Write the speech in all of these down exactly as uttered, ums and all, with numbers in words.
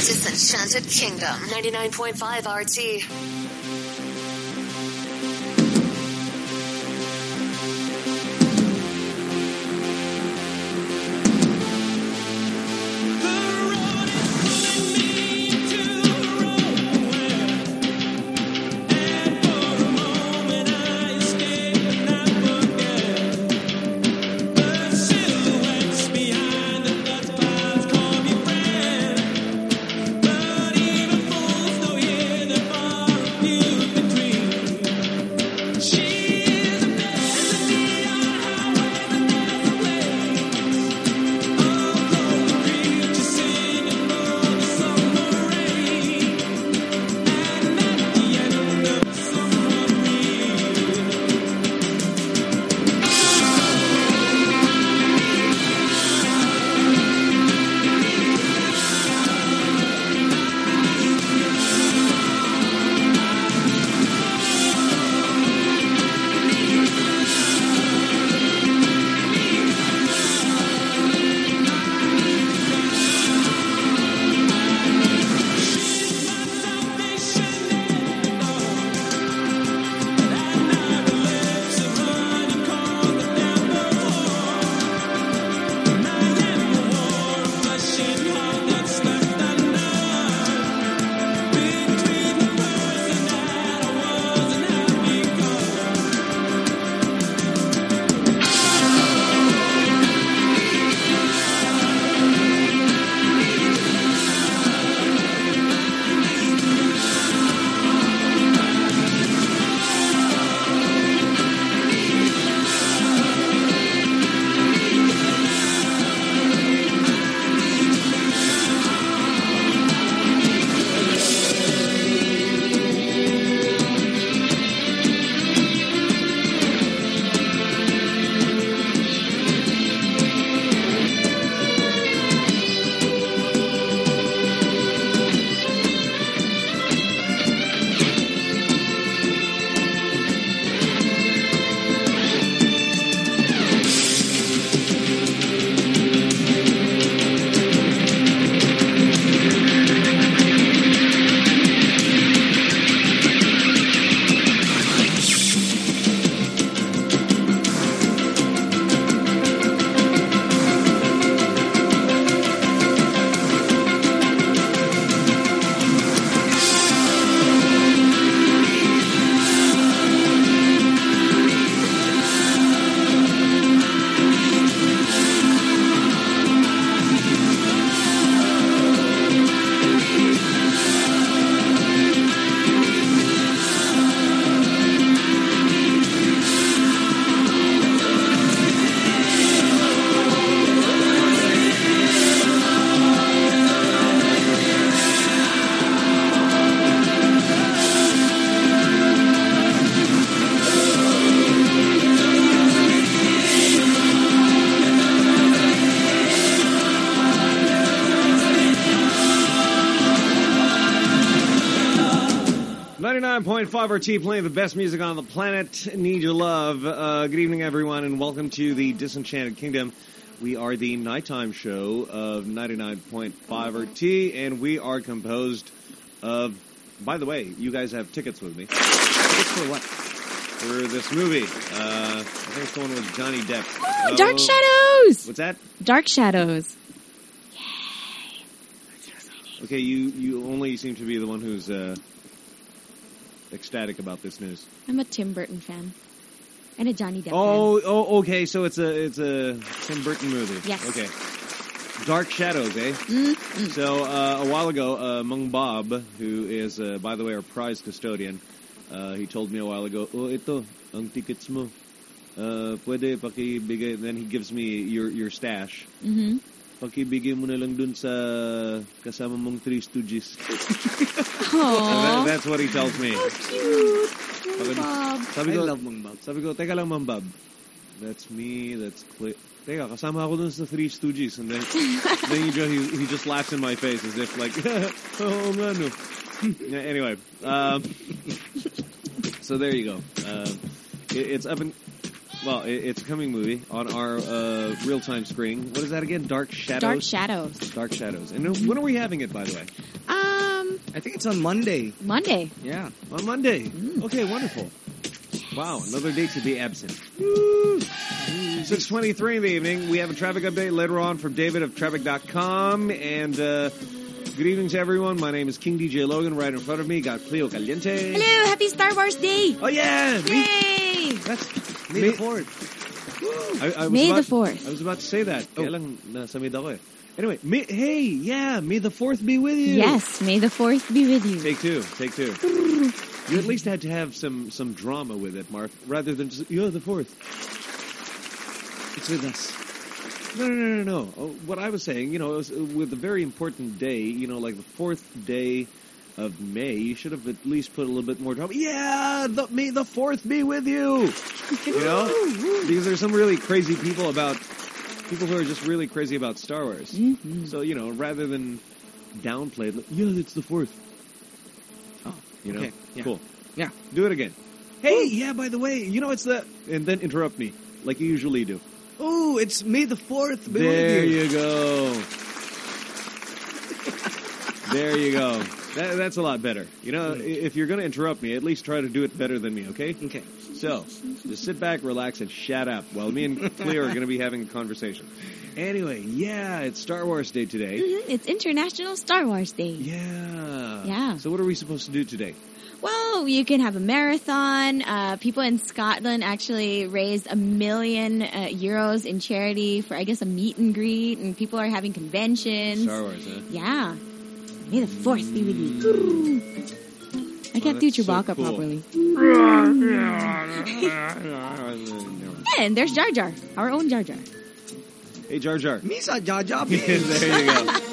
Disenchanted Kingdom. ninety-nine point five R T. ninety-nine point five R T, playing the best music on the planet. Need your love. Uh, good evening, everyone, and welcome to the Disenchanted Kingdom. We are the nighttime show of ninety-nine point five R T, and we are composed of... By the way, you guys have tickets with me. Tickets for what? For this movie. Uh, I think it's the one with Johnny Depp. Oh, Dark Shadows! What's that? Dark Shadows. Yay. Okay, you, you only seem to be the one who's... Uh, ecstatic about this news. I'm a Tim Burton fan. And a Johnny Depp oh, fan. Oh, okay, so it's a it's a Tim Burton movie. Yes. Okay. Dark Shadows, eh? Mm-hmm. So, uh, a while ago, uh, Mang Bob, who is, uh, by the way, our prize custodian, uh, he told me a while ago, oh, ito, ang tickets mo. Uh, pwede pakibigay. Then he gives me your your stash. Mm-hmm. Pakibigay mo na lang dun sa kasama mong Three Stooges. Aww. that, that's what he tells me. How cute. Mang Bob. Sabi ko, I love Mang Bob. Sabi ko, teka lang, Mang Bob. That's me, that's Cliff. Teka, kasama ako dun sa Three Stooges. And then, then he, just, he, he just laughs in my face as if like, oh, man, no. Anyway, um, so there you go. Uh, it, it's up in... Well, it's a coming movie on our uh, real-time screen. What is that again? Dark Shadows? Dark Shadows. Dark Shadows. And when are we having it, by the way? I think it's on Monday. Monday. Yeah. On Monday. Mm. Okay, wonderful. Wow, another day to be absent. six twenty-three in the evening. We have a traffic update later on from David of traffic dot com. And uh, good evening to everyone. My name is King D J Logan. Right in front of me, got Cleo Caliente. Hello, happy Star Wars Day. Oh, yeah. Me, Yay! that's May me- the fourth. I, I was May about, the fourth. I was about to say that. Oh. Kaya lang nasa mid ako eh. Anyway, may, hey, yeah, may the fourth be with you. Yes, may the fourth be with you. Take two, take two. You at least had to have some, some drama with it, Mark, rather than just, you're the fourth. It's with us. No, no, no, no, no. Oh, what I was saying, you know, it was, uh, with a very important day, you know, like the fourth day of May, you should have at least put a little bit more drama. Yeah, the, may the fourth be with you. You know? Because there's some really crazy people about, people who are just really crazy about Star Wars. Mm-hmm. So, you know, rather than downplay it, like, yeah, it's the fourth. Oh, You know? okay. Yeah. Cool. Yeah. Do it again. Hey, yeah, by the way, you know, it's the, and then interrupt me, like you usually do. Oh, it's May the fourth. Be There with you. you go. There you go. That, that's a lot better. You know, i- if you're going to interrupt me, at least try to do it better than me, okay? Okay. So, just sit back, relax, and shut up while me and Cleo are going to be having a conversation. Anyway, yeah, it's Star Wars Day today. Mhm, It's International Star Wars Day. Yeah. Yeah. So what are we supposed to do today? Well, you can have a marathon. Uh, people in Scotland actually raised a million uh, euros in charity for, I guess, a meet and greet, and people are having conventions. Star Wars, huh? Yeah. May the fourth be with you. I can't do that's so Chewbacca cool. properly. And there's Jar Jar, our own Jar Jar. Hey, Jar Jar. Misa Jaja There you go.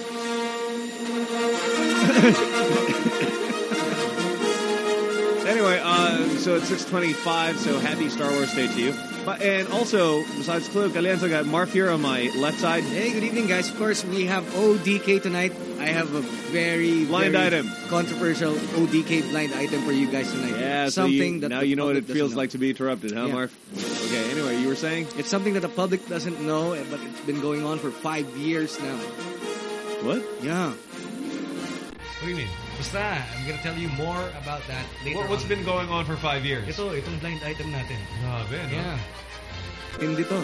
Anyway, uh, so it's six twenty-five, so happy Star Wars Day to you. But, and also, besides Cleo Caliente, I got Marf here on my left side. Hey, good evening, guys. Of course, we have O D K tonight. I have a very Blind very item. controversial O D K blind item for you guys tonight. Yeah, so something you, that now the you know what it public feels doesn't know. like to be interrupted, huh, Yeah. Marf? Okay, anyway, you were saying? It's something that the public doesn't know, eh, but it's been going on for five years now. What? Yeah. What do you mean? Basta, I'm gonna tell you more about that later What, what's on. been going on for five years? Ito, itong blind item natin. Grabe, no? Yeah. Hindi to.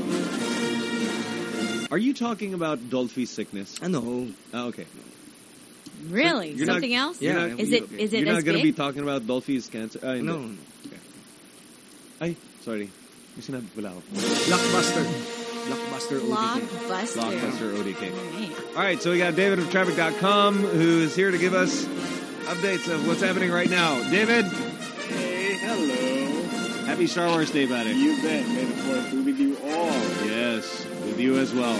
Are you talking about Dolphy sickness? Ano? Oh, okay. Really? You're not- Something else? Yeah. You're not- Is it is it You're not as going to big? be talking about Dolphy's cancer? Uh, hindi. No. Ay, sorry. May sinabi pala ako. Blockbuster. Blockbuster O D K. Blockbuster. Blockbuster O D K. Right. All right, so we got David of traffic dot com who is here to give us updates of what's happening right now. David, Hey, hello. happy Star Wars Day, buddy. You bet. May the fourth be with you all. Yes, with you as well.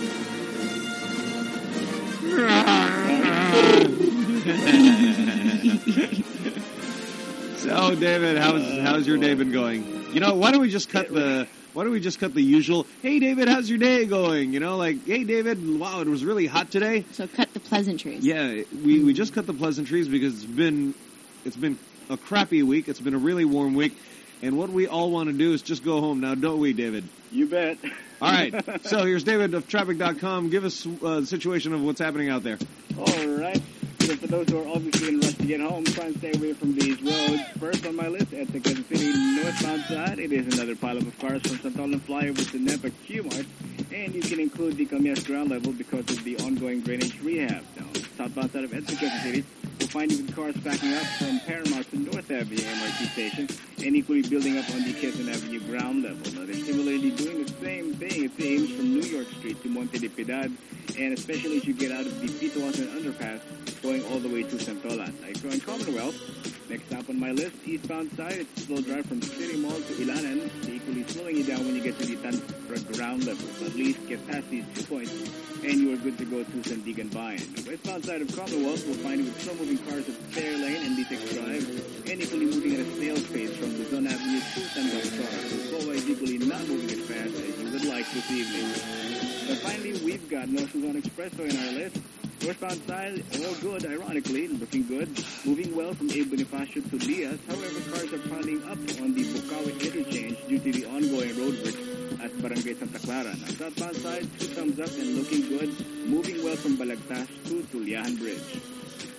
So, David, how's how's your day been going? You know, why don't we just cut the why don't we just cut the usual? Hey, David, how's your day going? You know, like, hey, David, wow, it was really hot today. So cut the pleasantries. Yeah, we we just cut the pleasantries because it's been it's been a crappy week. It's been a really warm week, and what we all want to do is just go home now, don't we, David? You bet. All right. So here's David of traffic dot com. Give us uh, the situation of what's happening out there. All right. So for those who are obviously in a rush to get home, try and stay away from these roads. First on my list, at the Quezon City northbound side, it is another pileup of cars from Santolan flyover to Nepa Q-Mart. And you can include the Camias ground level because of the ongoing drainage rehab. Now, southbound side of Edson Quezon City, we'll find you with cars backing up from Paramount to North Avenue M R T station and equally building up on the Quezon Avenue ground level. Now, they're similarly doing the same thing, it seems, from New York Street to Monte de Piedad, and especially as you get out of the Pitoasan underpass going all the way to Santolan. Now, if you're in Commonwealth, next stop on my list, eastbound side, it's a slow drive from City Mall to Ilanan, equally slowing you down when you get to the Tantra ground level. So at least get past these two points, and you are good to go to Sandigan Bayan. The westbound side of Commonwealth will find you with slow moving cars at Fair Lane and Litex Drive, and equally moving at a snail's pace from Luzon Avenue to Tandang Sora. So Sola is equally not moving as fast as you would like this evening. But finally, we've got North Luzon Expressway on our list. Northbound side, all good, ironically, looking good. Moving well from A. Bonifacio to Diaz. However, cars are piling up on the Bukawi interchange due to the ongoing road work at Barangay Santa Clara. Now, southbound side, two thumbs up and looking good. Moving well from Balagtas to Tuliahan Bridge.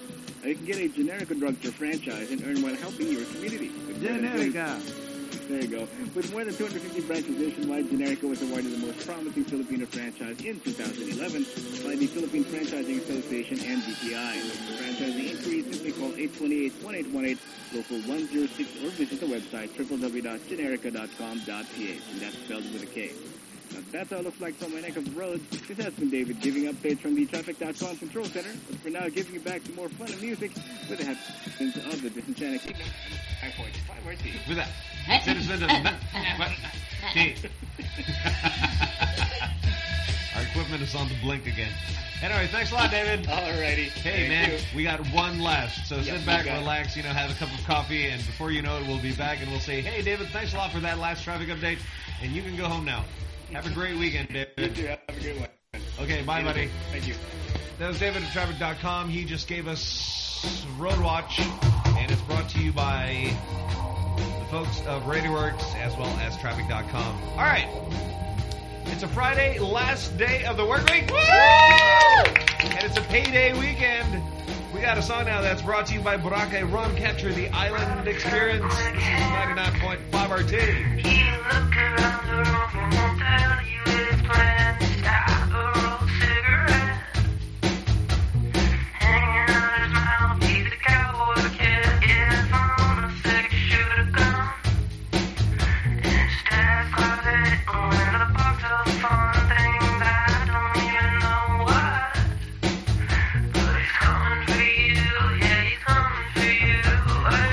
Uh, you can get a Generica drugstore franchise and earn while helping your community. Generica. There you go. With more than two hundred fifty branches nationwide, Generica was awarded the most promising Filipino franchise in two thousand eleven by the Philippine Franchising Association and D T I. For franchising inquiries, simply call eight two eight, one eight one eight, local one zero six, or visit the website w w w dot generica dot com dot p h, and that's spelled with a K. Now, that's how it looks like from my neck of the road. This has been David giving updates from the traffic dot com control center. But for now, giving you back to more fun and music with the happenings of the Disenchanted Kingdom. five point five R T. With that. Citizen of Our equipment is on the blink again. Anyway, thanks a lot, David. Alrighty. Hey, Thank man, you. we got one last. So Yep, sit back, we got it. relax, you know, have a cup of coffee, and before you know it, we'll be back and we'll say, hey, David, thanks a lot for that last traffic update, and you can go home now. Have a great weekend, You David. too. Have a good one. Okay, bye, buddy. Thank you. That was David at traffic dot com. He just gave us Road Watch, and it's brought to you by the folks of RadioWorks as well as traffic dot com. All right. It's a Friday, last day of the work week. Woo! And it's a payday weekend. We got a song now that's brought to you by Boracay Rum. Capture the island experience. This is ninety-nine point five R T. You look around the room and won't tell you it's planned to stop a rolled cigarette. Hanging out his mouth, he's a cowboy kid. Yes, on a six-shooter gun. And staff closet with a box of fun things I don't even know what. But he's coming for you, yeah, he's coming for you. Hey.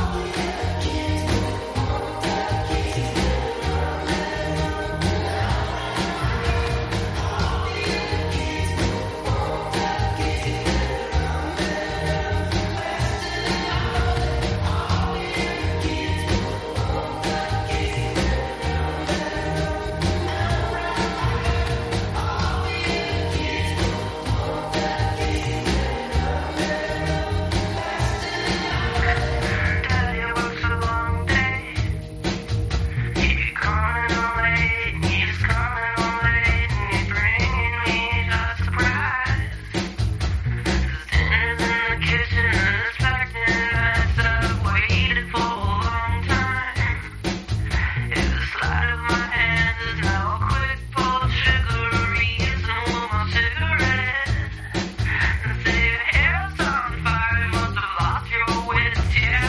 Tell you it's a long day. He's coming home late, he's coming home late, and he's bringing me a surprise. There's dinner's in the kitchen, and it's packed in bags I've waited for a long time. If the sleight of my hand is now a quick pull of sugaries and one more cigarette, and say your hair's on fire, you must have lost your wits, yeah.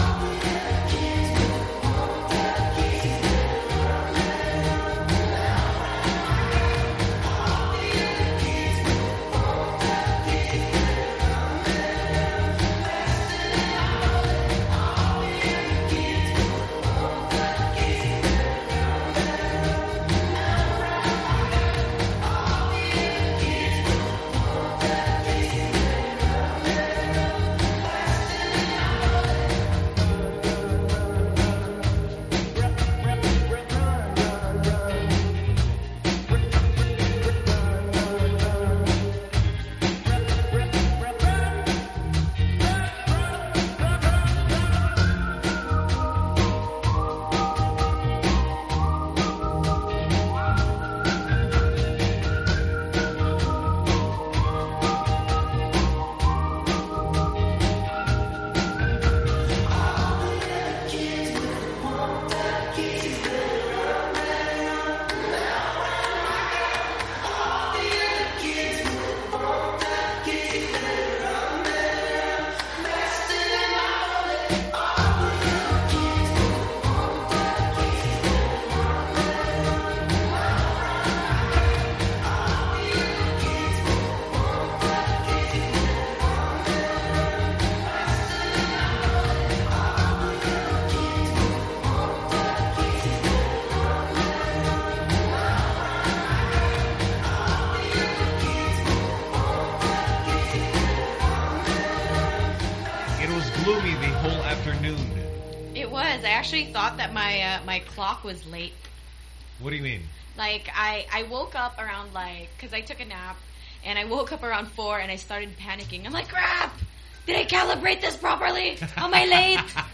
It was gloomy the whole afternoon. It was. I actually thought that my uh, my clock was late. What do you mean? Like, I, I woke up around, like, because I took a nap, and I woke up around four, and I started panicking. I'm like, crap! Did I calibrate this properly? Am I late?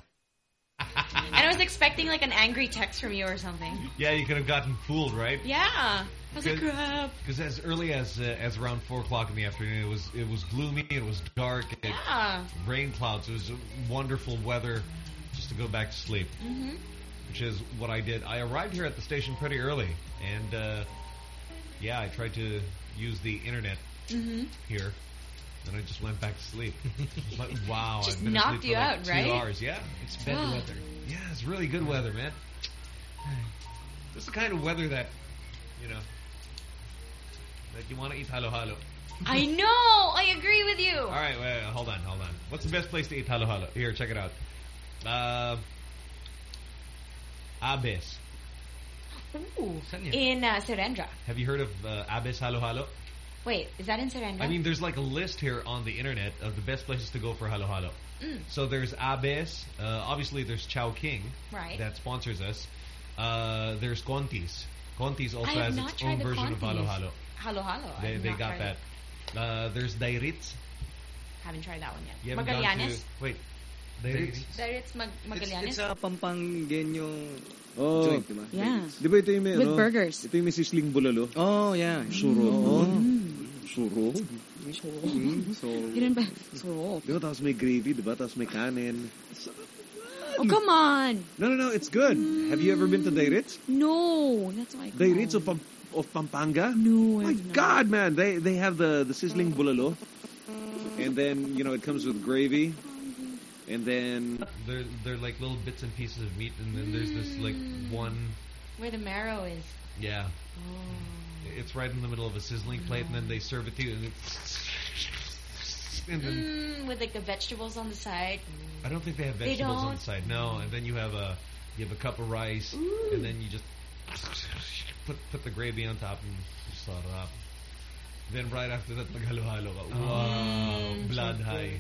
And I was expecting, like, an angry text from you or something. Yeah, you could have gotten fooled, right? Yeah. I was like, crap. Because as early as uh, as around four o'clock in the afternoon, it was it was gloomy, it was dark, it Yeah. rain clouds. It was wonderful weather just to go back to sleep, Mm-hmm. which is what I did. I arrived here at the station pretty early, and uh, yeah, I tried to use the internet Mm-hmm. here. Then I just went back to sleep. Like, wow, Just I've been knocked asleep you for like out, two right? hours. Yeah, It's bad Ah. weather. yeah, it's really good weather, man. This is the kind of weather that, you know, that you want to eat halo-halo. I know. I agree with you. All right, wait, wait, hold on, hold on. What's the best place to eat halo-halo? Here, check it out. Uh, Abes. Ooh. Saan yun? In uh, Serendra. Have you heard of uh, Abes halo-halo? Wait, is that in Serendra? I mean, there's like a list here on the internet of the best places to go for halo-halo. Mm. So there's Abes. Uh, obviously, there's Chowking Right. that sponsors us. Uh, there's Conti's. Conti's also I have has not its tried own the version of Conti's. halo-halo. Halo Halo. I They, have they not got tried that. it. Uh, there's Dairitz. Haven't tried that one yet. You haven't gone Magallanes. to... Wait. Dairitz? Dairitz Mag It's, Magallanes. it's a Pampanggenyo Oh, joint, diba? Yeah. di ba ito yung may, With ano, burgers. Ito yung may sisling bulalo. Oh, yeah. Suro. Oo. Suro. Mm, so, Ganun ba? Sarap. Di ba? Tapos may gravy, di ba? Tapos may kanin. Oh, come on. No, no, no. It's good. Have you ever been to Dairitz? No. That's why I Dairitz of, called. Pam- of Pampanga? No, My I've not. God, man. They they have the, the sizzling bulalo. And then, you know, it comes with gravy. And then... They're, they're like little bits and pieces of meat, and then there's this like one... Where the marrow is. Yeah. Oh. It's right in the middle of a sizzling plate, and then they serve it to you, and, it, and then Mm, with like the vegetables on the side. I don't think they have They vegetables on don't? the side. No, and then you have a you have a cup of rice, Ooh. and then you just put put the gravy on top and sarap. Then right after that, maghalo-halo ka. Wow, Mm, blood so high.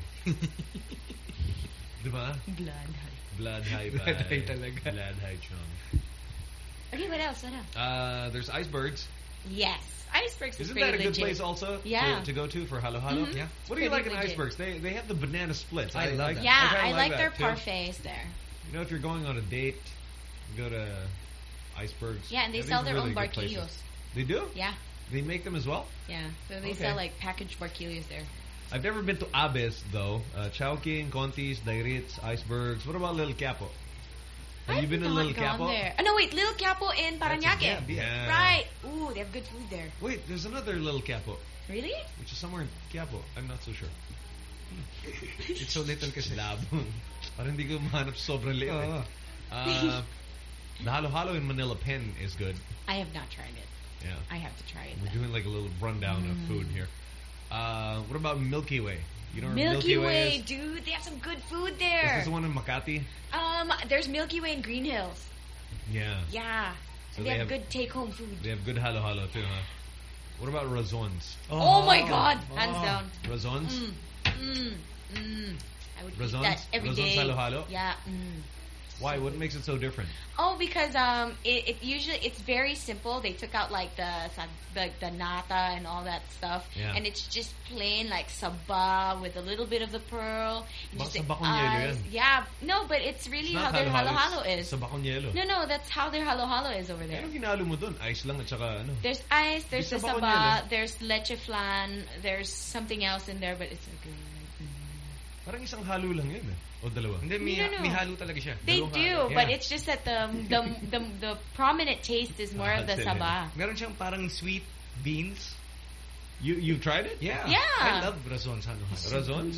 Diba? Blood. Blood high. Blood pare. high talaga. Blood high, chum. Okay, what else? What else? Uh, there's icebergs. Yes. Icebergs is Isn't pretty that a good legit. place also Yeah. to, to go to for halo halo? Mhm. Yeah. What do you like Pretty in legit. icebergs? They they have the banana splits. I love that. Yeah, kinda I like, that their too. parfaits there. You know, if you're going on a date, you go to icebergs. Yeah, and they these sell are their really own good places. barquillos. They do? Yeah, They make them as well? yeah. So they Okay. sell like packaged barquillos there. I've never been to Abes though. Uh, Chowking, Conti's, Dairitz, icebergs. What about Little Capo? Have I've you been to not Little gone Capo? there. Oh, no, wait, Little Capo in Parañaque. yeah, yeah. Right. Ooh, they have good food there. Wait, there's another Little Capo, Really? which is somewhere in Quiapo. I'm not so sure. it's so little kasi. Labo. Parang hindi ko mahanap sobrang liit. Oo. Uh, the Halo Halo in Manila Pen is good. I have not tried it. Yeah. I have to try it. We're then. doing like a little rundown of food here. Uh, what about Milky Way? You know where Milky, Milky, Way, is? dude, they have some good food Is there. this the one in Makati? Um, there's Milky Way in Green Hills. Yeah. Yeah, So and they they, have, have- good take-home food. They have good Halo Halo too, huh? What about Razons? Oh, my God, Oh. hands down. Razons? Mm, mm, mm. I would Razons? eat that every Razons day. Halo Halo? Yeah. Mm. Why? What makes it so different? Oh, because um, it, it usually it's very simple. They took out like the sa- the, the nata and all that stuff, Yeah. and it's just plain like saba with a little bit of the pearl. And Baka just saba like con yelo ice. yan. Yeah, no, but it's really It's how not their halo halo it's is. Sabakon yelo. No, no, that's how their halo halo is over there. Ano ginalo mo dun? Ice lang at saka ano? There's ice, there's the May saba con saba, yelo. there's leche flan, there's something else in there, but it's okay. Parang isang halo lang yun eh. O dalawa? Hindi, may, No, no, no. may halo talaga siya. They Dalawang do, halo. but Yeah. it's just that the the the, the prominent taste is more of the Ah, saba. Meron siyang parang sweet beans. You you've tried it? Yeah. Yeah. I love Razons. Halo halo. Razons?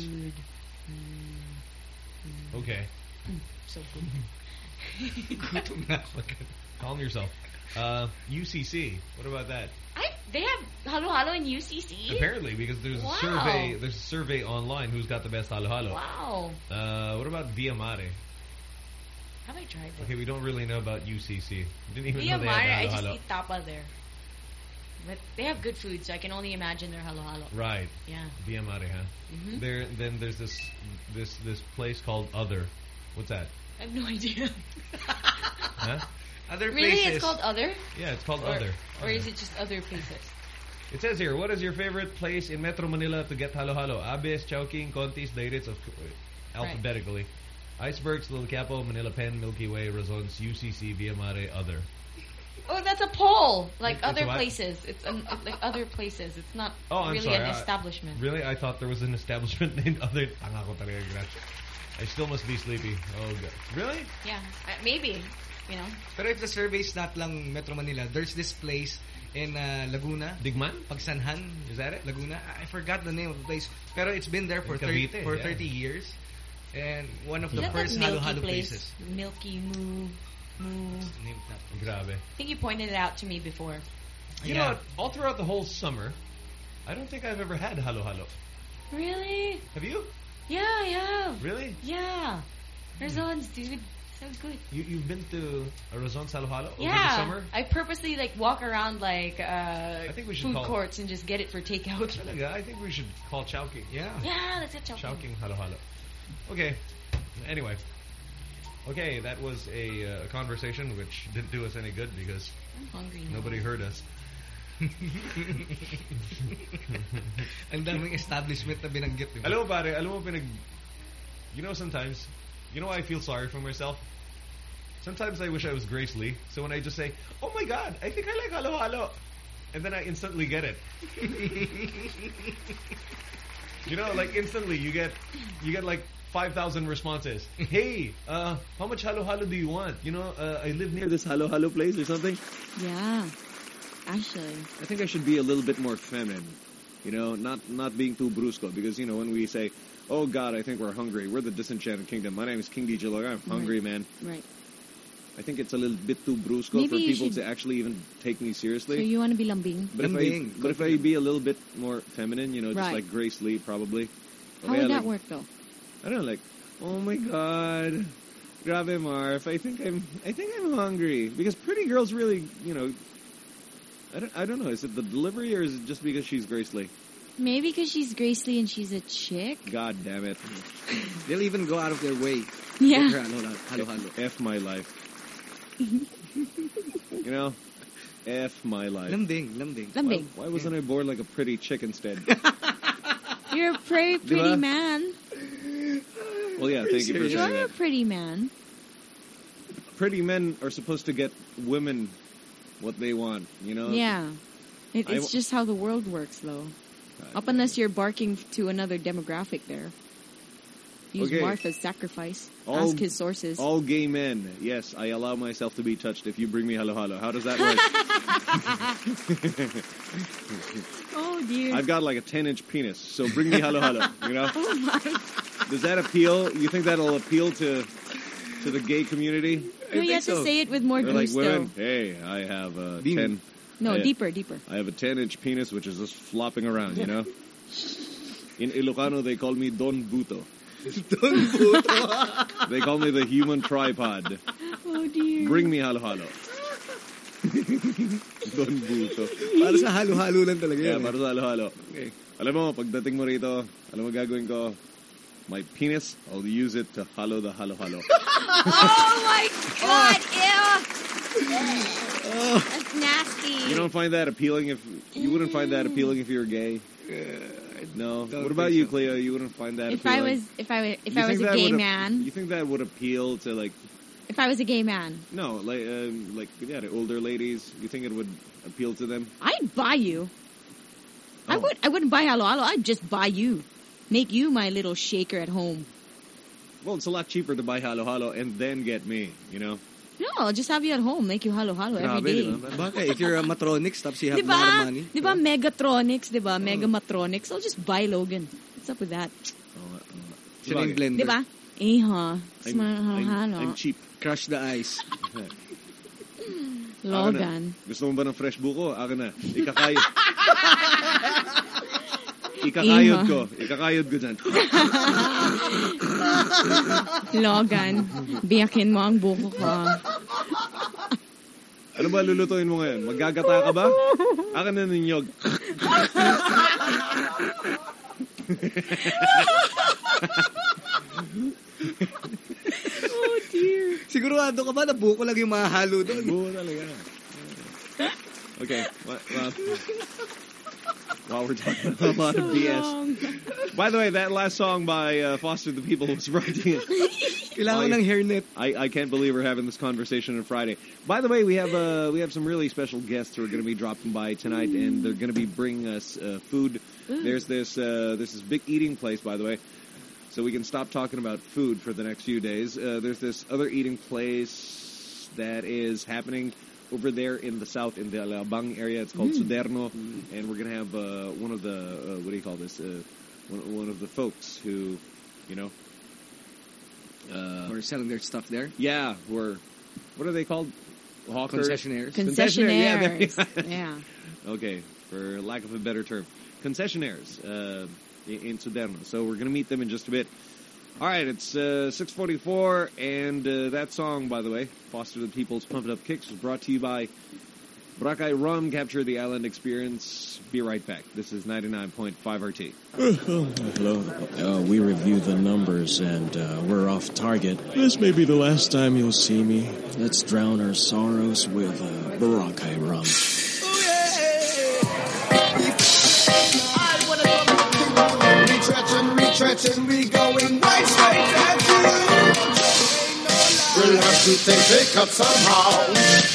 Okay. So good. Gutom na ako. Calm yourself. Uh, U C C. What about that? I they have halo halo in U C C. Apparently, because there's Wow. a survey. There's a survey online who's got the best halo halo. Wow, Uh, what about Via Mare? have I tried that? Okay, we don't really know about U C C. Didn't even Via know they Mare, had I halo just halo. eat tapa there. But they have good food, so I can only imagine their halo halo. Right, Yeah. Via Mare, huh? Mhm. There, then there's this this this place called Other. What's that? I have no idea. Huh? Other Really, places. it's called other, Yeah, it's called or, Other. or is it just other places? It says here, what is your favorite place in Metro Manila to get halo halo? Abes, Chowking, Conti's, Dairitz, of alphabetically. Icebergs, Little Capo, Manila Pen, Milky Way, Razons, U C C, Via Mare, Other. Oh, that's a pole. Like It's a other what? places. It's an, it's like other places. It's not Oh, I'm really sorry. an I- establishment. Really? I thought there was an establishment named other... Tanga ko talaga, Gretch. I still must be sleepy. Oh, God. Really? Yeah, uh, maybe. You know. Pero if the survey is not lang Metro Manila, there's this place in uh, Laguna. Digman? Pagsanhan. Is that it? Laguna. I forgot the name of the place. Pero it's been there for In thirty Cavite, for yeah. thirty years. And one of the Is that first that halo milky halo place? places. Milky Moo. Moo. Name that. Grabe. I think you pointed it out to me before. You Yeah. know what? All throughout the whole summer, I don't think I've ever had halo halo. Really? Have you? Yeah, I have. Really? Yeah. Razons, dude. So good. You, you've been to a Razon Halo Halo over the Yeah. summer? I purposely like walk around like uh, I think we should food call- courts and just get it for takeout. Talaga, I think we should call Chowking. Yeah. Yeah, let's get chocolate. Chowking Halo Halo. Okay. Anyway. Okay, that was a uh, conversation which didn't do us any good because I'm hungry now. nobody heard us. Ang daming establishment na binanggit. Diba? Alam mo pare, alam mo pinag... You know sometimes, you know I feel sorry for myself? Sometimes I wish I was Grace Lee. So when I just say, oh my God, I think I like Halo Halo. And then I instantly get it. You know, like instantly you get, you get like five thousand responses. Hey, uh, how much Halo Halo do you want? You know, uh, I live near this Halo Halo place or something. Yeah. Actually. I think I should be a little bit more feminine. You know, not not being too brusco. Because, you know, when we say, oh God, I think we're hungry. We're the Disenchanted Kingdom. My name is King D J Logar. I'm hungry, man. Right. I think it's a little bit too brusco Maybe for you people should- to actually even take me So seriously. you want to be lambing? But if I, Lambing. but if I be a little bit more feminine, you know, just Right. like Grace Lee, probably. How Okay, would like, that work though? I don't know, like, oh my God, grabe Marf. I think I'm, I think I'm hungry because pretty girls really, you know. I don't, I don't know. Is it the delivery or is it just because she's Grace Lee? Maybe because she's Grace Lee and she's a chick. God damn it. They'll even go out of their way. Yeah. Get her Halo halo. halo. F my life. You know, F my life. Lambing, lambing. Why, Lambing. why wasn't I born like a pretty chick instead? You're a very pretty Diba? man. Well, yeah, thank you for You saying are a that. pretty man. Pretty men are supposed to get women what they want, you know? Yeah. It, I it's w- just how the world works, though. Up unless you're barking to another demographic there. Use Okay. Martha's sacrifice. All- Ask his sources. All gay men, yes, I allow myself to be touched if you bring me halo halo. How does that work? Oh, dear. I've got like a ten inch penis, so bring me halo halo, you know? Oh, my. Does that appeal? You think that'll appeal to to the gay community? No, you have to so. say it with more They're like, gusto. women, hey, I have a Beam. ten... No, I- deeper, deeper. I have a ten inch penis which is just flopping around, you know? In Ilocano, they call me Don Buto. Don Buto. They call me the human tripod. Oh, dear. Bring me halo halo. Don Buto. Para sa halo-halo lang talaga Yeah, yan. para sa halo-halo. Okay. Alam mo, pagdating mo rito, alam mo gagawin ko? My penis, I'll use it to halo the halo-halo. Oh, my God. Ew. That's nasty. You don't find that appealing if... You wouldn't find that appealing if you were gay? No. don't What about think you, so. Cleo? You wouldn't find that if I appealing? was, if I was, if You I was think a that gay would ap- man, You think that would appeal to, like... if I was a gay man, No, like, um, like yeah, the older ladies. You think it would appeal to them? I'd buy you. I Oh. would. I wouldn't buy halo halo. I'd just buy you. Make you my little shaker at home. Well, it's a lot cheaper to buy halo halo and then get me, you know? No, I'll just have you at home. Make you halo halo every Grabe, day. di ba? Bakit? If you're a Matronics, tapos you have a lot of Diba? money. Diba Megatronics? Diba? Mega Matronics. I'll just buy Logan. What's up with that? Oh, uh, Siya na yung Sabagay. blender. Diba? Eh, ha? I'm, I'm, halo I'm cheap. Crush the ice. Logan. Akin na. Gusto mo ba ng fresh buko? Akin na. Ikakayod. Ikakayod Iha. ko. Ikakayod ko dyan. Logan, biyakin mo ang buko ko. Ano ba lulutuin mo ngayon? Maggagata ka ba? Akin na ninyog. Oh, dear. Sigurado ka ba na buko lang yung mahalo doon? Buko talaga. Okay. Well, well, while we're talking a lot of B S. By the way, that last song by uh, Foster the People was brought to you. Kailangan ng hairnet. I, I can't believe we're having this conversation on Friday. By the way, we have uh, we have some really special guests who are going to be dropping by tonight, and they're going to be bringing us uh, food. There's this uh, this is big eating place, by the way, so we can stop talking about food for the next few days. Uh, there's this other eating place that is happening over there in the south, in the Alabang area. It's called Suderno, and we're going to have uh, one of the, uh, what do you call this, uh, one, one of the folks who, you know, uh, We're selling their stuff there. yeah, we're, what are they called? Hawkers? Concessionaires. Concessionaires. Yeah, there- Yeah. Okay, for lack of a better term. Concessionaires uh, in in Suderno. So we're going to meet them in just a bit. All right, it's uh, six forty-four, and uh, that song, by the way, Foster the People's Pump It Up Kicks, was brought to you by Boracay Rum, Capture the Island Experience. Be right back. This is ninety-nine point five R T. Hello. Uh, we reviewed the numbers, and uh, we're off target. This may be the last time you'll see me. Let's drown our sorrows with uh, Boracay Rum. Retrenching, we going right straight at you. We'll have to take a cut somehow.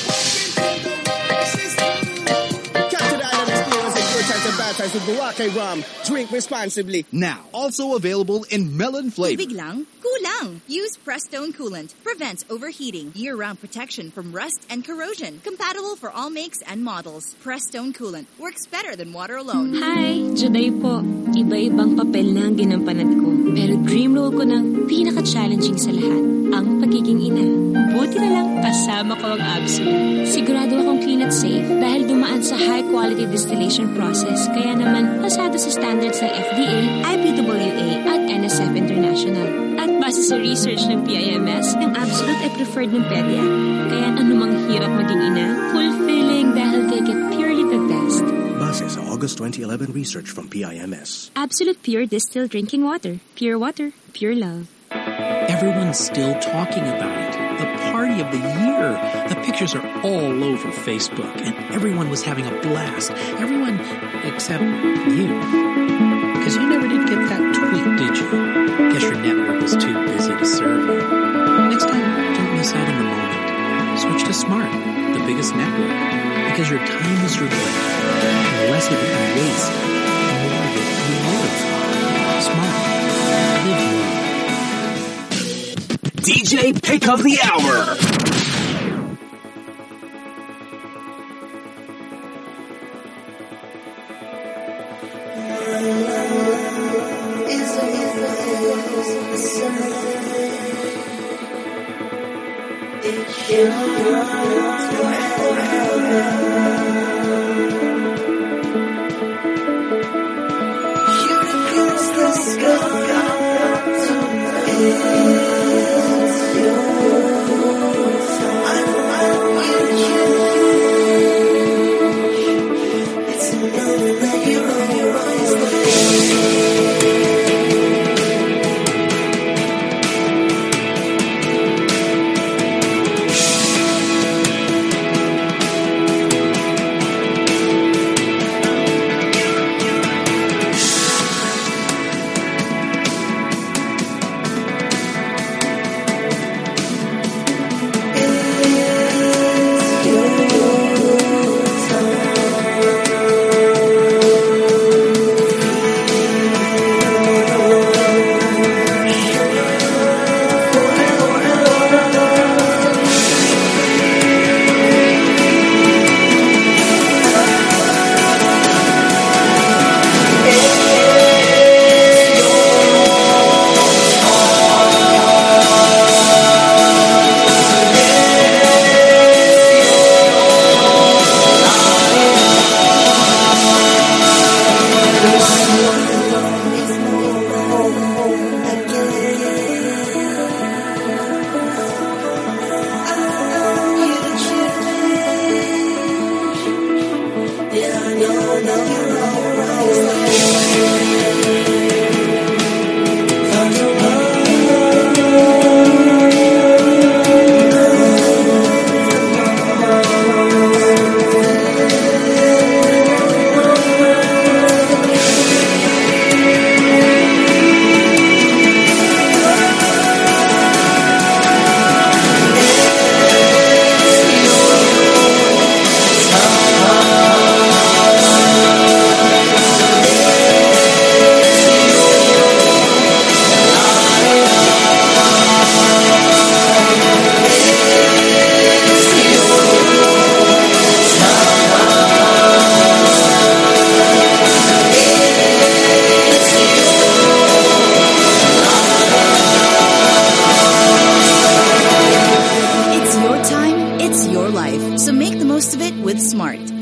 Capture the island experience in good times and bad times with Boracay Rum. Drink responsibly. Now, also available in melon flavor. Biglang, kulang. Use Prestone Coolant. Prevents overheating. Year-round protection from rust and corrosion. Compatible for all makes and models. Prestone Coolant. Works better than water alone. Hi, Juday po. Iba-ibang papel na ang ginampanan ko. Pero dream role ko ng pinaka-challenging sa lahat, ang pagiging ina. Buti na lang kasama ko ang Absolute. Sigurado akong clean at safe dahil dumaan sa high-quality distillation process. Kaya naman, pasado sa standards ng F D A, I P W A at N S F International. At base sa research ng P I M S, ang Absolute ay preferred ng pedya. Kaya anumang hirap maging ina, fulfilling dahil they get purely the best. Base sa August twenty eleven research from P I M S. Absolute Pure Distilled Drinking Water. Pure water, pure love. Everyone's still talking about it. The party of the year. The pictures are all over Facebook, and everyone was having a blast. Everyone except you. Because you never did get that tweet, did you? Guess your network was too busy to serve you. Next time, don't miss out on the moment. Switch to Smart, the biggest network. Because your time is your life. And the less of it you waste, the more of it you live. Smart. Live more. D J Pick of the Hour.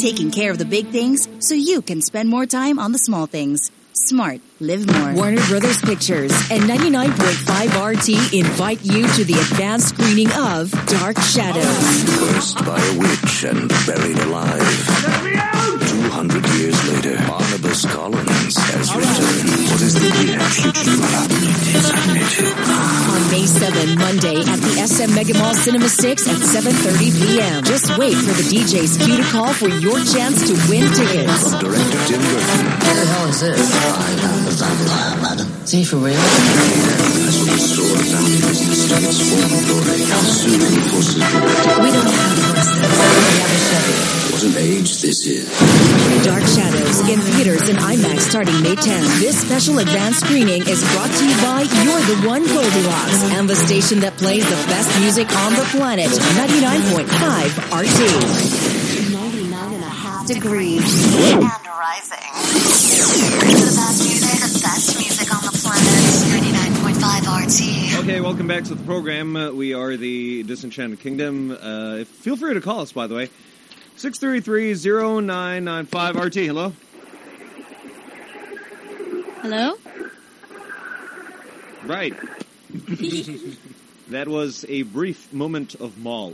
taking care of the big things so you can spend more time on the small things. Smart. Live more. Warner Brothers Pictures and ninety-nine point five R T invite you to the advanced screening of Dark Shadows. Cursed by a witch and buried alive. Two hundred years later, Barnabas Collins has returned. What is the near future? On May seventh, Monday at the S M Mega Mall Cinema six at seven thirty p.m. Just wait for the D J's cue to call for your chance to win tickets. From director Tim Burton. What the hell is this? I am the vampire, madam. Is he for real? As we restore vampires to its former glory, how soon horses will be. We don't have horses. We have a Chevy. What an age this is. Dark Shadows in theaters and IMAX starting May tenth. This special advanced screening is brought to you by You're the One Goldilocks and the station that plays the best music on the planet, ninety-nine point five R T. ninety-nine and a half degrees and rising. The best music, the best music on the planet, ninety-nine point five R T. Okay, welcome back to the program. Uh, we are the Disenchanted Kingdom. Uh, feel free to call us, by the way. six three three, zero nine nine five R T. Hello? Hello? Right. That was a brief moment of mall.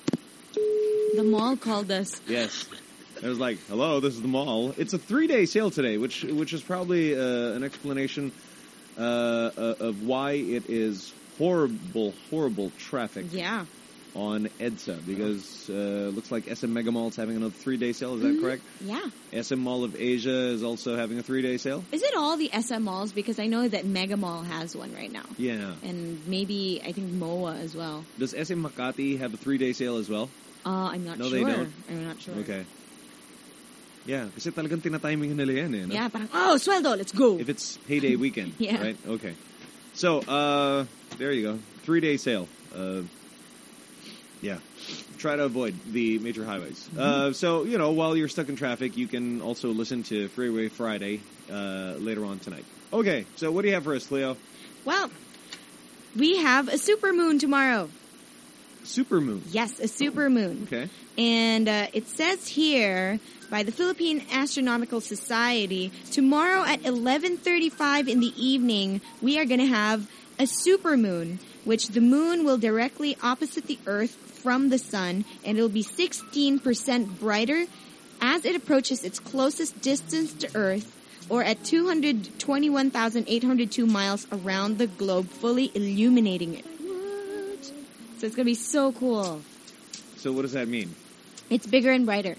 The mall called us. Yes. I was like, hello, this is the mall. It's a three-day sale today, which which is probably uh, an explanation uh, uh, of why it is horrible, horrible traffic. Yeah. On EDSA, because uh, looks like S M Mega Mall is having another three-day sale. Is that Mm-hmm. correct? Yeah. S M Mall of Asia is also having a three-day sale. Is it all the S M malls? Because I know that Mega Mall has one right now. Yeah. And maybe, I think, M O A as well. Does S M Makati have a three-day sale as well? Uh, I'm not no, sure. they don't. I'm not sure. Okay. Yeah, kasi talagang tinatiming nila yan eh. No? Yeah, parang, oh, sweldo, let's go. If it's payday weekend, Yeah. right? Okay. So, uh, there you go. Three-day sale. Uh, yeah. Try to avoid the major highways. Uh, so, you know, while you're stuck in traffic, you can also listen to Freeway Friday uh, later on tonight. Okay, so what do you have for us, Cleo? Well, we have a supermoon tomorrow. Supermoon? Yes, a supermoon. Okay. And uh, it says here by the Philippine Astronomical Society, tomorrow at eleven thirty-five in the evening, we are going to have a supermoon, which the moon will directly opposite the Earth from the sun, and it will be sixteen percent brighter as it approaches its closest distance to Earth, or at two hundred twenty-one thousand eight hundred two miles around the globe, fully illuminating it. What? So it's going to be so cool. So what does that mean? It's bigger and brighter.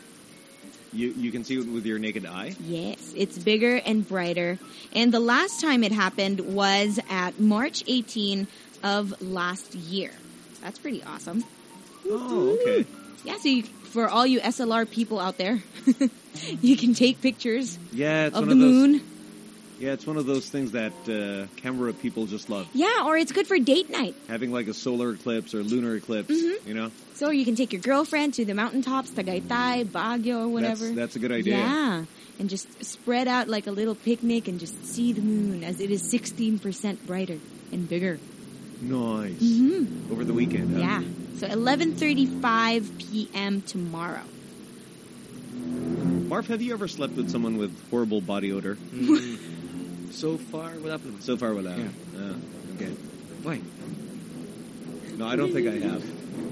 You you can see it with your naked eye? Yes, it's bigger and brighter. And the last time it happened was at March eighteenth of last year. That's pretty awesome. Oh, okay. Yeah, so you, for all you S L R people out there, you can take pictures Yeah, it's of one the of those, moon. Yeah, it's one of those things that uh, camera people just love. Yeah, or it's good for date night. Having like a solar eclipse or lunar eclipse, Mhm. you know? So you can take your girlfriend to the mountaintops, Tagaytay, Baguio, or whatever. That's, that's a good idea. Yeah, and just spread out like a little picnic and just see the moon as it is sixteen percent brighter and bigger. Nice. Mhm. Over the weekend, huh? Yeah. So eleven thirty-five p.m. tomorrow. Marv, have you ever slept with someone with horrible body odor? So far, wala pa. So far, wala. Yeah. Ah, okay. Why? No, I don't think I have.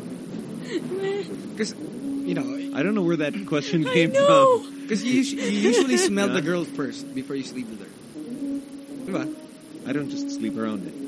Because, you know... I don't know where that question I came know. from. Because you, us- you usually smell Yeah. the girl first before you sleep with her. Diba? I don't just sleep around it.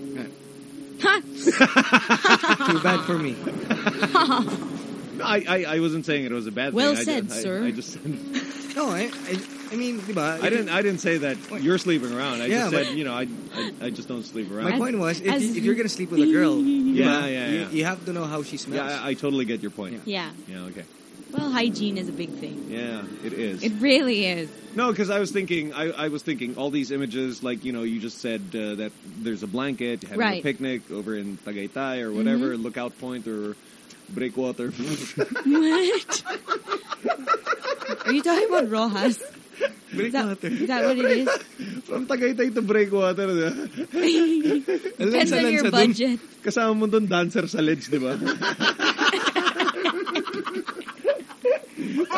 Too bad for me. No, I, I, I wasn't saying it was a bad Well thing. said, I, ju- I, sir. I just No, I, I, I mean, diba? I didn't I didn't say that you're sleeping around. I Yeah, just but- said, you know, I, I I just don't sleep around. My point was, if, as- you, if you're gonna sleep with a girl, Yeah, diba, yeah, you, yeah. you have to know how she smells. Yeah, I, I totally get your point. Yeah. Yeah, okay. Well, hygiene is a big thing. Yeah, it is. It really is. No, because I was thinking, I, I was thinking all these images, like, you know, you just said uh, that there's a blanket, having Right. a picnic over in Tagaytay or whatever, Mhm. lookout point or breakwater. What? Are you talking about Rojas? Is that, is that what it is? From Tagaytay to breakwater. Depends on your budget. Kasama mo doon dancer sa ledge, di ba?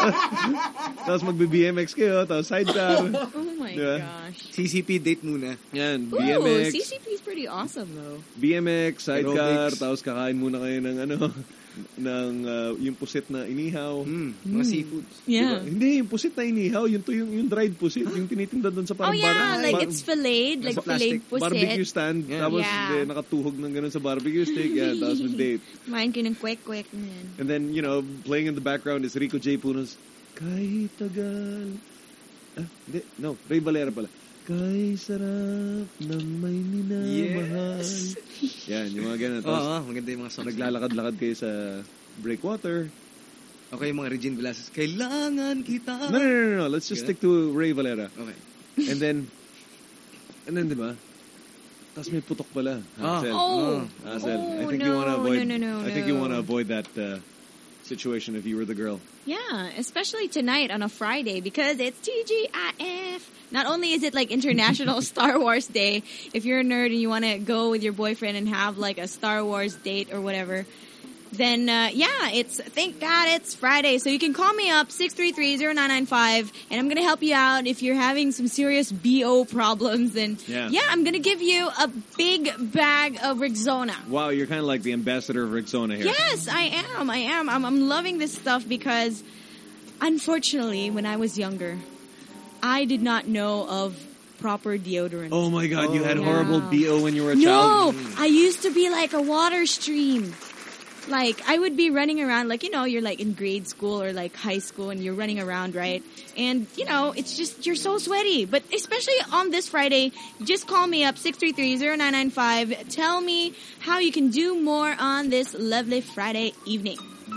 Tapos magbe-B M X kayo, tapos sidecar. Oh my Diba? gosh. C C P date muna. Yan, Ooh, B M X. C C P is pretty awesome though. B M X, sidecar, Aerobics. tapos kakain muna kayo ng ano, ng uh, yung pusit na inihaw. Mm, mga seafoods. Yeah. Diba? Hindi, yung pusit na inihaw, yung, to, yung, yung dried pusit, yung tinitinda doon sa Oh parang yeah, bar- like bar- it's filleted, like sa plastic. filleted pusit. Barbecue stand, Yeah. tapos Yeah. eh, nakatuhog ng ganun sa barbecue stick, yan, tapos with date. Kumain kayo ng kwek-kwek. Man. And then, you know, playing in the background is Rico J. Puno's Kahit tagal. Ah, hindi. No, Ray Valera pala. Kay sarap ng may minamahal. Yes. Yan, yung mga ganun. Oo, Tapos, oh, maganda yung mga songs. naglalakad-lakad kayo sa breakwater. Okay, yung mga Regine Velasquez. Kailangan kita. No, no, no, no, no. Let's just stick to Ray Valera. Okay. And then, and then, di ba? Tapos may putok pala. Hassel. Oh. Hassel. I Oh, think no, you want to avoid, no, no, no, I think you no. want to avoid that uh, situation if you were the girl. Yeah, especially tonight on a Friday because it's T G I F. Not only is it like International Star Wars Day, if you're a nerd and you want to go with your boyfriend and have like a Star Wars date or whatever, then uh, yeah, it's thank God it's Friday. So you can call me up six three three, zero nine nine five and I'm going to help you out if you're having some serious B O problems. And Yeah. yeah, I'm going to give you a big bag of Rexona. Wow, you're kind of like the ambassador of Rexona here. Yes, I am. I am. I'm, I'm loving this stuff because, unfortunately, when I was younger, I did not know of proper deodorant. Oh my God, you had Yeah. horrible B O when you were a No, child? I used to be like a water stream. Like, I would be running around, like, you know, you're like in grade school or like high school and you're running around, right? And, you know, it's just, you're so sweaty. But especially on this Friday, just call me up, six three three, zero nine nine five. Tell me how you can do more on this lovely Friday evening.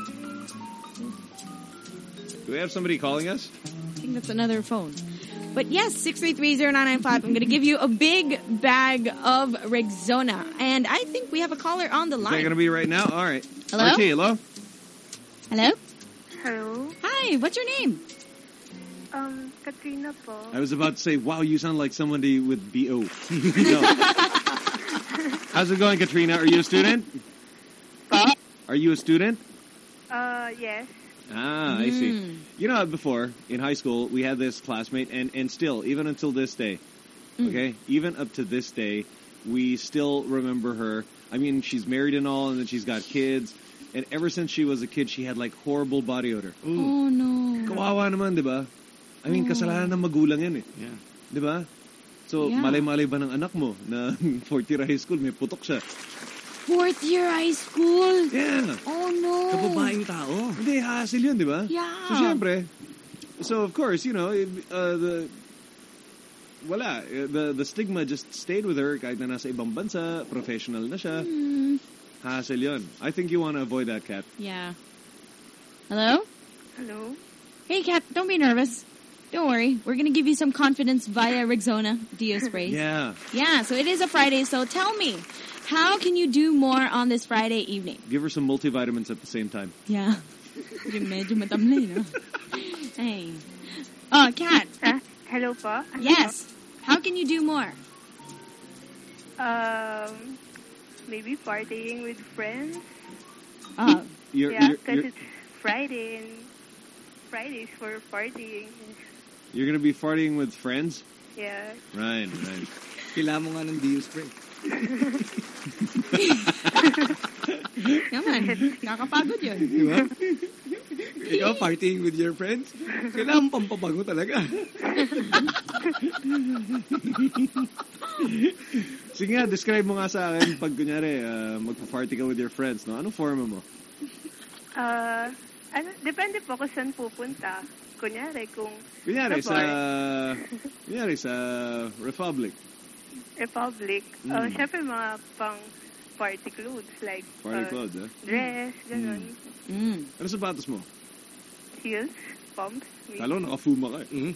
Do we have somebody calling us? I think that's another phone. But yes, six three three, zero nine nine five. I'm going to give you a big bag of Rexona. And I think we have a caller on the Is that line. going to be right now? All right. Hello? R T, hello? Hello? Hello. Hi, what's your name? Um, Katrina po. I was about to say, wow, you sound like somebody with B O. No. How's it going, Katrina? Are you a student? Are you a student? Uh, yes. Ah, I see. Mm. You know, before, in high school, we had this classmate, and, and still, even until this day, okay, even up to this day, we still remember her. I mean, she's married and all, and then she's got kids, and ever since she was a kid, she had, like, horrible body odor. Oh, no. Kawawa naman, di ba? I mean, kasalanan ng magulang yan eh. Yeah. Di ba? So, Yeah. malay-malay ba ng anak mo na fourth year high school, may putok siya? Fourth year high school? Yeah. Oh, no. Kababaeng tao. Hindi, hassle yun, di ba? Yeah. So, syempre, so of course, you know, uh, the, wala, uh, the, the stigma just stayed with her kahit na nasa ibang bansa, professional na siya. Mm. Hassle yun. I think you want to avoid that, Kat. Yeah. Hello? Hello. Hey, Kat, don't be nervous. Don't worry. We're going to give you some confidence via Rexona Deo Spray. Yeah. Yeah, so it is a Friday, so tell me, how can you do more on this Friday evening? Give her some multivitamins at the same time. Yeah. Yung medyo matamlay, no? Hey. Oh, Kat. Uh, hello po. Yes. How can you do more? Um, maybe partying with friends. Oh. You're, yeah, you're, because you're, it's Friday and Fridays for partying. you're going to be farting with friends? Yeah. Right, right. Kailangan mo nga ng Deo Spray. Naman, nakakapagod yun. Di ba? Ikaw, partying with your friends? Kailangan pampabago talaga. Sige nga, describe mo nga sa akin pag kunyari, uh, magpa-party ka with your friends, no? Anong forma mo? Uh, ano, depende po kung saan pupunta. Kunyari, kung Kunyari sa, bar, kunyari sa Republic. Republic, Mm. uh, syempre mga pang party clothes like Party uh, clothes, eh? dress, ganun. Mm. Ano sapatos mo? Heels, pumps. maybe. Kalo, nakafuma ka eh.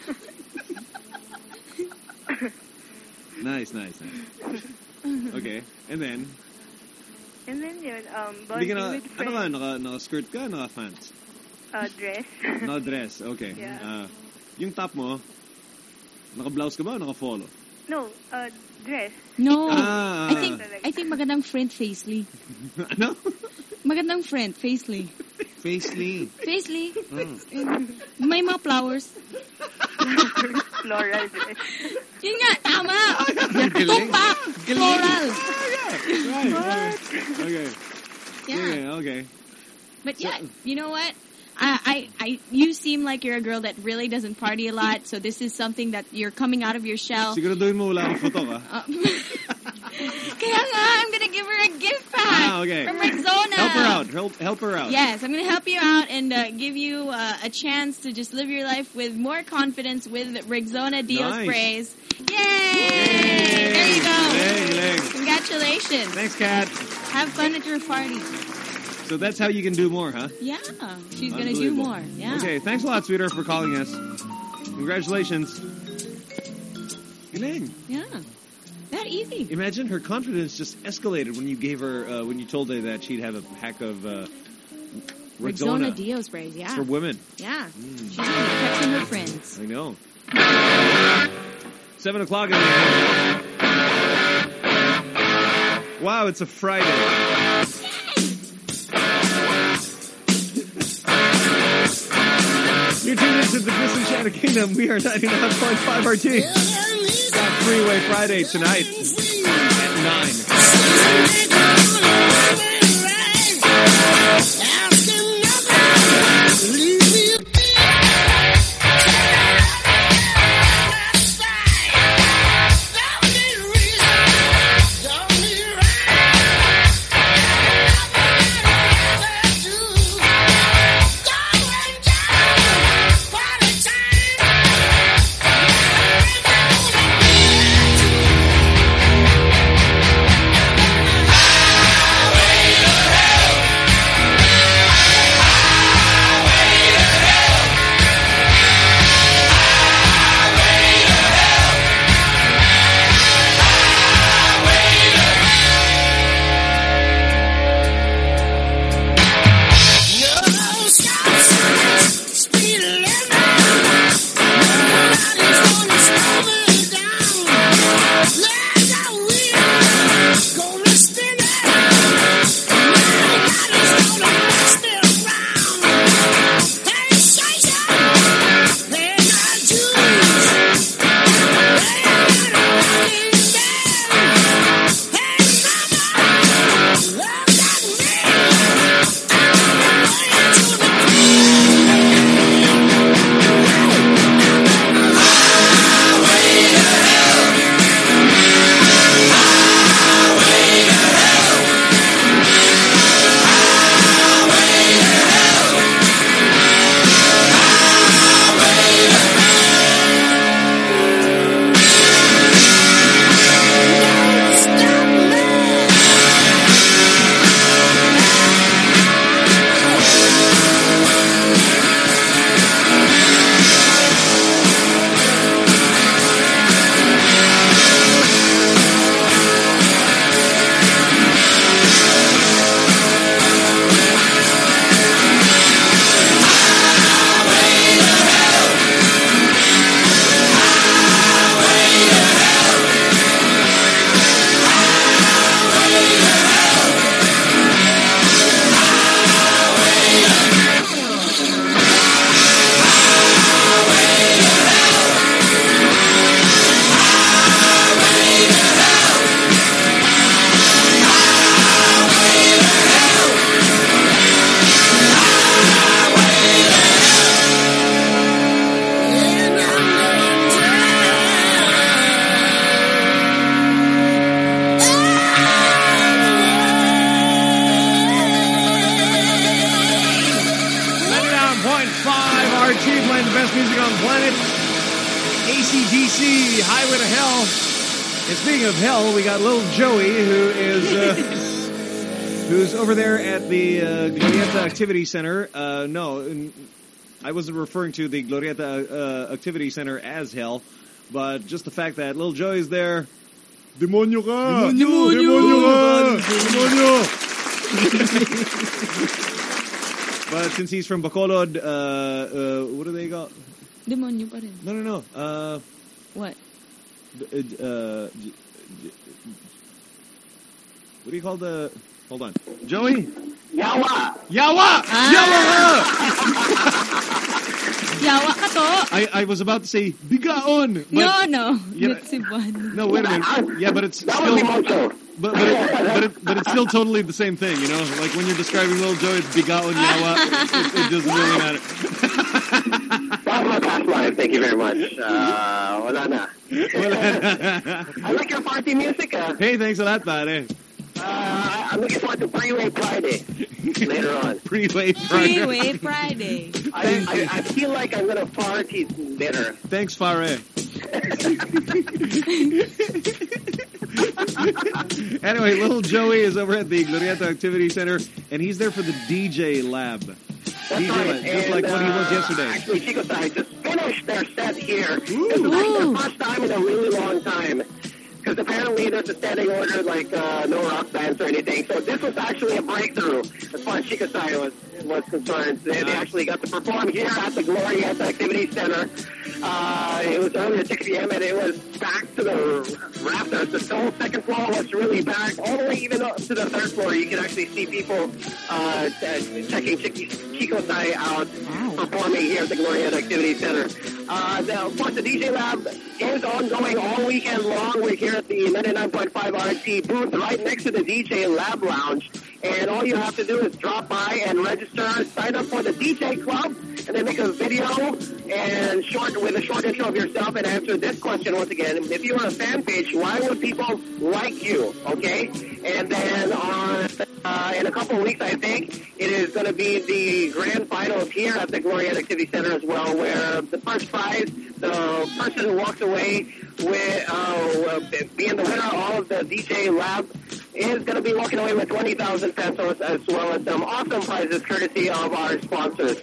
Nice, nice, nice. Okay, and then, And then yun, um, hindi bonding ka na, with ano friends. ka, naka, naka-skirt ka, naka-pants? Uh, dress. Naka-dress, okay. Yeah. Ah, yung top mo, naka-blouse ka ba o naka-follow? No, uh, dress. No. Ah. I think I think magandang front Facely. Ano? Magandang front Facely. Paisley. Paisley. Mm. May mga flowers. Floral. Yun nga, tama. Galing. Tumpak. Floral. Right. Okay. Yeah. Yeah, okay. But yeah, you know what? I, I, I, you seem like you're a girl that really doesn't party a lot, so this is something that you're coming out of your shell. Siguraduhin mo wala akong photo ka. Uh, Kaya nga, I'm gonna give her a gift pack Ah, okay. from Rexona. Help her out. Help, help her out. Yes, I'm gonna help you out and uh, give you uh, a chance to just live your life with more confidence with Rexona Dio Nice. sprays. Yay! Yay! There you go. Galing, galing. Congratulations. Thanks, Kat. Have fun at your party. So that's how you can do more, huh? Yeah, she's gonna do Unbelievable. more. Yeah. Okay, thanks a lot, sweetheart, for calling us. Congratulations. Galing. Yeah. That easy. Imagine her confidence just escalated when you gave her, uh, when you told her that she'd have a pack of uh, Rexona Rexona Dio sprays, yeah. for women. Yeah. She's gonna be texting her friends. I know. Seven o'clock in the morning. Wow, it's a Friday. You're tuned into the Disenchanted Kingdom. We are ninety-nine point five R T. It's got Freeway Friday tonight at nine. playing the best music on the planet. A C D C, Highway to Hell. And speaking of hell, we got little Joey, who is uh, who's over there at the uh, Glorieta Activity Center. Uh, no, I wasn't referring to the Glorieta uh, Activity Center as hell, but just the fact that little Joey's there. Demonyo ka! Demonyo! Demonyo ka! Demonyo! But since he's from Bacolod, uh, uh, what do they got? Demonyo pa rin. No, no, no. Uh, what? Uh, uh, j- j- what do you call the... Hold on. Joey? Yawa. Yawa! Ah. Yawa ka! Yawa ka to. I, I was about to say, bigaon. But, No, no. Yeah. That's Cebuano. No, wait a minute. Yeah, but it's That still... would be Mocho. But but, it, but, it, but it's still totally the same thing, you know? Like when you're describing Little Joey, it's bigaon yawa. It, it doesn't really matter. That was my past life. Thank you very much. Uh, wala na. I like your party music. Uh, Hey, thanks a lot, pare. uh, I'm looking forward to Freeway Friday later on. Freeway Friday. Freeway Friday. I, I, I feel like I'm going to party later. Thanks, Fare. Anyway, Little Joey is over at the Glorieta Activity Center, and he's there for the D J Lab. That's D J right. Lab, just And, like what he was uh, yesterday. Actually, Chico Side just finished their set here. This is actually the first time in a really long time. Because apparently there's a standing order, like uh, no rock bands or anything. So this was actually a breakthrough as far as Chico Side was, was concerned. They, they actually got to perform here at the Glorieta Activity Center. Uh, it was early at six p.m. and it was back to the rafters. The whole second floor was really packed, all the way even up to the third floor. You can actually see people uh, checking Chico Side out performing here at the Glorieta Activity Center. Uh, the, of course, the D J Lab is ongoing all weekend long. We're here at the ninety-nine point five R T booth right next to the D J Lab Lounge. And all you have to do is drop by and register, sign up for the D J Club, and then make a video and short with a short intro of yourself and answer this question once again. If you are a fan page, why would people like you? Okay? And then on uh, in a couple of weeks, I think, it is going to be the grand finals here at the Glorieta Activity Center as well, where the first prize, the person who walks away with uh, being the winner of the D J Lab is going to be walking away with twenty thousand pesos as well as some awesome prizes courtesy of our sponsors.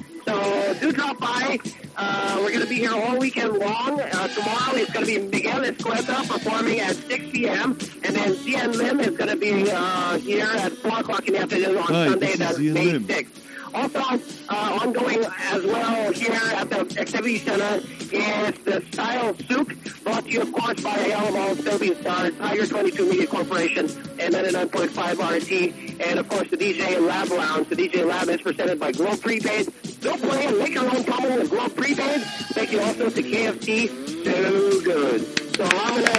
So do drop by. Uh, we're going to be here all weekend long. Uh, tomorrow it's going to be Miguel Escueta performing at six p.m. And then Zian Lim is going to be uh, here at four o'clock in the afternoon on Hi, Sunday. this is That's Zian May Lim. sixth. Also, uh, ongoing as well here at the Activity Center is the Style Souk, brought to you, of course, by Ayala Mall, Philippine Star, Tiger twenty-two Media Corporation, and ninety-nine point five R T, and, of course, the D J Lab Lounge. The D J Lab is presented by Globe Prepaid. Don't play and make your own promo with Globe Prepaid. Thank you also to K F C. So good. So I'm going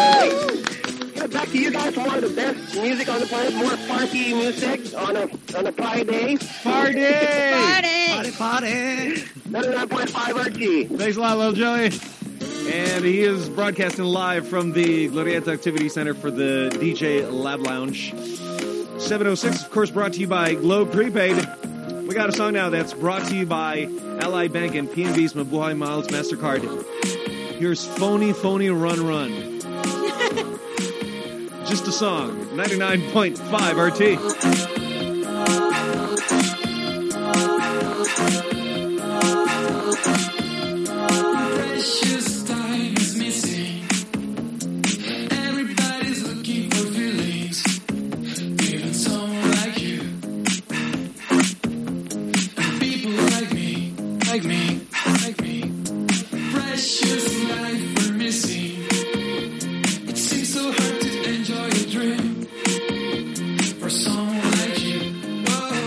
to get back to you guys for more of the best music on the planet, more party music on a on a Friday. Party! Party! Party! ninety-nine point five R T. Thanks a lot, Little Joey. And he is broadcasting live from the Glorieta Activity Center for the D J Lab Lounge. seven oh six, of course, brought to you by Globe Prepaid. We got a song now that's brought to you by Ally Bank and P N B's Mabuhay Miles MasterCard. Here's Phony Phony Run Run. Just a song. ninety-nine point five R T. Precious time is missing. Everybody's looking for feelings. Even someone like you. And people like me, like me, like me. Precious life we're missing. It seems so hard to enjoy a dream. For someone like you. Whoa.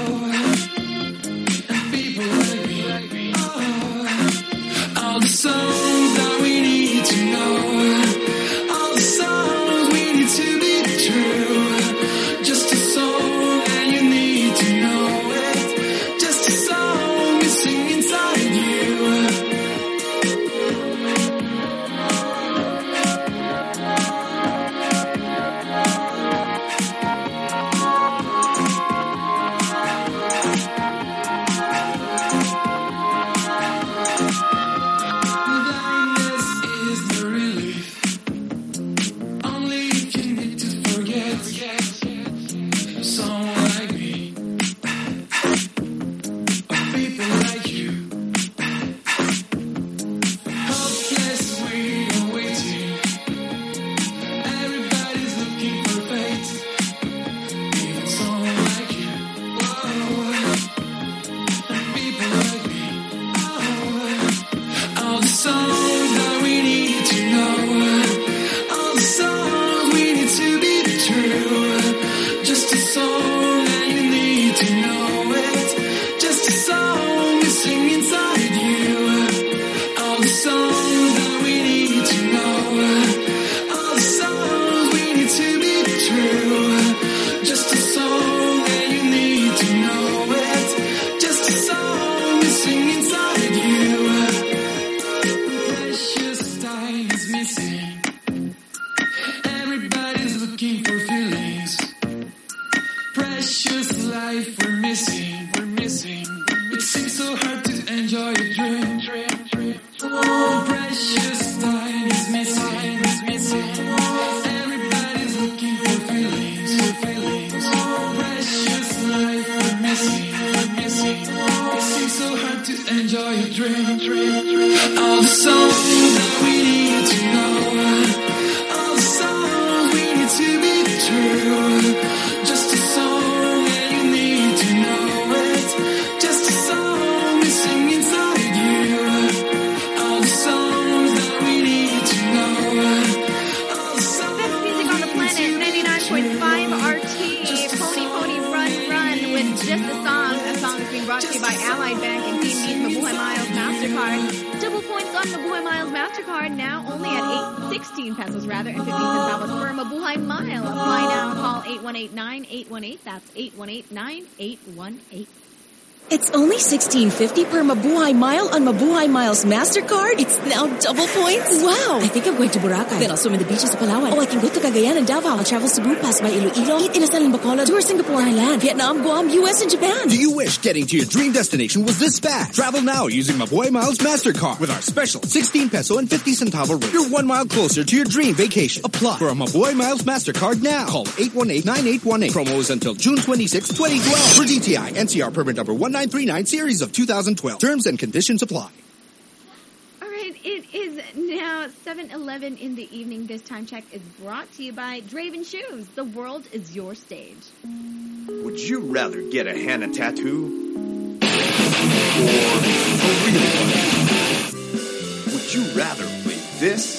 precious life we're missing, we're missing. It seems so hard to enjoy a dream. Oh, precious time is missing, is missing. Everybody's looking for feelings, for feelings. Oh, precious life we're missing, we're missing. It seems so hard to enjoy a dream, dream, dream. All the songs that we need to know, all the songs we need to be true. Just a song and you need to know it. Just a song missing inside you. All the songs that we need to know. All the songs Best music on the planet, ninety-nine point five R T. Pony Pony Run Run with Just a Song. A song is being brought to you by Allied Bank and Team Meet Mabuhay Miles MasterCard. Double points on Mabuhay Miles MasterCard now only at eight, sixteen pesos rather, and fifteen centavos per Mabuhay Mile. Apply now. Call eight one eight, nine eight one eight. That's eight one eight, nine eight one eight. It's only sixteen fifty per Mabuhay Mile on Mabuhay Miles MasterCard. It's now double points. Wow. I think I'm going to Boracay. Then I'll swim in the beaches of Palawan. Oh, I can go to Cagayan and Davao. I'll travel Cebu, pass by Iloilo, eat inasal in Bacolod, tour Singapore, Thailand, Vietnam, Guam, U S, and Japan. Do you wish getting to your dream destination was this fast? Travel now using Mabuhay Miles MasterCard with our special sixteen peso and fifty centavo rate. You're one mile closer to your dream vacation. Apply for a Mabuhay Miles MasterCard now. Call eight one eight, nine eight one eight. Promos until June twenty-sixth, twenty twelve. For D T I, N C R permit number one nine three nine, series of two thousand twelve. Terms and conditions apply. All right, it is now seven eleven in the evening. This time check is brought to you by Draven Shoes. The world is your stage. Would you rather get a henna tattoo or a real one? Would you rather play this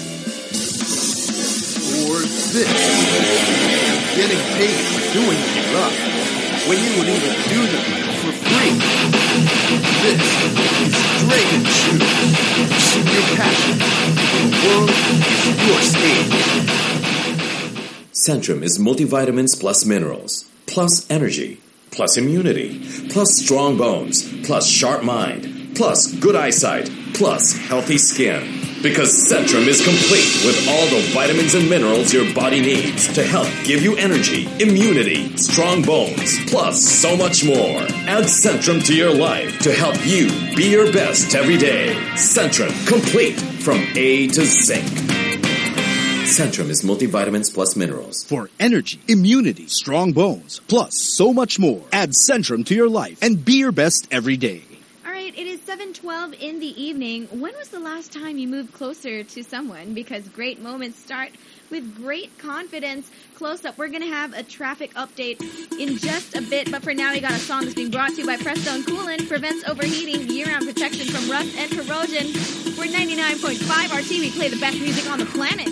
or this? Getting paid for doing what you love when you would even do them for free. This is Draven Shoes. Pursue your passion. The world is your stage. Centrum is multivitamins plus minerals, plus energy, plus immunity, plus strong bones, plus sharp mind, plus good eyesight, plus healthy skin. Because Centrum is complete with all the vitamins and minerals your body needs to help give you energy, immunity, strong bones, plus so much more. Add Centrum to your life to help you be your best every day. Centrum, complete from A to Zinc. Centrum is multivitamins plus minerals. For energy, immunity, strong bones, plus so much more. Add Centrum to your life and be your best every day. It is seven twelve in the evening. When was the last time you moved closer to someone? Because great moments start with great confidence. Close up, we're going to have a traffic update in just a bit. But for now, we got a song that's being brought to you by Prestone Coolant. Prevents overheating, year-round protection from rust and corrosion. We're ninety-nine point five R T. We play the best music on the planet.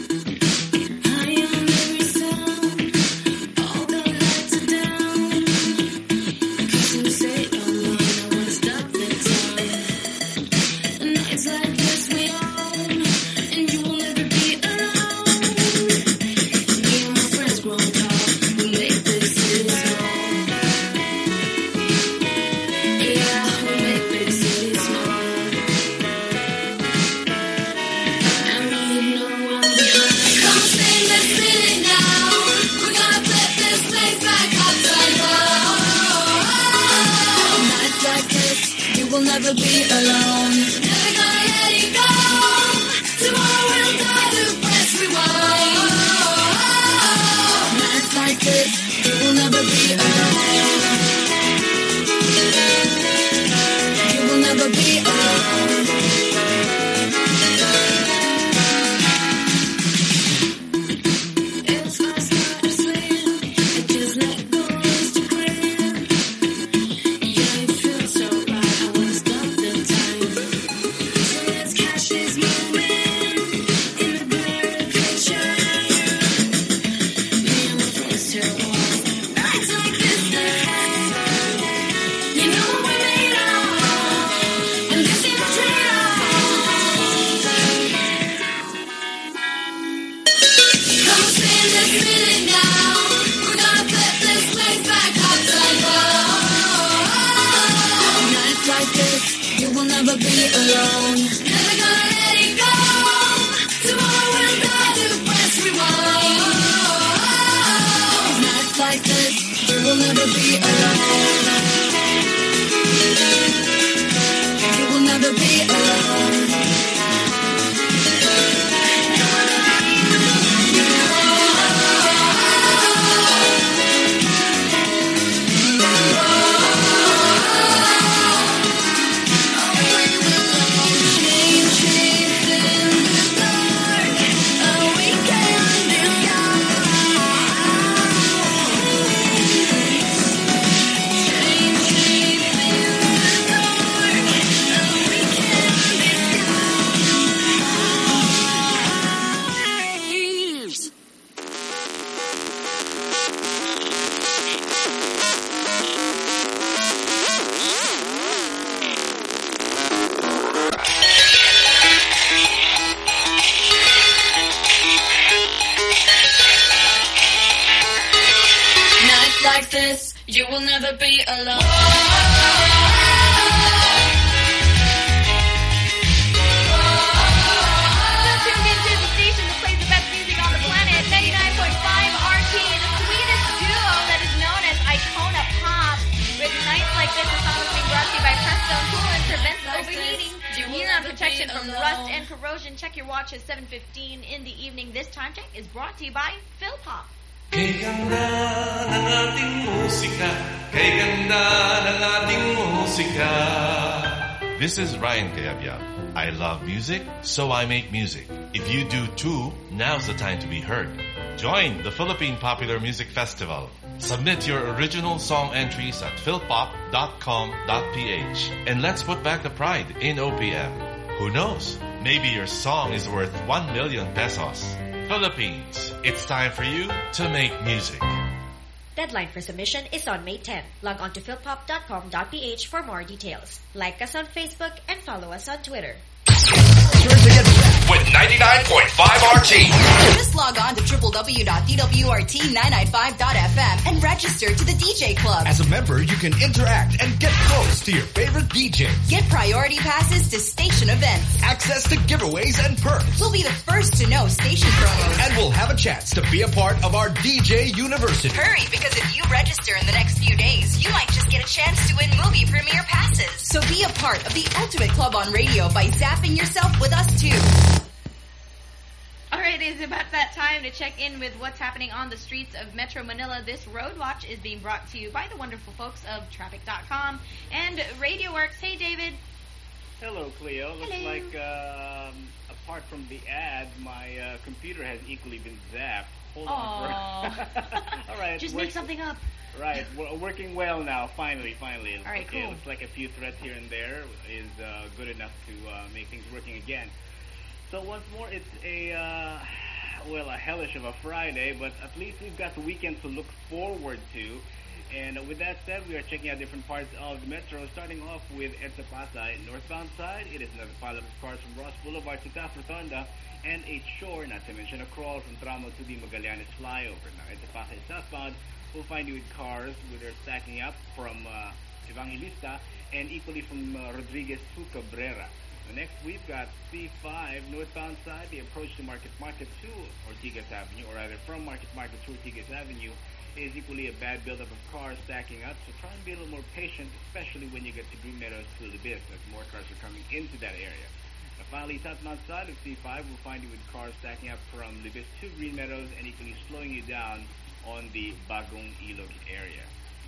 Never be alone. Never gonna let it go. Tomorrow we'll die to press rewind. Nights like this, you will never be alone. You will never be alone. It's my start to sleep. I just let go is to creep. Yeah, it feels so right. Stop the time. So let's catch this moment in the bigger picture. Me and my friends still walk. Nights like this, you know what we made of. And like this, you will never be alone. You will never be alone. Like this, you will never be alone. Still tuned into the station that plays the best music on the planet, ninety-nine point five R T, the Swedish duo that is known as Icona Pop. With nights like this, the song is being brought to you by Prestone Coolant, prevents overheating, year-round protection from rust and corrosion. Check your watch at seven fifteen in the evening. This time check is brought to you by Phil Pop. Kay ganda ng ating musika, kay ganda ng ating musika. This is Ryan Cayabyab. I love music, so I make music. If you do too, now's the time to be heard. Join the Philippine Popular Music Festival. Submit your original song entries at philpop dot com dot p h and let's put back the pride in O P M. Who knows? Maybe your song is worth one million pesos. Philippines, it's time for you to make music. Deadline for submission is on May tenth. Log on to philpop dot com dot p h for more details. Like us on Facebook and follow us on Twitter. With ninety-nine point five R T. Just log on to w w w dot d w r t nine nine five dot f m and register to the D J Club. As a member, you can interact and get close to your favorite D Js. Get priority passes to station events. Access to giveaways and perks. We'll be the first to know station promos. And we'll have a chance to be a part of our D J University. Hurry, because if you register in the next few days, you might just get a chance to win movie premiere passes. So be a part of the ultimate club on radio by zapping yourself with us too. All right, it's about that time to check in with what's happening on the streets of Metro Manila. This Road Watch is being brought to you by the wonderful folks of Traffic dot com and RadioWorks. Hey, David. Hello, Cleo. Looks Hello. like, um, apart from the ad, my uh, computer has equally been zapped. Hold on. For... All right. Just work... make something up. Right. We're working well now. Finally, finally. All right, okay, cool. Looks like a few threads here and there is uh, good enough to uh, make things working again. So once more, it's a, uh, well, a hellish of a Friday, but at least we've got the weekend to look forward to. And uh, with that said, we are checking out different parts of the metro, starting off with EDSA Pasay. Northbound side, it is another pile of cars from Ross Boulevard to Taft Rotonda, and a chore, not to mention a crawl from Tramo to the Magallanes flyover. Now, EDSA Pasay southbound will find you with cars with their stacking up from uh, Evangelista and equally from uh, Rodriguez to Cabrera. Next, we've got C five, northbound side, the approach to Market Market to Ortigas Avenue, or rather from Market Market to Ortigas Avenue, is equally a bad buildup of cars stacking up, so try and be a little more patient, especially when you get to Green Meadows to Libis, as more cars are coming into that area. Now, finally, southbound side of C five will find you with cars stacking up from Libis to Green Meadows and equally slowing you down on the Bagong Ilog area.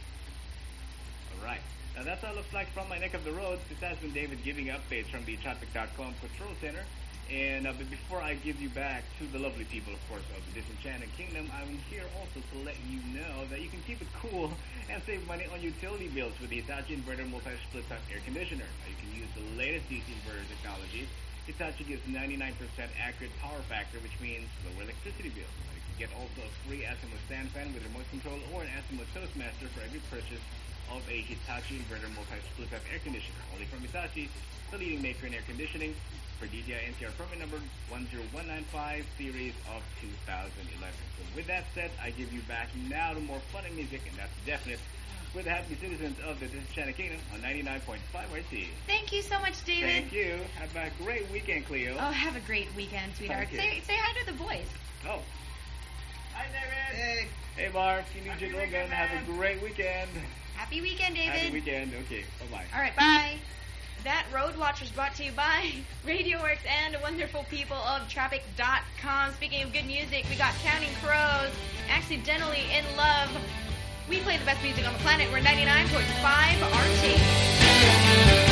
Alright. Now that's how it looks like from my neck of the road. This has been David giving updates from the Traffic dot com Control Center. And uh, but before I give you back to the lovely people, of course, of the Disenchanted Kingdom, I'm here also to let you know that you can keep it cool and save money on utility bills with the Hitachi Inverter Multi-Split Type Air Conditioner. Now you can use the latest D C inverter technology. Hitachi gives ninety-nine percent accurate power factor, which means lower electricity bills. Now, you can get also a free Asimo stand fan with remote control or an Asimo Toastmaster for every purchase of a Hitachi Inverter Multi-Split Type Air Conditioner. Only from Hitachi, the leading maker in air conditioning, for D T I N C R permit number one zero one nine five, series of two thousand eleven. So with that said, I give you back now to more fun and music, and that's definite, with the happy citizens of the Disenchanted Kingdom on ninety-nine point five R T. Thank you so much, David. Thank you. Have a great weekend, Cleo. Oh, have a great weekend, sweetheart. Thank you. Say, say hi to the boys. Oh. Hi, David. Hey. Hey, Mark. Happy Logan. Have a great weekend. Happy weekend, David. Happy weekend. Okay. Bye-bye. All right, bye. That Road Watch was brought to you by RadioWorks and the wonderful people of Traffic dot com. Speaking of good music, we got Counting Crows, Accidentally in Love. We play the best music on the planet. We're ninety-nine point five R T.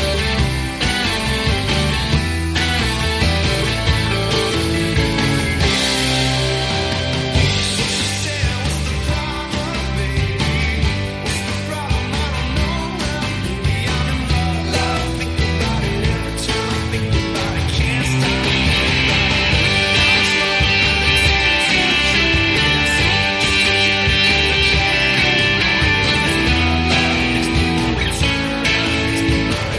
Thank you.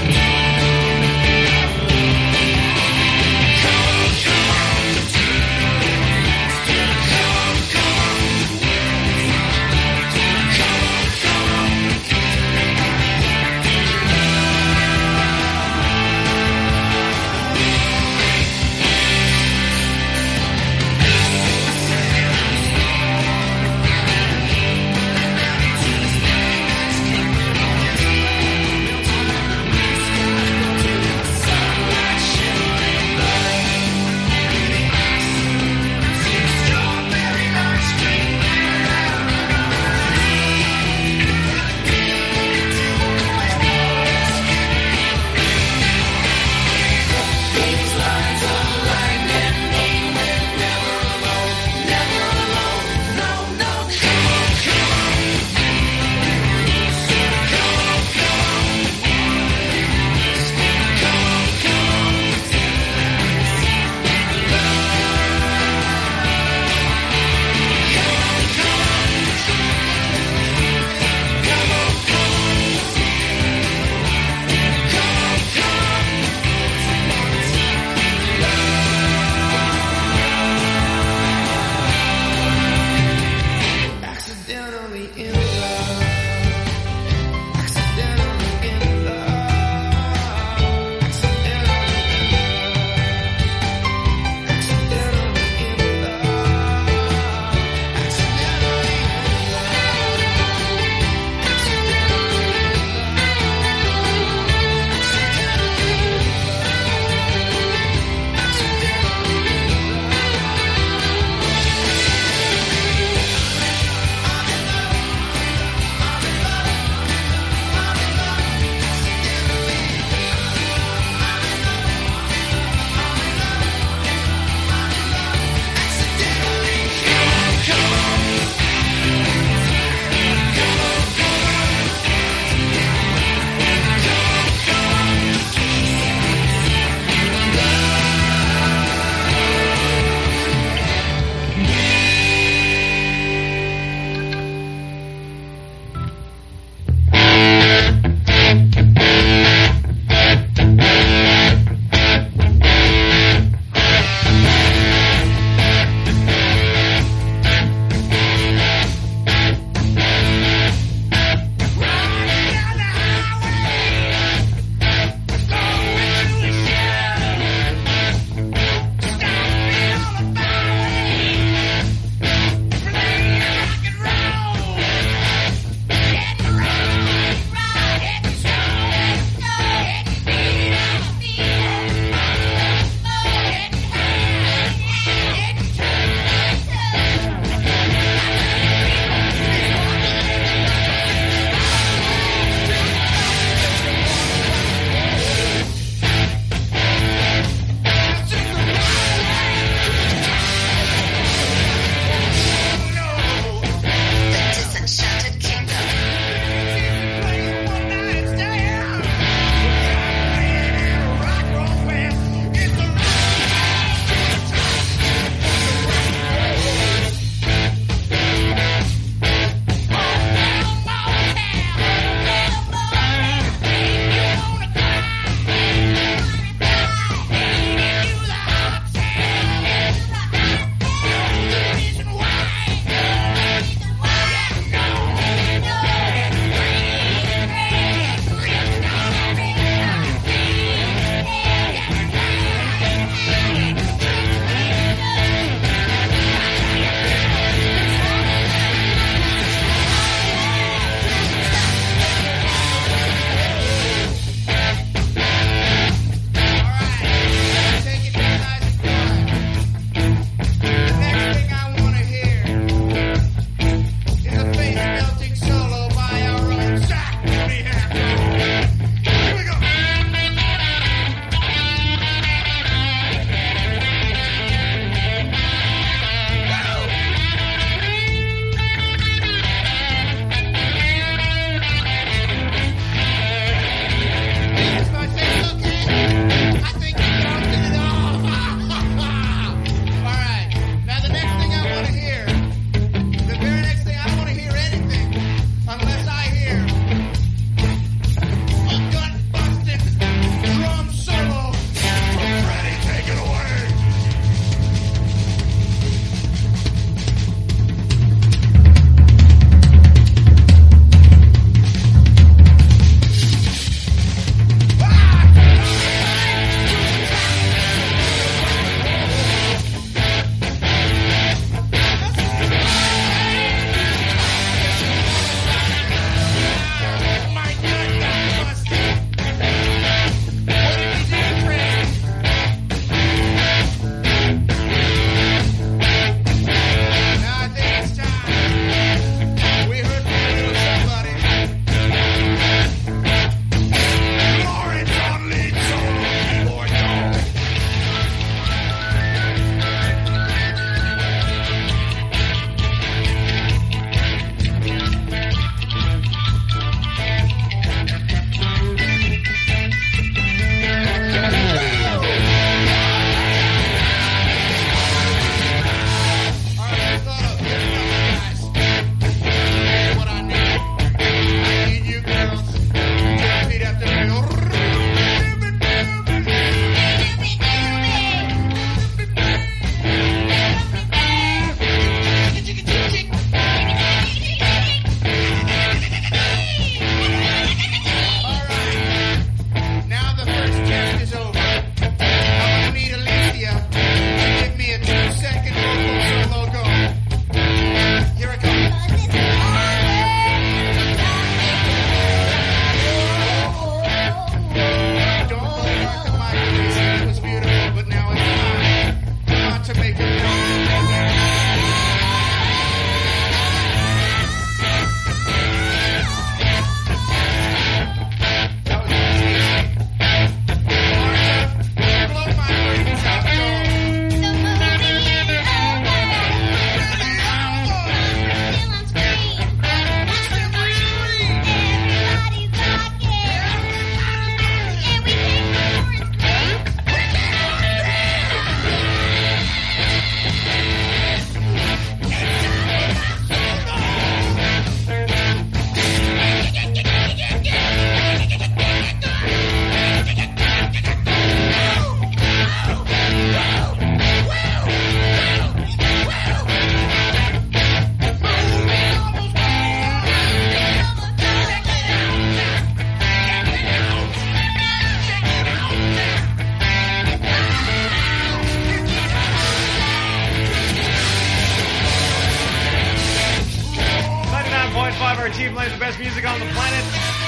point five R T playing the best music on the planet.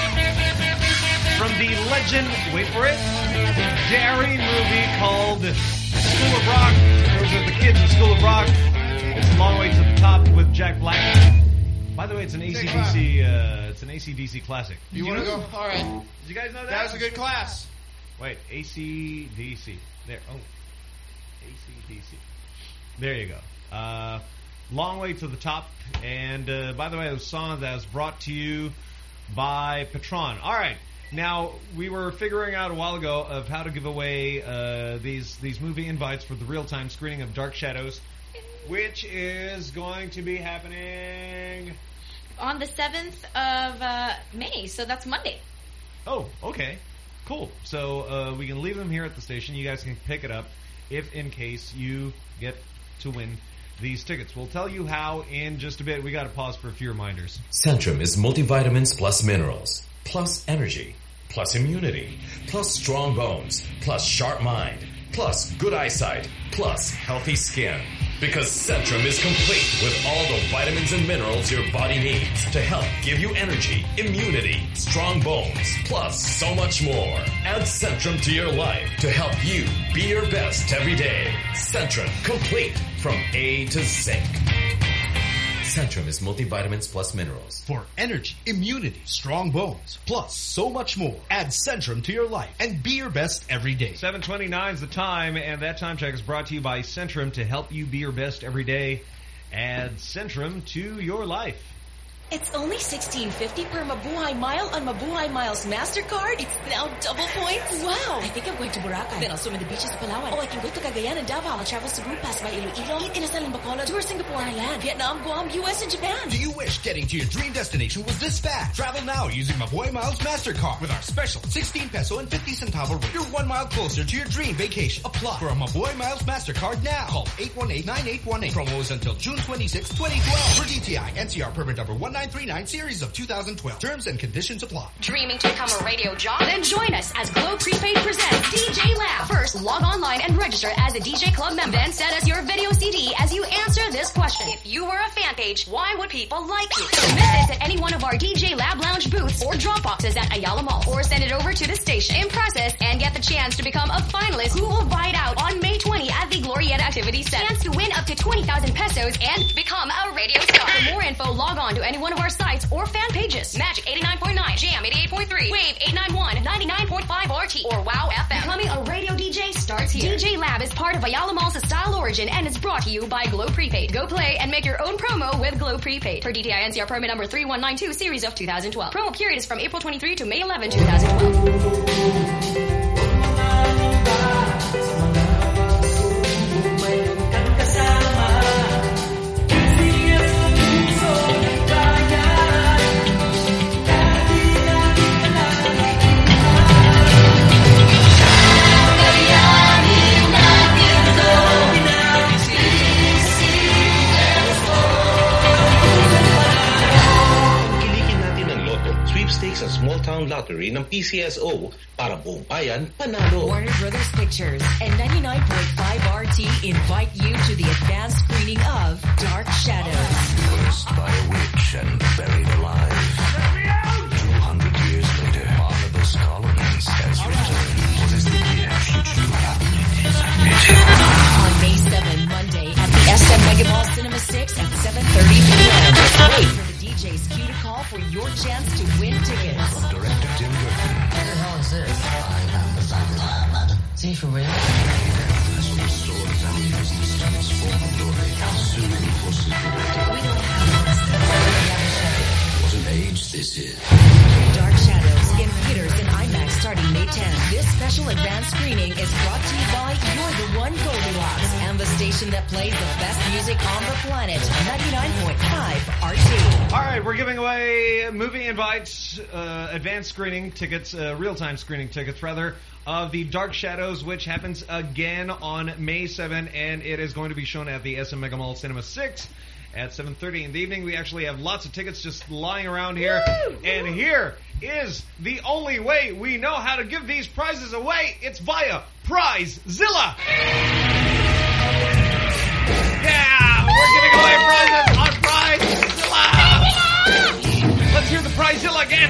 From the legend, wait for it, legendary movie called School of Rock. Those are the kids of School of Rock. It's a long way to the top with Jack Black. By the way, it's an A C D C. Uh, it's an A C D C classic. You, you want to go? All right. Did you guys know that? That was a good class. Wait, A C D C. There. Oh, A C D C. There you go. Uh, long way to the top. And uh, by the way, the song that was brought to you by Patron. All right. Now, we were figuring out a while ago of how to give away uh, these these movie invites for the real-time screening of Dark Shadows, which is going to be happening on the seventh of uh, May, so that's Monday. Oh, okay. Cool. So uh, we can leave them here at the station. You guys can pick it up if in case you get to win these tickets. We'll tell you how in just a bit. We got to pause for a few reminders. Centrum is multivitamins plus minerals, plus energy, plus immunity, plus strong bones, plus sharp mind, plus good eyesight, plus healthy skin. Because Centrum is complete with all the vitamins and minerals your body needs to help give you energy, immunity, strong bones, plus so much more. Add Centrum to your life to help you be your best every day. Centrum, complete from A to Zinc. Centrum is multivitamins plus minerals. For energy, immunity, strong bones, plus so much more. Add Centrum to your life and be your best every day. seven twenty-nine is the time, and that time check is brought to you by Centrum to help you be your best every day. Add Centrum to your life. It's only sixteen fifty per Mabuhay Mile on Mabuhay Miles MasterCard. It's now double points. Wow. I think I'm going to Boracay. Then I'll swim in the beaches of Palawan. Oh, I can go to Cagayan and Davao. I'll travel Cebu, pass by Iloilo, eat Inasal and Bacolod, tour Singapore, Thailand, Vietnam, Guam, U S, and Japan. Do you wish getting to your dream destination was this fast? Travel now using Mabuhay Miles MasterCard with our special sixteen peso and fifty centavo rate. You're one mile closer to your dream vacation. Apply for a Mabuhay Miles MasterCard now. Call eight one eight, nine eight one eight. Promos until June twenty-sixth, twenty twelve. For D T I, N C R permit number one nine three nine, series of two thousand twelve. Terms and conditions apply. Dreaming to become a radio jock? Then join us as Glow Prepaid presents D J Lab. First, log online and register as a D J Club member. Then send us your video C D as you answer this question. If you were a fan page, why would people like you? Submit this at any one of our D J Lab Lounge booths or drop boxes at Ayala Mall. Or send it over to the station. In process and get the chance to become a finalist who will bite out on May twentieth at the Glorieta Activity Center. Chance to win up to twenty thousand pesos and become a radio star. For more info, log on to any one of our sites or fan pages. Magic eighty-nine point nine, Jam eighty-eight point three, Wave eight ninety-one, ninety-nine point five R T, or Wow F M. Becoming a radio D J starts here. D J Lab is part of Ayala Mall's Style Origin and is brought to you by Glow Prepaid. Go play and make your own promo with Glow Prepaid. Per D T I N C R permit number three one nine two, series of two thousand twelve. Promo period is from April twenty-third to May eleventh, two thousand twelve. Sa small town lottery ng P C S O para buong bayan panalo. Warner Brothers Pictures and ninety-nine point five R T invite you to the advanced screening of Dark Shadows. Cursed by a witch and buried alive. Two hundred years later, Barnabas Collins has returned. What is the gift you On May seventh, Monday, at the S M Mega Mall Cinema six at seven thirty p m Wait for the D J's cue to call for your chance to win tickets. Director Tim Burton. What the hell is this? I am the Batman. Is he for real? What an age this is. Dark Shadows in theaters and IMAX starting May tenth. This special advanced screening is brought to you by You're the One Goldilocks and the station that plays the best music on the planet, ninety-nine point five R T. All right, we're giving away movie invites, uh, advanced screening tickets, uh, real-time screening tickets, rather, of the Dark Shadows, which happens again on May seventh, and it is going to be shown at the S M Mega Mall Cinema six at seven thirty in the evening. We actually have lots of tickets just lying around here, Woo! And here is the only way we know how to give these prizes away. It's via Prizezilla. Yeah, we're giving away prizes on Prizezilla. again.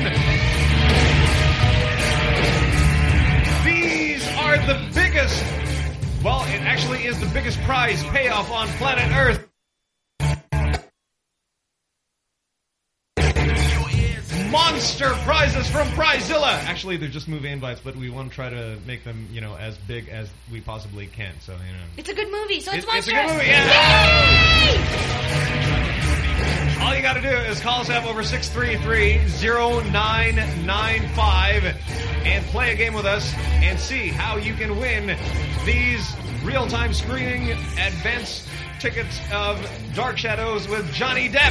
These are the biggest, well, it actually is the biggest prize payoff on planet Earth. Monster prizes from Prizilla. Actually, they're just movie invites, but we want to try to make them, you know, as big as we possibly can. So, you know. It's a good movie, so it's It- it's a monstrous. good movie, yeah. All you got to do is call us up over six three three, zero nine nine five and play a game with us and see how you can win these real-time screening advance tickets of Dark Shadows with Johnny Depp.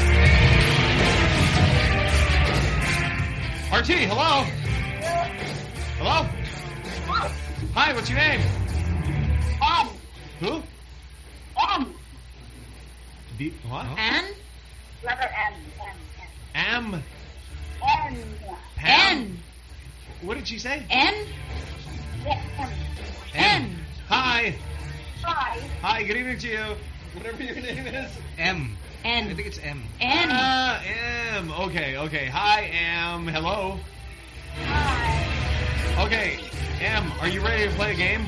R T, hello? Hello? Hi, what's your name? M. Who? M. D what? N? Letter M. M. Am. N. Pam? What did she say? N? Yes, M. N. Hi. Hi. Hi, good evening to you. Whatever your name is. M. N. I think it's M. N. Ah, M. Okay, okay. Hi, M. Hello. Hi. Okay, M, are you ready to play a game?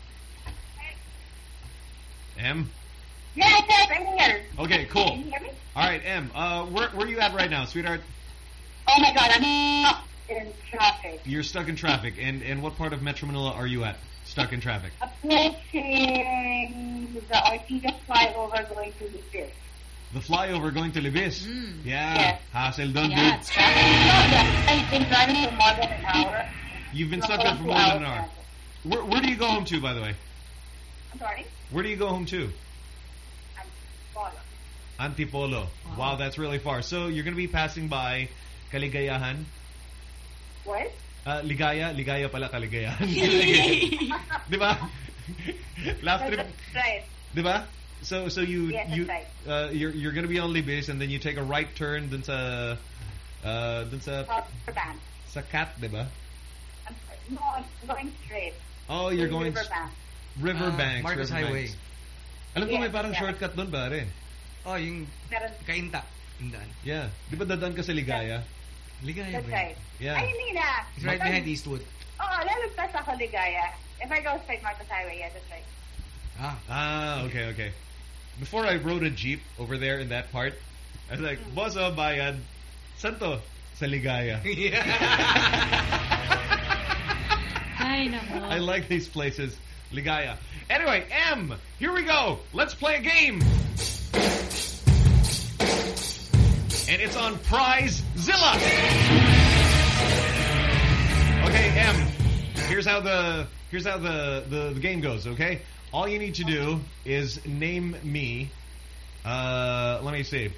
M? Yes, yes, I'm here. Okay, cool. Can you hear me? All right, M, uh, where, where are you at right now, sweetheart? Oh my god, I'm stuck in traffic. You're stuck in traffic. And, and what part of Metro Manila are you at? Stuck in traffic. Approaching the Ortigas flyover going to the fifth. The flyover going to Libis. Mm. Yeah. Yes. Hassle done, Yeah, dude. it's traffic. You know that I've been driving for more than an hour. You've been For stuck there for two more than an hours. hour. Where, where do you go home to, by the way? I'm sorry? Where do you go home to? Polo. Antipolo. Wow, that's really far. So you're going to be passing by Kaligayahan? What? Uh, Ligaya? Ligaya pala, Kaligayahan. Di ba? Last trip. That's right. Di ba? So so you Yes, you that's uh, you're you're going to be on Libis and then you take a right turn dun sa uh dun sa Riverbank. sa Cat, di ba? I'm sorry. No, I'm going straight. Oh, you're To going Riverbank. Riverbanks. Uh, Marcos Riverbanks. Highway. Alam ko may Yes, parang yes. shortcut doon, pare. Oh, yung Meron. Kainta. Yung daan. Yeah. Di ba dadaan ka sa Ligaya? Ligaya That's ba yun? right. Yeah. Ay, hindi na. It's right behind Eastwood. Oo, lalagpas ako Ligaya. If I go straight Marcos Highway, yeah, that's right. Ah. Ah, okay, okay. Before I rode a jeep over there in that part, I was like, Boso, bayad. Santo, sa Ligaya. Ay, nako. I like these places. Ligaya. Anyway, M, here we go. Let's play a game. And it's on Prizilla. Okay, M. Here's how the here's how the, the, the game goes, okay? All you need to do is name me. Uh, let me see.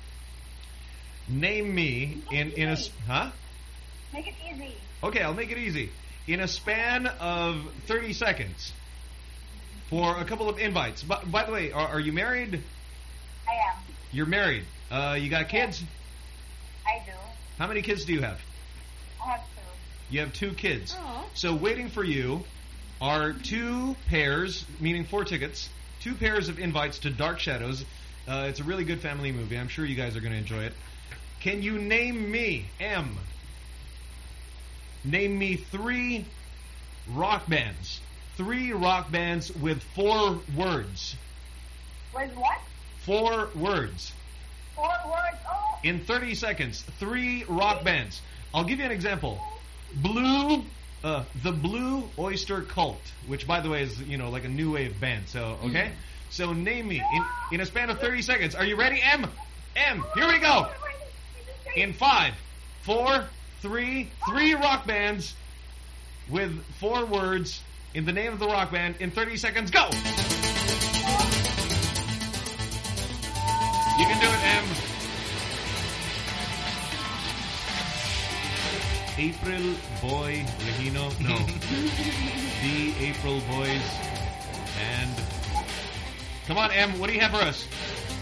Name me in in a s- huh? Make it easy. Okay, I'll make it easy. In a span of thirty seconds for a couple of invites. But by the way, are, are you married? I am. You're married. Uh, you got kids? I do. How many kids do you have? I have two. You have two kids. Aw. So waiting for you are two pairs, meaning four tickets, two pairs of invites to Dark Shadows. Uh, it's a really good family movie. I'm sure you guys are going to enjoy it. Can you name me, M? Name me three rock bands. Three rock bands with four words. With what? Four words. Four words. Oh, In thirty seconds, three rock bands. I'll give you an example. Blue, uh, the Blue Oyster Cult, which, by the way, is, you know, like a new wave band. So, okay? So name me in, in a span of thirty seconds. Are you ready, M? M, here we go. In five, four, three, three rock bands with four words in the name of the rock band in thirty seconds. Go! You can do it, M. April Boy Regino. No. The April Boys. And come on, M. What do you have for us?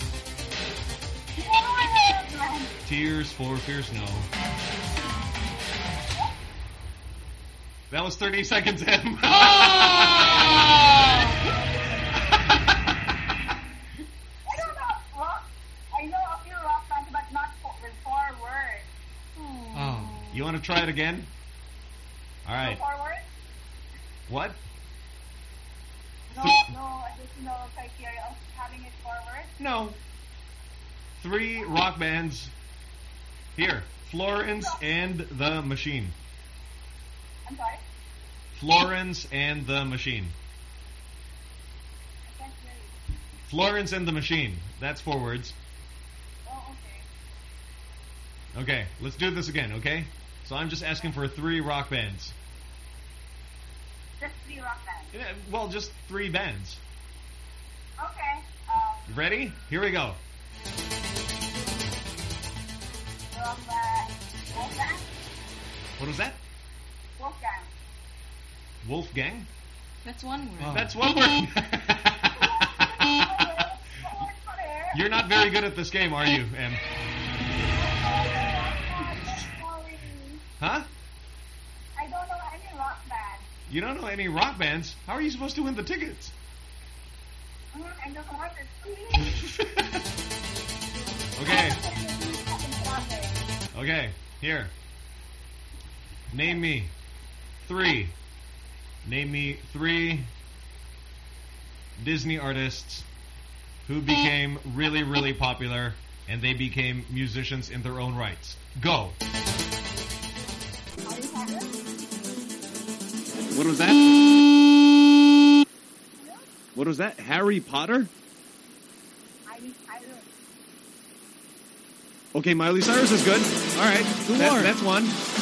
Tears for Fears. No. That was thirty seconds, M. I don't know rock. I know a few rock bands, but not four, with four words. Oh. You want to try it again? All right. Go forward? What? No, no additional criteria of having it forward? No. Three rock bands. Here. Florence and the Machine. I'm sorry? Florence and the Machine. I can't hear you. Florence and the Machine. That's four words. Oh, okay. Okay, let's do this again, okay? So I'm just asking for three rock bands. Just three rock bands. Yeah, well, just three bands. Okay. Um, Ready? Here we go. Rock band. Wolfgang? What was that? Wolfgang. Wolfgang? That's one word. Oh. That's one word. You're not very good at this game, are you, Em? Huh? I don't know any rock band. You don't know any rock bands? How are you supposed to win the tickets? Mm, I don't know what to Okay. Okay, here. Name me three. Name me three Disney artists who became really, really popular and they became musicians in their own rights. Go. What was that? What was that? Harry Potter? Okay, Miley Cyrus is good. All right, that, that's one.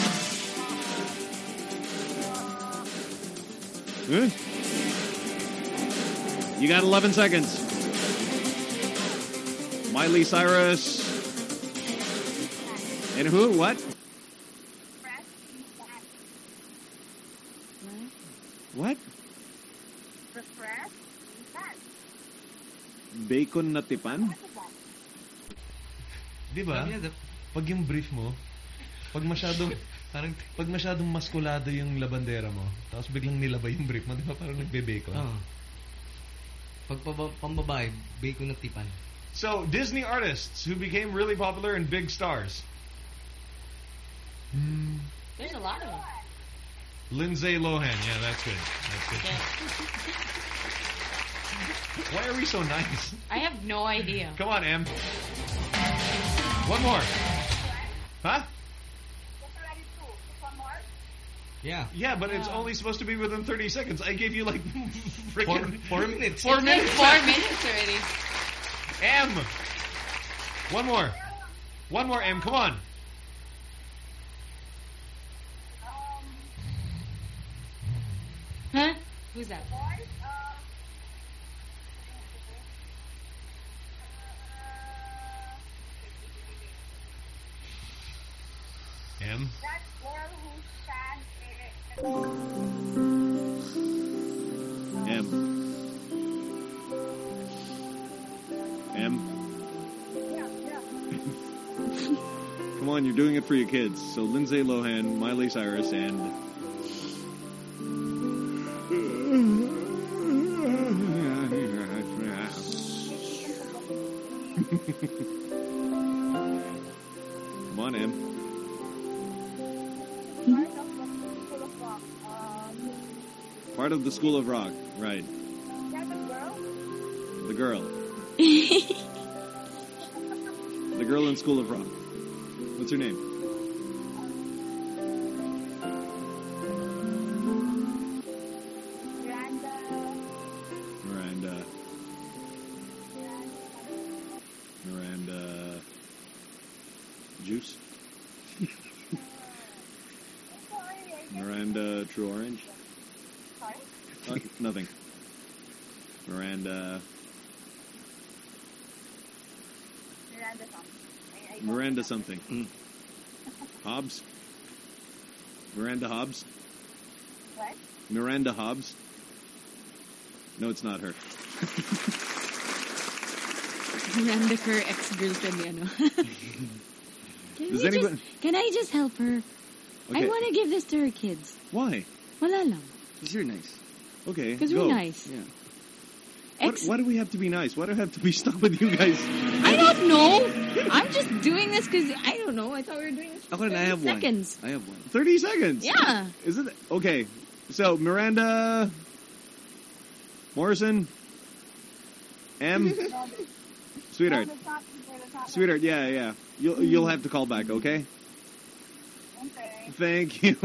Huh? You got eleven seconds. Miley Cyrus. And who? What? What? Bacon na tipan? Di ba? Pag yung brief mo, pag masyadong parang pag masyadong maskulado yung labandera mo, tapos biglang nilabay yung brief mo, di ba parang nagbe-bacon? Oo. Pag pambabae, bacon na tipan. So, Disney artists who became really popular and big stars. Hmm. There's a lot of them. Lindsay Lohan. Yeah, that's good. That's good. Why are we so nice? I have no idea. Come on, Em. One more. Huh? Yeah. Yeah, but it's only supposed to be within thirty seconds. I gave you like freaking four, four minutes. Four minutes. Four minutes already. M. One more. One more, M. Come on. Huh? Who's that? M. That girl who sang M. M. Yeah, yeah. Come on, you're doing it for your kids. So Lindsay Lohan, Miley Cyrus, and come on, Em. Part of the School of Rock, right? The girl. The girl in School of Rock. What's her name? Miranda. Miranda. Juice? Miranda True Orange? Uh, nothing. Miranda. Miranda something. I, I Miranda something. Mm. Hobbs? Miranda Hobbs? What? Miranda Hobbs? No, it's not her. Miranda Kerr, ex-girlfriend ni ano. Can, Does we anybody... just, can I just help her? Okay. I want to give this to her kids. Why? Wala lang. Because you're nice. Okay, Because go. we're nice. Yeah. What, why do we have to be nice? Why do I have to be stuck with you guys? I don't know. I'm just doing this because I don't know. I thought we were doing this for Oh, and I thirty have seconds. one. I have one. Thirty seconds. Yeah. Is it okay? So Miranda, Morrison, M, sweetheart, sweetheart. Yeah, yeah. You'll you'll have to call back. Okay. Okay. Thank you.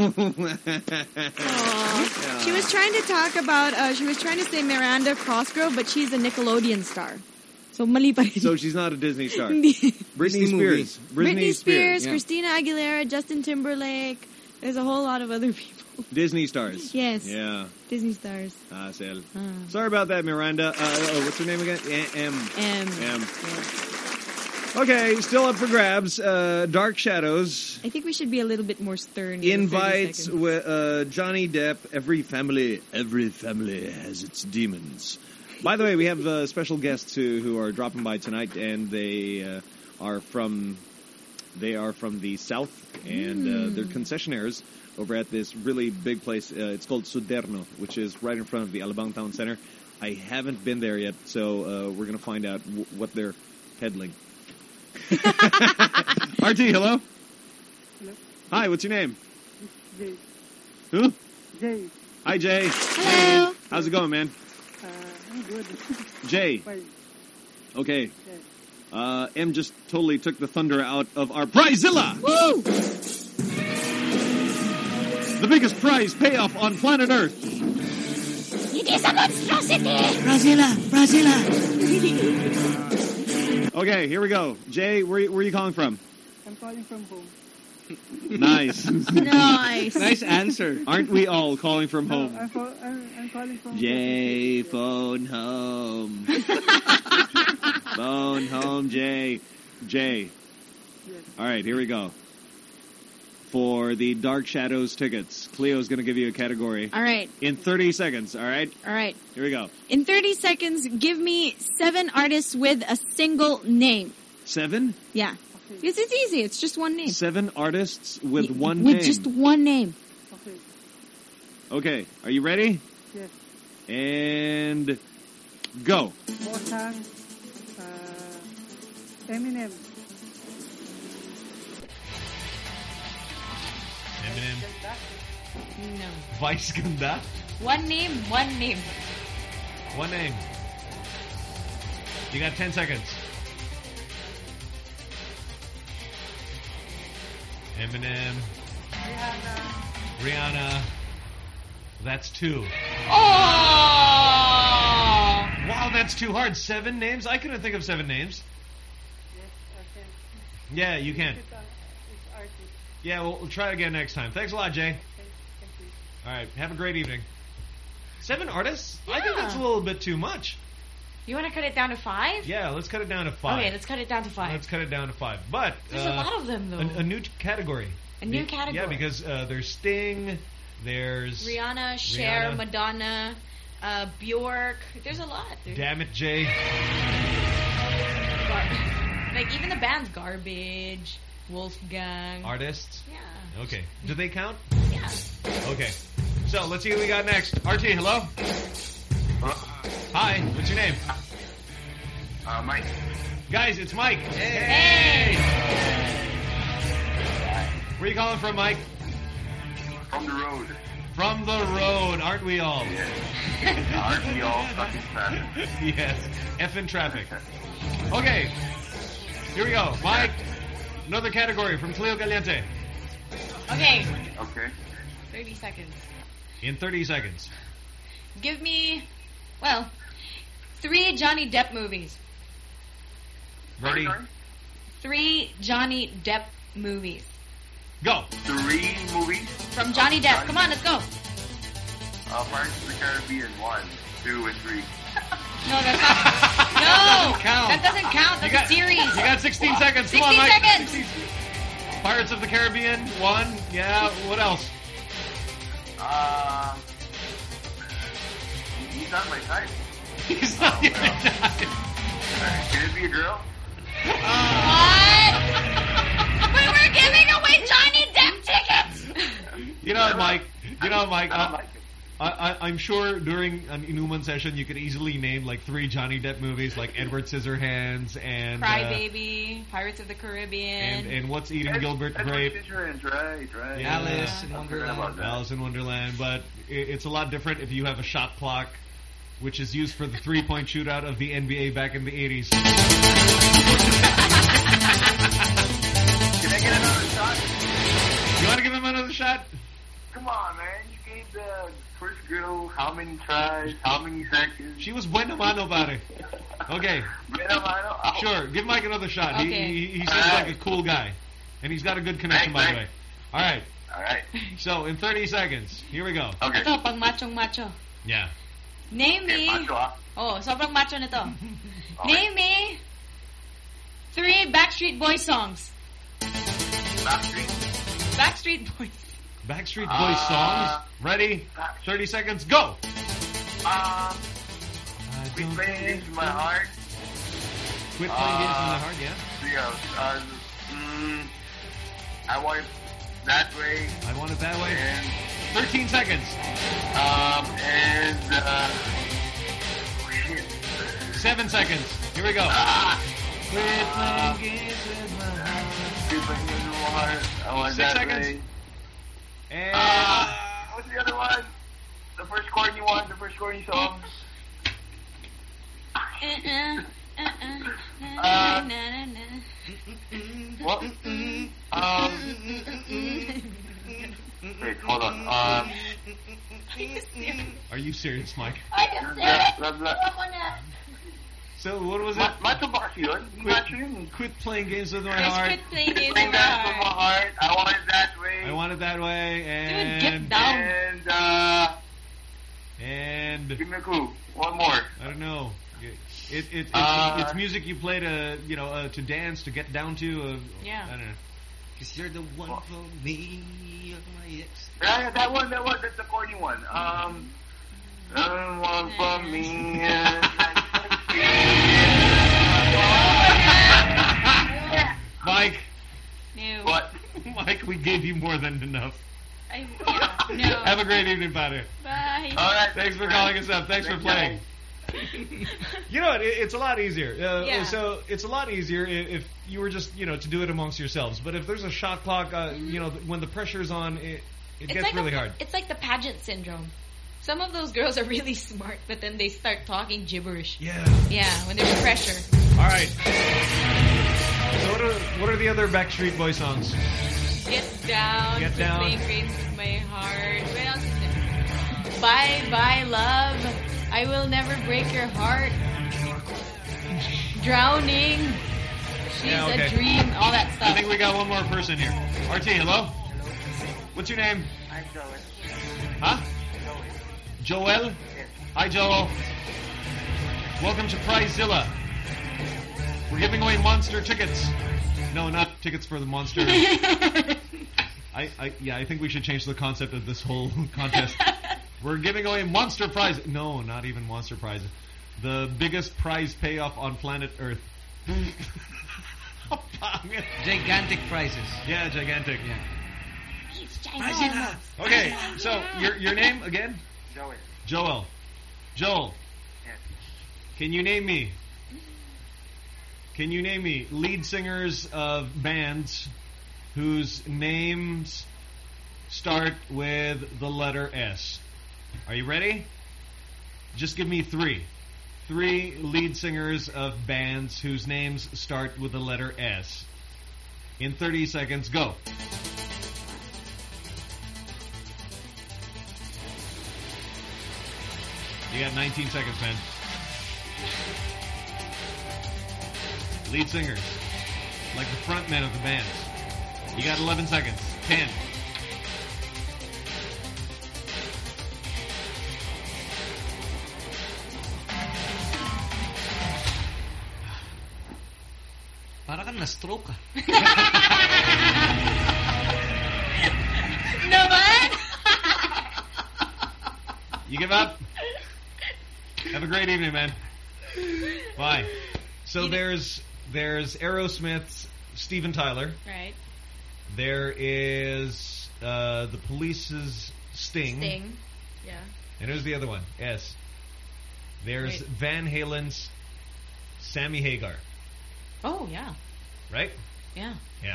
Aw. She was trying to talk about, uh, she was trying to say Miranda Cosgrove, but she's a Nickelodeon star. So, mali pa rin. So she's not a Disney star. Hindi. Britney Spears. Britney Spears, Yeah. Christina Aguilera, Justin Timberlake. There's a whole lot of other people. Disney stars. Yes. Yeah. Disney stars. Ah, Sel. Ah. Sorry about that, Miranda. Uh, oh, what's her name again? A- M. M. M. Okay, still up for grabs. Uh, Dark Shadows I think we should be a little bit more stern. in thirty invites seconds. wi- uh, Johnny Depp. Every family, every family has its demons. By the way, we have uh, special guests who, who are dropping by tonight, and they uh, are from they are from the south, and uh, Mm. they're concessionaires over at this really big place. Uh, it's called Suderno, which is right in front of the Alabang Town Center. I haven't been there yet, so uh, we're going to find out w- what they're peddling. R T, hello? Hello? Hi, what's your name? Jay. Who? Jay. Hi, Jay. Hello. How's it going, man? Uh, I'm good. Jay. Fine. Okay. Uh, M just totally took the thunder out of our Prizilla! Woo! The biggest prize payoff on planet Earth. It is a monstrosity! Brazilla! Brazilla! Okay, here we go. Jay, where, where are you calling from? I'm calling from home. Nice. Nice. Nice answer. Aren't we all calling from No, home? I'm, call, I'm, I'm calling from Jay, phone home. Phone home, Jay. Jay. Yes. All right, here we go. For the Dark Shadows tickets, Cleo's going to give you a category. All right. In thirty seconds, all right? All right. Here we go. In thirty seconds, give me seven artists with a single name. Seven? Yeah. It's, it's easy. It's just one name. Seven artists with Y- one with name. just one name. Okay. Okay, are you ready? Yes. And go. Motown. Uh, Eminem. Eminem. No. Vice Ganda. One name, one name. One name. You got ten seconds. Eminem. Rihanna. That's two. Oh! Wow, that's too hard. Seven names? I couldn't think of seven names. Yes, I can. Yeah, you can. It's, uh, it's artist. Yeah, we'll, we'll try it again next time. Thanks a lot, Jay. Thank, thank you. All right, have a great evening. Seven artists? I think Yeah. that's a little bit too much. You want to cut it down to five? Yeah, let's cut it down to five. Okay, let's cut it down to five. Let's cut it down to five. But There's uh, a lot of them, though. A, a new t- category. A new Be- category. Yeah, because uh, there's Sting, there's Rihanna, Cher, Rihanna. Madonna, uh, Bjork. There's a lot. There's Damn It Jay. Gar- like even the bands, Garbage, Wolfgang. Artists. Yeah. Okay. Do they count? Yeah. Okay. So let's see what we got next. R T, hello. Hi. What's your name? Uh, Mike. Guys, it's Mike. Hey. Where are you calling from, Mike? From the road. From the road, aren't we all? Aren't we all stuck in traffic? Yes. F in traffic. Okay. Here we go. Mike, another category from Cleo Caliente. Okay. Okay. thirty seconds. In thirty seconds. Give me, well, three Johnny Depp movies. Ready? Three Johnny Depp movies. Go. Three movies. From Johnny Depp. Come on, let's go. Uh, Pirates of the Caribbean, one, two, and three. No, that's not. No, count. that doesn't count. That's You got- a series. You got sixteen seconds. Come sixteen on, Mike. seconds. Pirates of the Caribbean, one. Yeah, what else? Uh, he's not my type. He's not oh, well. uh, Can it be a girl? What? We were giving away Johnny Depp tickets. You know, Mike. You know, Mike. I don't I'll, like it. I, I, I'm sure during an Inuman session you could easily name like three Johnny Depp movies, like Edward Scissorhands and Cry uh, Baby, Pirates of the Caribbean, and and What's Eating Gilbert Grape. Right, right. Yeah. Alice in Wonderland. Alice in Wonderland, but it, it's a lot different if you have a shot clock, which is used for the three-point shootout of the N B A back in the eighties. Can I get another shot? You want to give him another shot? Come on, man. You gave the first girl how many tries, how many seconds? She was buena mano, pare. Okay. Buena mano? Oh. Sure, give Mike another shot. Okay. He, he, he seems right. like a cool guy. And he's got a good connection, Thanks, by the way. All right. All right. So, in thirty seconds, here we go. Okay. Ito, pag machong macho. Yeah. Name me. Eh, macho, ah. Oh, sobrang macho nito. Okay. Name me three Backstreet Boys songs. Backstreet. Backstreet Boys. Backstreet Boys Uh, songs. Ready? thirty seconds, go! Uh, Quit Playing Games with My Heart. Quit Playing Games with My Uh, Heart, yeah? Yeah. Uh, mm, I Want It That Way. I Want It That Way. And, thirteen seconds. um, and, uh, shit. Seven seconds. Here we go. Ah! Quit Uh, Playing Games with My Heart. Quit Playing Games with My Heart. I Want It Six That seconds. Way. And Uh, what's the other one? The first corny one, the first corny song. Uh-uh. Uh-uh. Uh, Na, na, na. What? Um, wait, hold on. Um, are you serious, Mike? I can say blah, it. blah, blah. Ako na. So what was it? Ma- Macho ba kasi yun? Quit, Macho yun. quit playing games with my Just heart. quit playing games Playing with my Games with My heart. Heart. I Want It That Way. I Want It That Way. And Dude, get down. And, uh, and give me a clue. One more. I don't know. It, it, it, it's, Uh, it's music you play to, you know, uh, to dance, to get down to. Uh, Yeah. I don't know. Cause you're the one for me, you're my ex. Yeah, that one, that one, that's the corny one. Um, uh, one for me. Mike, No. What? Mike, we gave you more than enough. I, yeah, no. Have a great evening, Padre. Bye. All right. Thanks for calling us up. Thanks for playing. You know what? It, it's a lot easier. Uh, Yeah. So it's a lot easier if, if you were just, you know, to do it amongst yourselves. But if there's a shot clock, uh, you know, when the pressure's on, it, it It's gets like really a, hard. It's like the pageant syndrome. Some of those girls are really smart, but then they start talking gibberish. Yeah. Yeah, when there's pressure. All right. So what are, what are the other Backstreet Boy songs? Get down. Get to down. Playing games with my heart. What else is there? Bye, bye, love. I will never break your heart. Drowning. She's Yeah, okay. a dream. All that I stuff. think we got one more person here. R T, hello? What's your name? I'm Joey. Huh? Joel? Hi, Joel. Welcome to Prizezilla. We're giving away monster tickets. No, not tickets for the monster. I, I, yeah, I think we should change the concept of this whole contest. We're giving away monster prize. No, not even monster prizes. The biggest prize payoff on planet Earth. Gigantic prizes. Yeah, gigantic. Yeah. Gigantic. Okay, so your your name again? Joey. Joel. Joel. Yes. Can you name me? Can you name me lead singers of bands whose names start with the letter S? Are you ready? Just give me three. Three lead singers of bands whose names start with the letter S. In thirty seconds, go. You got nineteen seconds, man. Lead singers. Like the front men of the bands. You got eleven seconds. ten. Para kang na-stroke ah. Naman? You give up? Have a great evening, man. Bye. So there's there's Aerosmith's Steven Tyler. Right. There is uh, the Police's Sting. Sting. Yeah. And who's the other one? Yes. There's Wait. Van Halen's Sammy Hagar. Oh, yeah. Right? Yeah. Yeah.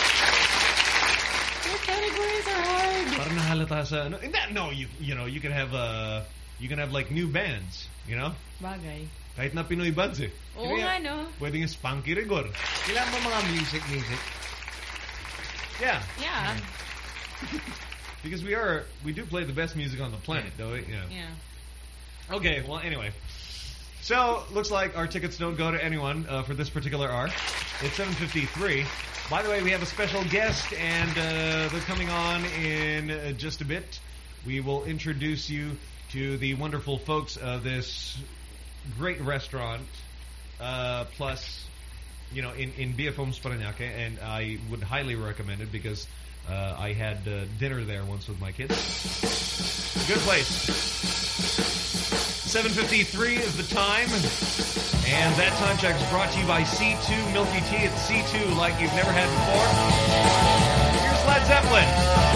Your categories are hard. Parang nahalata sa ano. That, no, you you know, you can have uh you can have like new bands, you know? Bagay. Kahit na Pinoy bands eh. Oo nga, no? Pwedeng Spunky Rigor. Kailangan ba mga music, music? Yeah. Yeah. Because we are, we do play the best music on the planet, don't we? Yeah. Yeah. Okay, well, anyway. So, looks like our tickets don't go to anyone uh, for this particular hour. It's seven fifty-three. By the way, we have a special guest, and uh, they're coming on in uh, just a bit. We will introduce you to the wonderful folks of this great restaurant, uh, plus, you know, in, in B F Homes Parañaque, and I would highly recommend it because uh, I had uh, dinner there once with my kids. Good place. seven fifty-three is the time, and that time check is brought to you by C two Milky Tea. It's C two like you've never had before. Here's Led Zeppelin.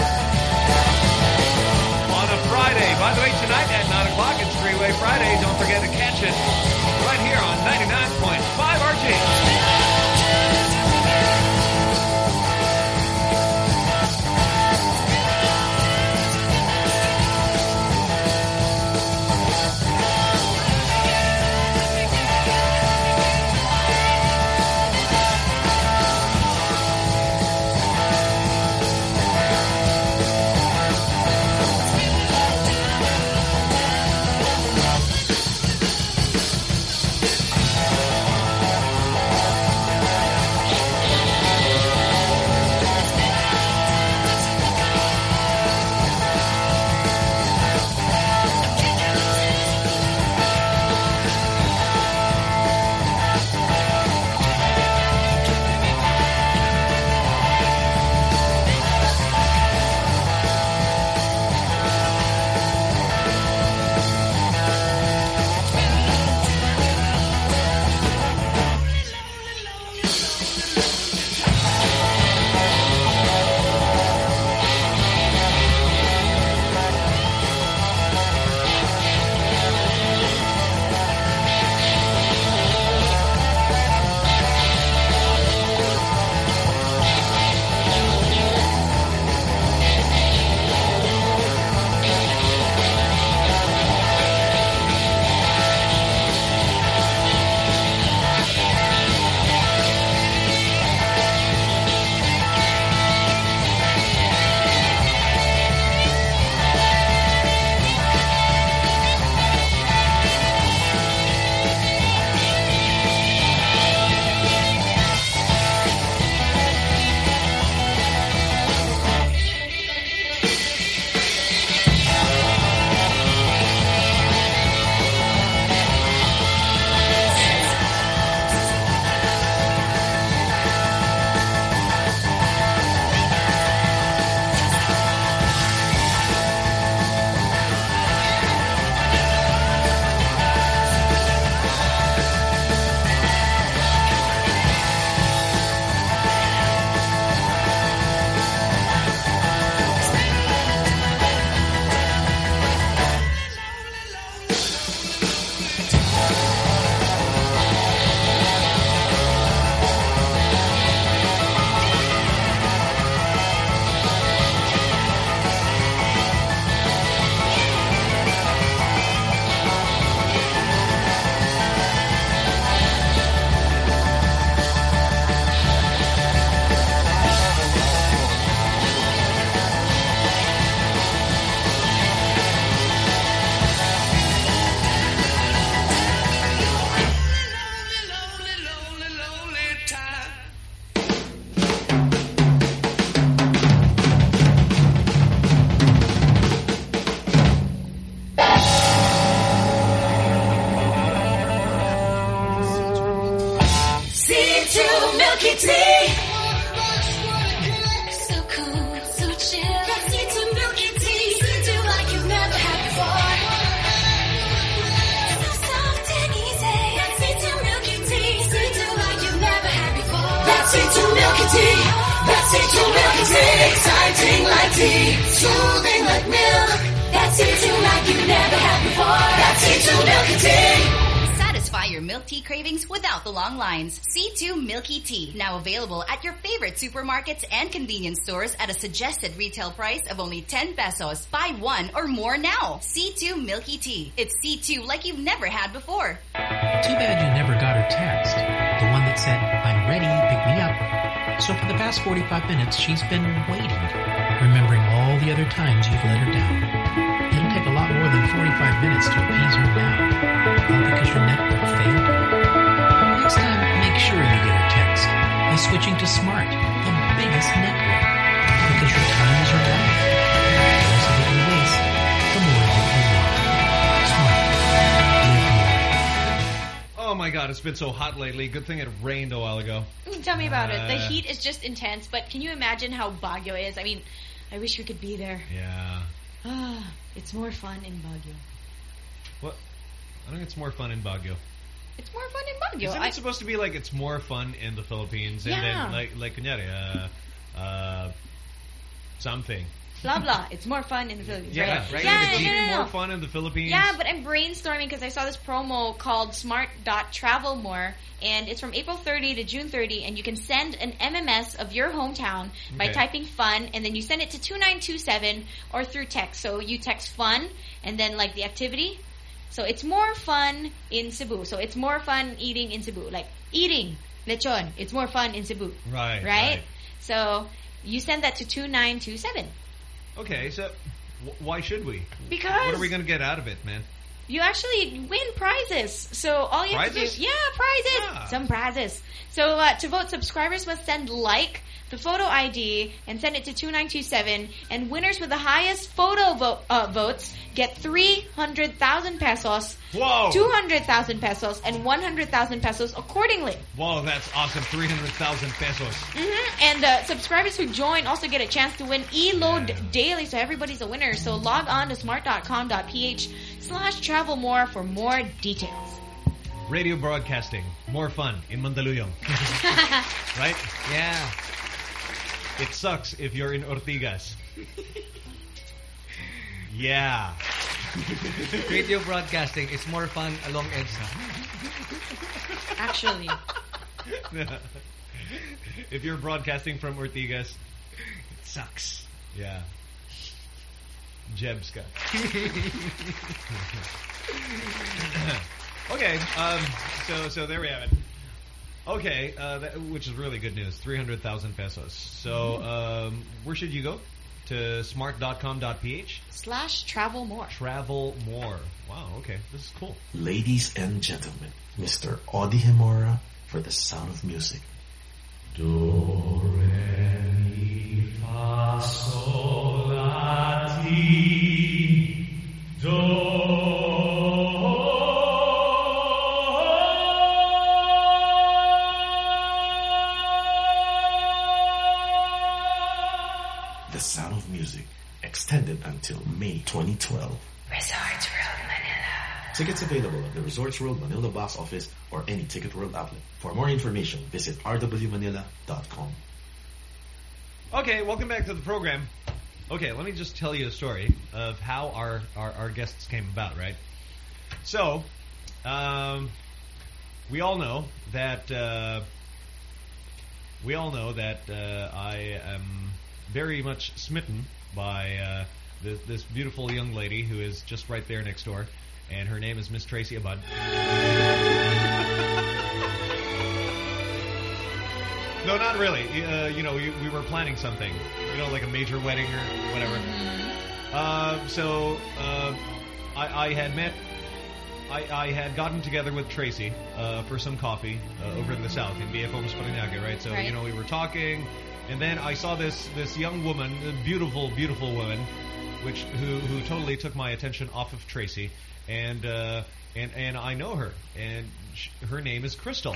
On a Friday. By the way, tonight at nine o'clock, it's Freeway Friday. Don't forget to catch it right here on ninety-nine point five R T. Milky Tea. So cool, so chill. Let's eat some Milky Tea. Do like you've never had before. So soft and easy. Let's eat some Milky Tea. Do like you've never had before. Let's eat some Milky Tea. Let's eat some Milky Tea. Exciting like tea, soothing like milk. Let's eat some like you've never had. tea! Satisfy your milk tea cravings without the long lines. C two Milky Tea, now available at your favorite supermarkets and convenience stores at a suggested retail price of only ten pesos. Buy one or more now. C two Milky Tea. It's C two like you've never had before. Too bad you never got her text. The one that said, I'm ready, pick me up. So for the past forty-five minutes, she's been waiting, remembering all the other times you've let her down. It'll take a lot more than forty-five minutes to appease her now, all because your network failed you. Next time, make sure you get her text by switching to Smart, the biggest network, because your time is your life. The less of it you waste, the more of it you want. Smart. Live more. Oh my God, it's been so hot lately. Good thing it rained a while ago. Tell me about it. The Uh, heat is just intense, but can you imagine how Baguio is? I mean, I wish we could be there. Yeah. Ah, it's more fun in Baguio. What? I think it's more fun in Baguio. It's more fun in Baguio. Isn't I- it supposed to be like it's more fun in the Philippines and Yeah. then like like kunyari, uh, uh, something. Blah blah. It's more fun in the Philippines. Yeah, right? right. Yeah, It's no, no, even no, no. more fun in the Philippines. Yeah, but I'm brainstorming because I saw this promo called Smart Travel More, and it's from April thirtieth to June thirtieth, and you can send an M M S of your hometown by Okay. typing fun, and then you send it to two nine two seven or through text. So you text fun, and then like the activity. So it's more fun in Cebu. So it's more fun eating in Cebu. Like eating lechon. It's more fun in Cebu. Right, Right? right. So you send that to two nine two seven. Okay, so w- why should we? Because- what are we going to get out of it, man? You actually win prizes. So all you have Prizes? to do, yeah, prizes, Ah. some prizes. So uh, to vote, subscribers must send like the photo I D and send it to two nine two seven. And winners with the highest photo vote, uh, votes get three hundred thousand pesos, Whoa. two hundred thousand pesos, and one hundred thousand pesos accordingly. Whoa, that's awesome. three hundred thousand pesos. Mm-hmm. And uh, subscribers who join also get a chance to win E-Load daily, so everybody's a winner. So log on to smart dot com dot p h slash travel more for more details. Radio broadcasting. More fun in Mandaluyong. Right? Yeah. It sucks if you're in Ortigas. Yeah. Radio broadcasting is more fun along EDSA. Actually. If you're broadcasting from Ortigas, it sucks. Yeah. Jebska. Okay, um, so so there we have it. Okay, uh, that, which is really good news. three hundred thousand pesos. So um, where should you go? To smart dot com dot p h? Slash travel more. Travel more. Wow, okay. This is cool. Ladies and gentlemen, Mister Audie Hemora for The Sound of Music. Do, re, mi, fa, sol, la, ti, do. The Sound of Music, extended until May twenty twelve. Resorts World Manila. Tickets available at the Resorts World Manila box office or any Ticket World outlet. For more information, visit r w manila dot com. Okay, welcome back to the program. Okay, let me just tell you a story of how our, our, our guests came about, right? So, um, we all know that uh, we all know that uh, I am very much smitten by uh, this, this beautiful young lady who is just right there next door, and her name is Miss Tracy Abad. No, not really. Uh, you know, we, we were planning something, you know, like a major wedding or whatever. Uh, so uh, I, I had met, I, I had gotten together with Tracy uh, for some coffee uh, over in the south in B F Homes Parañaque, right? So Right. you know, we were talking, and then I saw this this young woman, a beautiful, beautiful woman, which who who totally took my attention off of Tracy, and uh, and and I know her, and sh her name is Crystal.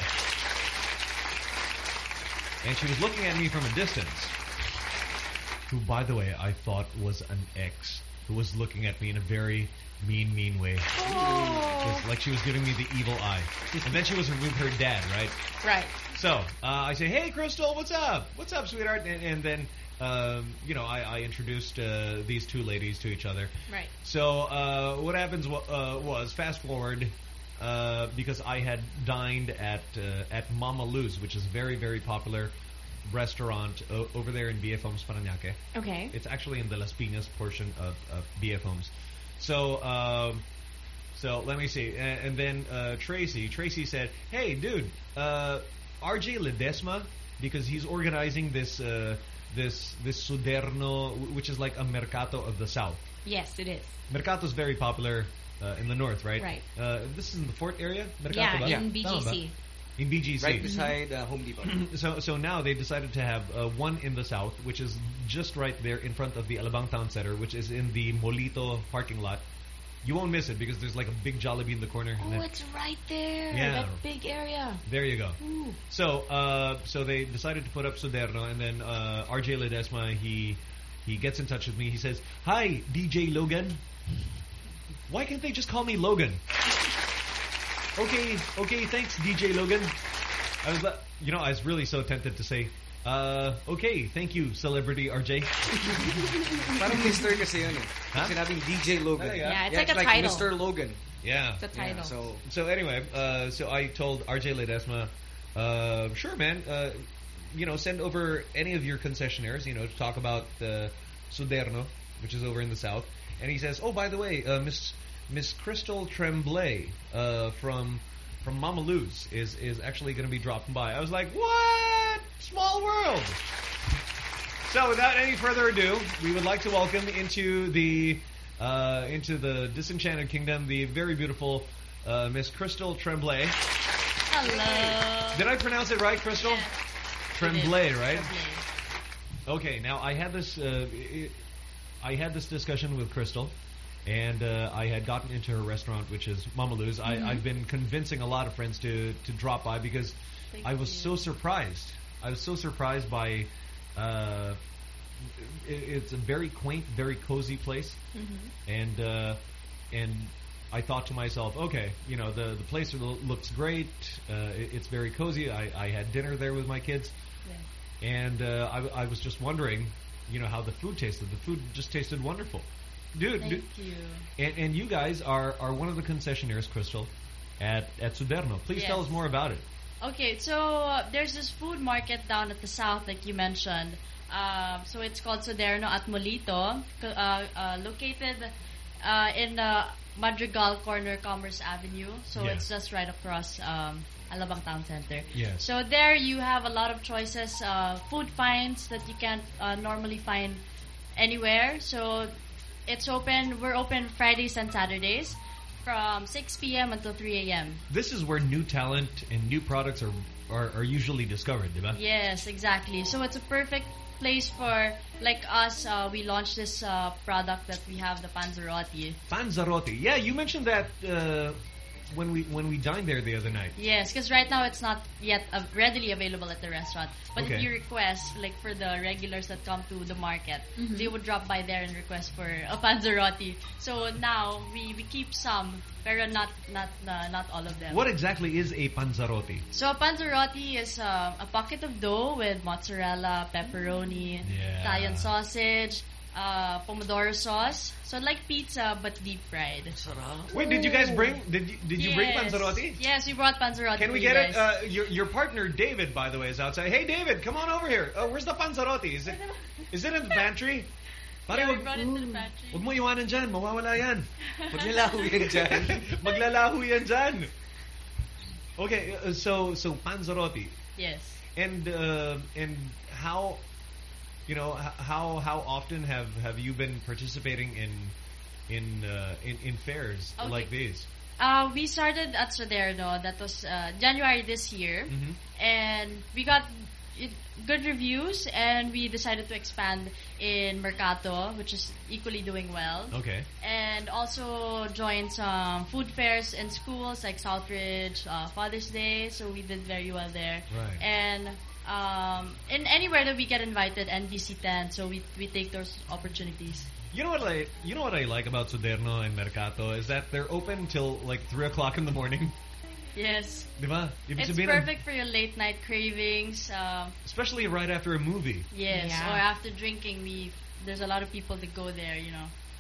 And she was looking at me from a distance. Who, by the way, I thought was an ex. Who was looking at me in a very mean, mean way. Just like she was giving me the evil eye. And then she was with her dad, right? Right. So, uh, I say, hey, Crystal, what's up? What's up, sweetheart? And, and then, um, you know, I, I introduced uh, these two ladies to each other. Right. So, uh, what happens wa uh, was, fast forward uh, because I had dined at uh, at Mama Lou's, which is very very popular restaurant o- over there in B F Homes Parañaque. Okay. It's actually in the Las Piñas portion of, of B F Homes. So, um, so let me see. And, and then uh, Tracy, Tracy said, "Hey, dude, uh, R J Ledesma, because he's organizing this uh, this this Suderno, which is like a mercato of the South. Yes, it is. Mercato is very popular uh, in the North, right? Right. Uh, this is in the Fort area. Mercato Yeah, ba? in B G Tama ba? C. In B G C. Right beside uh, Home Depot. So so now they decided to have uh, one in the south, which is just right there in front of the Alabang Town Center, which is in the Molito parking lot. You won't miss it because there's like a big Jollibee in the corner. and Oh, then- it's right there. Yeah. That big area. There you go. Ooh. So uh, so they decided to put up Suderno, and then uh, R J Ledesma, he he gets in touch with me. He says, "Hi, D J Logan. Why can't they just call me Logan?" Okay, okay, thanks, D J Logan. I was, uh, you know, I was really so tempted to say, uh, okay, thank you, celebrity R J. Parang Mister kasi yun eh. Huh? Sinabing D J Logan. Talaga? Yeah, it's like a title. Mister Logan. Yeah. It's a title. Yeah, so, So anyway, uh, so I told R J Ledesma, uh, sure, man, uh, you know, send over any of your concessionaires, you know, to talk about uh, Suderno, which is over in the south. And he says, oh, by the way, uh, Miss Miss Crystal Tremblay uh, from from Mama Lou's is is actually going to be dropping by. I was like, what? Small world. So without any further ado, we would like to welcome into the uh, into the Disenchanted Kingdom the very beautiful uh, Miss Crystal Tremblay. Hello. Did I pronounce it right, Crystal? Yes. Tremblay, right? Tremblay. Okay. Now I had this uh, I had this discussion with Crystal, and uh, I had gotten into her restaurant, which is Mama Lou's. Mm-hmm. I, I've been convincing a lot of friends to to drop by because Thank I was you. so surprised. I was so surprised by. Uh, it, it's a very quaint, very cozy place, Mm-hmm. and uh, and I thought to myself, okay, you know, the the place lo- looks great. Uh, it, it's very cozy. I, I had dinner there with my kids, Yeah. and uh, I, I was just wondering, you know, how the food tasted. The food just tasted wonderful, dude. Thank dude you. and, and you guys are, are one of the concessionaires, Crystal, at at Suderno. Please Yes. tell us more about it. Okay, so uh, there's this food market down at the south, like you mentioned. Um, so it's called Suderno at Molito, uh, uh, located uh, in the Madrigal Corner, Commerce Avenue. So Yeah. it's just right across um, Alabang Town Center. Yes. So there you have a lot of choices, uh, food finds that you can't uh, normally find anywhere. So it's open. We're open Fridays and Saturdays from six p.m. until three a.m. This is where new talent and new products are are, are usually discovered, diba? Yes, exactly. So it's a perfect place for, like us, uh, we launched this uh, product that we have, the Panzerotti. Panzerotti. Yeah, you mentioned that uh, when we when we dined there the other night. Yes, because right now it's not yet uh, readily available at the restaurant. But Okay. if you request, like for the regulars that come to the market, Mhm. they would drop by there and request for a Panzerotti. So now we, we keep some, pero not not uh, not all of them. What exactly is a panzerotti? So a panzerotti is uh, a pocket of dough with mozzarella, pepperoni, Yeah. Italian sausage, uh, pomodoro sauce. So like pizza but deep fried. Wait, did you guys bring? Did you, did you bring Yes. panzerotti? Yes, we brought panzerotti. Can we for you get it? guys. Uh, your your partner David, by the way, is outside. Hey, David, come on over here. Uh, where's the panzerotti? Is it is it in the pantry? Pare, Yeah, we wag, brought it to the pantry. wag mo iwanan dyan. Mawawala yan. Maglalaho yan dyan. Maglalaho yan dyan. Okay, uh, so so panzerotti. Yes. And uh, and how, you know, h- how how often have, have you been participating in in uh, in, in fairs Okay. like these? Uh, we started at Suderno. That was uh, January this year. Mhm. And we got it, good reviews, and we decided to expand in Mercato, which is equally doing well. Okay. And also join some food fairs in schools like Southridge, uh, Father's Day. So we did very well there. Right. And um, in anywhere that we get invited, N B C ten. So we we take those opportunities. You know what I you know what I like about Suderno and Mercato is that they're open till like three o'clock in the morning. Yes. Diba? Ibig It's sabihin, perfect for your late night cravings. Um, especially right after a movie. yes, Yeah. or after drinking, we there's a lot of people that go there. You know.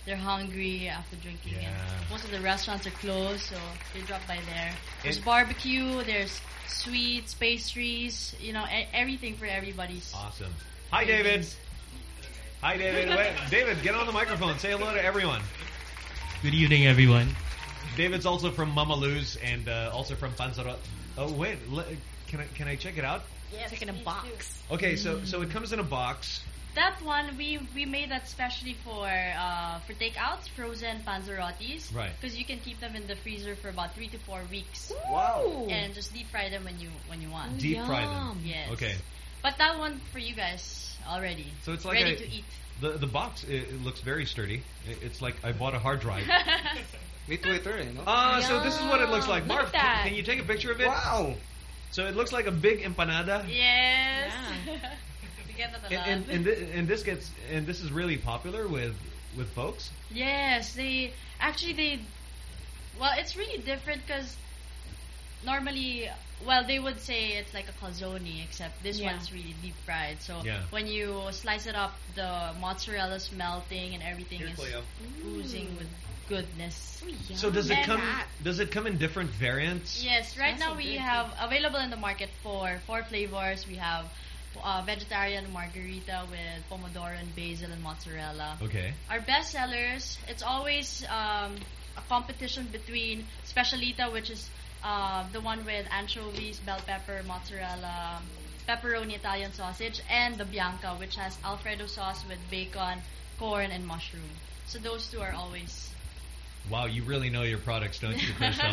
they're hungry after drinking. Yeah. And most of the restaurants are closed, so they drop by there. There's And- barbecue, there's sweets, pastries, you know, e- everything for everybody's. Awesome. Hi, David. Hi, David. Wait, David, get on the microphone. Say hello to everyone. Good evening, everyone. David's also from Mama Lou's and uh, also from Panzarot. Oh, wait. Le- can I can I check it out? Yes, it's like in a box. Okay, so so it comes in a box. That one, we we made that specially for uh, for takeouts, frozen panzerottis. Right. Because you can keep them in the freezer for about three to four weeks. Wow. And just deep fry them when you when you want. Deep fry them. Yes. Okay. But that one for you guys already. So it's like ready a, to eat. The the box it, it looks very sturdy. It, it's like I bought a hard drive. May Twitter, you know? Ah, so this is what it looks like. Look Marv, at that. can, can you take a picture of it? Wow. So it looks like a big empanada. Yes. We get that a lot. And and, and, thi- and this gets and this is really popular with with folks. Yes, they actually they. Well, it's really different because normally, well, they would say it's like a calzone, except this Yeah. one's really deep fried. So Yeah. when you slice it up, the mozzarella's melting and everything Here, is Cleo. oozing with goodness. So does it And come that- does it come in different variants? Yes, right Smells now so we good. have available in the market for four flavors. We have uh, vegetarian margarita with pomodoro and basil and mozzarella. Okay. Our best sellers, it's always um, a competition between Specialita, which is uh, the one with anchovies, bell pepper, mozzarella, pepperoni, Italian sausage, and the Bianca, which has Alfredo sauce with bacon, corn, and mushroom. So those two are always. Wow, you really know your products, don't you, Crystal?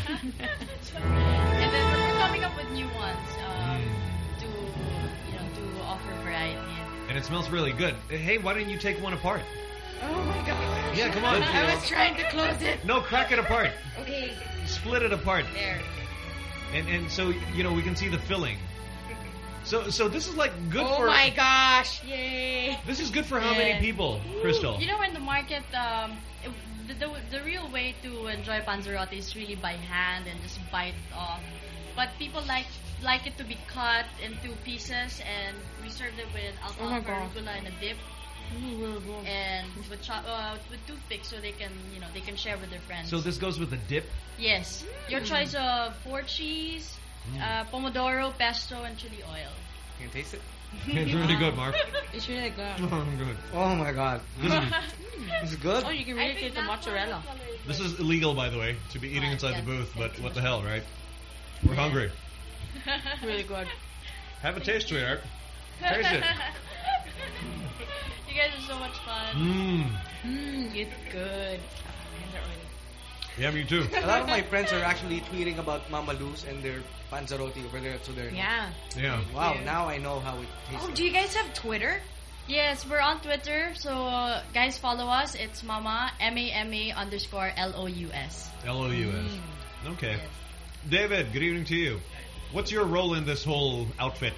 And then we're, we're coming up with new ones um, Mm. to, you know, to offer variety. And it smells really good. Hey, why don't you take one apart? Oh my god. Yeah, come on. I was trying to close it. No, crack it apart. Okay. Split it apart. There. And and so you know we can see the filling. So so this is like good Oh for. my gosh. Yay. This is good for how Yeah. many people, Crystal? You know, in the market, um, it, the, the the real way to enjoy panzerotti is really by hand and just bite it off. But people like like it to be cut into pieces, and we serve it with Oh my alfalfa God. arugula in a dip, and with cho- uh, with toothpicks, so they can you know they can share with their friends. So this goes with the dip. Yes, your choice of four cheese, Mm. uh, pomodoro, pesto, and chili oil. Can you taste it? It's really good, Marv. It's really good. Oh, good. Oh my god. Mm. This is good. Oh, you can really taste the mozzarella. This is illegal, by the way, to be eating inside the booth. But what the hell, right? We're hungry. Really good. Have a taste, sweetheart. Taste it. You guys are so much fun. Mmm. Mmm, it's good. Yeah, me too. A lot of my friends are actually tweeting about Mama Lou's and their panzerotti over there, so they're Yeah. Yeah. Wow, Yeah. now I know how it tastes. Oh, do you guys have Twitter? Yes, we're on Twitter, so uh, guys follow us. It's Mama M A M A underscore L O U S. L O U S. Mm. Okay. David, good evening to you. What's your role in this whole outfit?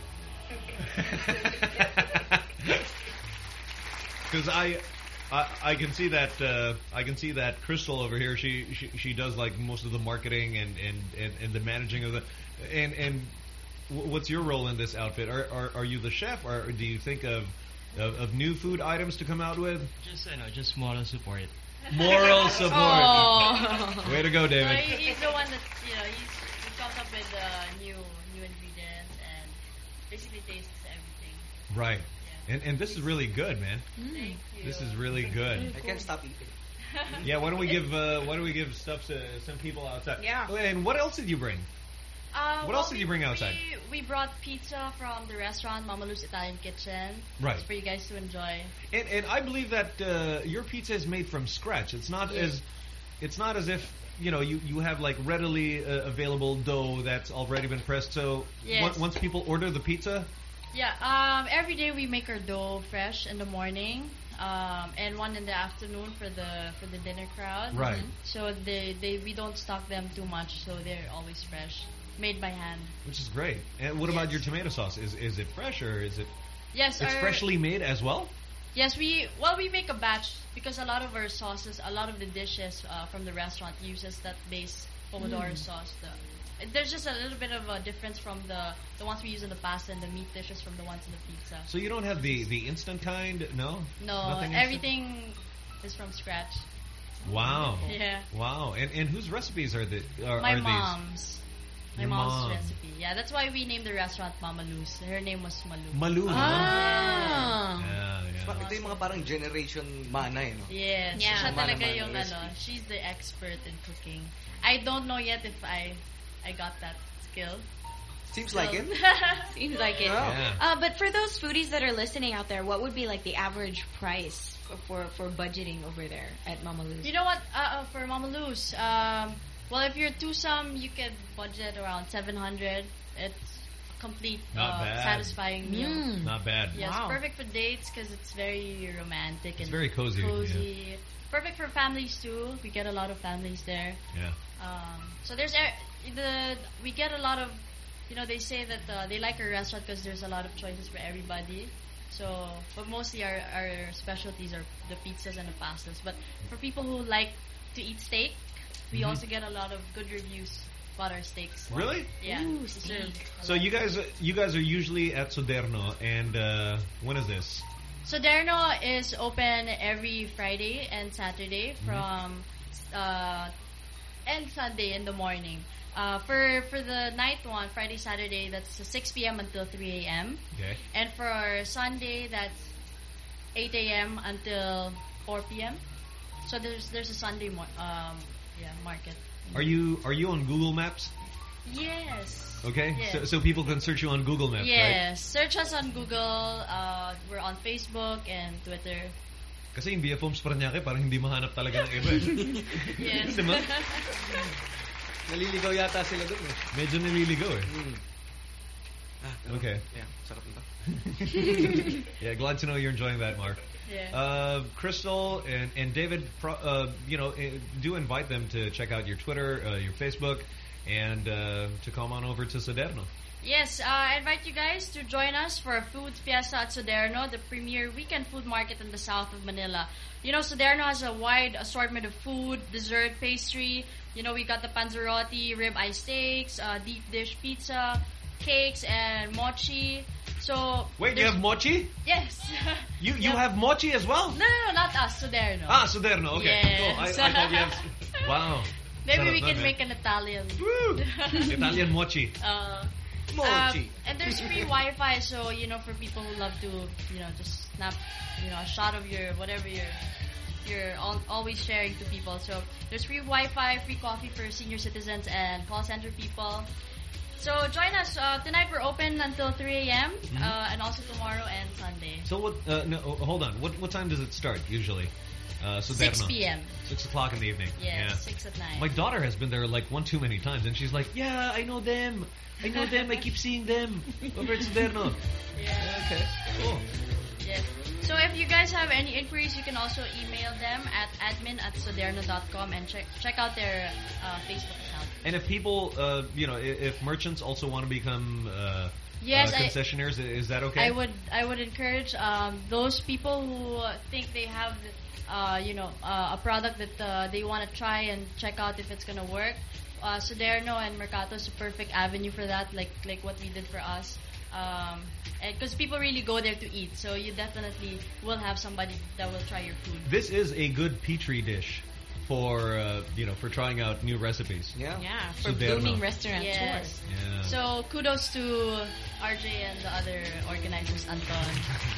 Because I, I, I can see that uh, I can see that Crystal over here. She, she she does like most of the marketing and, and, and, and the managing of the, and and wh- what's your role in this outfit? Are are, are you the chef, or do you think of, of of new food items to come out with? Just you know, just moral support. Moral support. Oh. Way to go, So David. he, he's the one that you know he's he comes up with uh, new new ingredients and basically tastes everything. Right. And and this is really good, man. Thank you. This is really good. I can't stop eating. Yeah, why don't we give uh, why don't we give stuff to some people outside? Yeah. And what else did you bring? Uh, What well, else did you bring outside? We, we brought pizza from the restaurant Mama Lou's Italian Kitchen. Right. It's for you guys to enjoy. And and I believe that uh, your pizza is made from scratch. It's not Yeah. as it's not as if you know you, you have like readily uh, available dough that's already been pressed. So Yes. on- once people order the pizza, Yeah, um, every day we make our dough fresh in the morning, um, and one in the afternoon for the for the dinner crowd. Right. So they, they we don't stock them too much, so they're always fresh, made by hand. which is great. And what about your tomato sauce? Is is it fresh or is it? Yes, It's our- freshly made as well. Yes, we well we make a batch because a lot of our sauces, a lot of the dishes uh, from the restaurant uses that base pomodoro Mm. sauce. The, there's just a little bit of a difference from the the ones we use in the pasta and the meat dishes from the ones in the pizza. So you don't have the the instant kind, no? No, Nothing instant? everything is from scratch. Wow. Yeah. Wow. And and whose recipes are the are, My are mom's. My Your mom's mom. recipe. Yeah, that's why we named the restaurant Mama Luz. Her name was Malu. Malu. Ah. Yeah, yeah. Pa- Ito yung mga parang generation mana eh, no? Yes. Yeah. Siya Mana- talaga mana yung recipe. ano, she's the expert in cooking. I don't know yet if I I got that skill. Seems like it. Seems like it. Yeah. Uh, but for those foodies that are listening out there, what would be like the average price for for, for budgeting over there at Mama Lou's? You know what? Uh, uh, for Mama Luz, um, well, if you're twosome, you can budget around seven hundred. It's a complete, Not uh, bad. satisfying meal. Mm. Not bad. Yes, Wow. perfect for dates because it's very romantic It's and very cozy, Cozy. Perfect for families too. We get a lot of families there. Yeah. Um, so there's a- the we get a lot of, you know, they say that uh, they like our restaurant because there's a lot of choices for everybody. So, but mostly our our specialties are the pizzas and the pastas. But for people who like to eat steak, we Mhm. also get a lot of good reviews about our steaks. Really? Yeah. Ooh, we serve a So lot. you guys you guys are usually at Soderno, and uh, when is this? Soderno is open every Friday and Saturday Mm-hmm. from uh, and Sunday in the morning. Uh, for for the night one, Friday Saturday, that's six p.m. until three a.m. Okay. And for Sunday, that's eight a.m. until four p.m. So there's there's a Sunday mo- um yeah market. Are you are you on Google Maps? Yes. Okay. Yes. So, so people can search you on Google Maps, right? Yes. Search us on Google. Uh, we're on Facebook and Twitter. Kasi yung B F Homes Parañaque parang hindi mahanap talaga ng iba. eh. Yes. Diba? Naliligaw yata sila dun eh. Medyo naliligaw eh. Mm. Ah, pero- Okay. Yeah, sarap nito. Yeah, glad to know you're enjoying that, Mark. Yeah. Uh, Crystal and, and David, pro- uh, you know, uh, do invite them to check out your Twitter, uh, your Facebook, and uh, to come on over to Soderno. Yes, uh, I invite you guys to join us for a food fiesta at Soderno, the premier weekend food market in the south of Manila. You know, Soderno has a wide assortment of food, dessert, pastry. You know, we got the panzerotti, rib-eye steaks, uh, deep dish pizza, cakes, and mochi. So Wait, you there's- have mochi? Yes. You you Yeah. have mochi as well? No, no, no, not us, Soderno. Ah, Soderno. Okay, Yes. cool. I, I thought you have. Wow. Maybe Sarap we na, can man. make an Italian. Italian mochi. Uh, Mochi. Um, and there's free Wi-Fi, so you know, for people who love to, you know, just snap, you know, a shot of your whatever you're, you're al- always sharing to people. So there's free Wi-Fi, free coffee for senior citizens and call center people. So join us uh, tonight. We're open until three a.m. Mhm. Uh, and also tomorrow and Sunday. So what? Uh, no, oh, hold on. What what time does it start usually? Uh, six Soderno. p.m. Six o'clock in the evening. Yes, Yeah. six at night. My daughter has been there like one too many times, and she's like, "Yeah, I know them. I know them. I keep seeing them over at Soderno." Yeah. Okay. Cool. Yes. So if you guys have any inquiries, you can also email them at admin at soderno dot com and check check out their uh, Facebook account. And if people, uh, you know, if, if merchants also want to become uh, Yes, uh, I- concessionaires, is that okay? I would I would encourage um, those people who think they have uh, you know uh, a product that uh, they want to try and check out if it's gonna work. Uh, Soderno and Mercato is a perfect avenue for that, like like what we did for us. Um, because people really go there to eat, so you definitely will have somebody that will try your food. This is a good petri dish for uh, you know for trying out new recipes. Yeah. Yeah, for Soderno. booming restaurateurs. Yes. Yeah. So kudos to R J and the other organizers, Anton.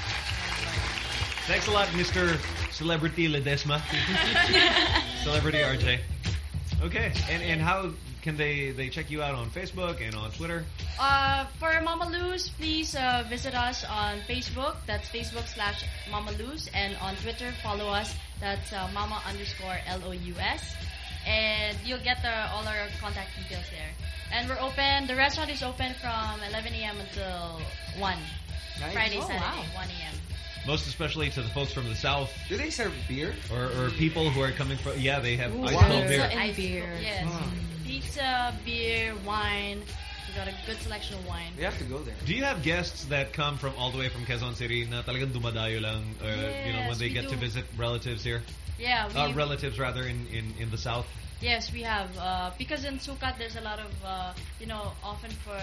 Thanks a lot, Mister Celebrity Ledesma. Celebrity R J. Okay, and and how can they they check you out on Facebook and on Twitter? Uh, for Mama Luz, please uh, visit us on Facebook. That's Facebook slash Mama Luz. And on Twitter, follow us. That's uh, Mama underscore L O U S. And you'll get the, all our contact details there. And we're open, the restaurant is open from eleven a.m. until one. Nice. Friday, Oh, Saturday, wow. one a.m. Most especially to the folks from the South. Do they serve beer? Or, or people who are coming from... Yeah, they have Ooh, ice wow. cold beer. And Ice- beer. Yes. Ah. Pizza, beer, wine. We got a good selection of wine. We have to go there. Do you have guests that come from all the way from Quezon City na talagang dumadayo lang, uh, you know, when Yes, they we get to do. visit relatives here? Yeah, we, Uh, relatives, rather, in, in, in the South? Yes, we have. Uh, because in Sukat, there's a lot of, uh, you know, often for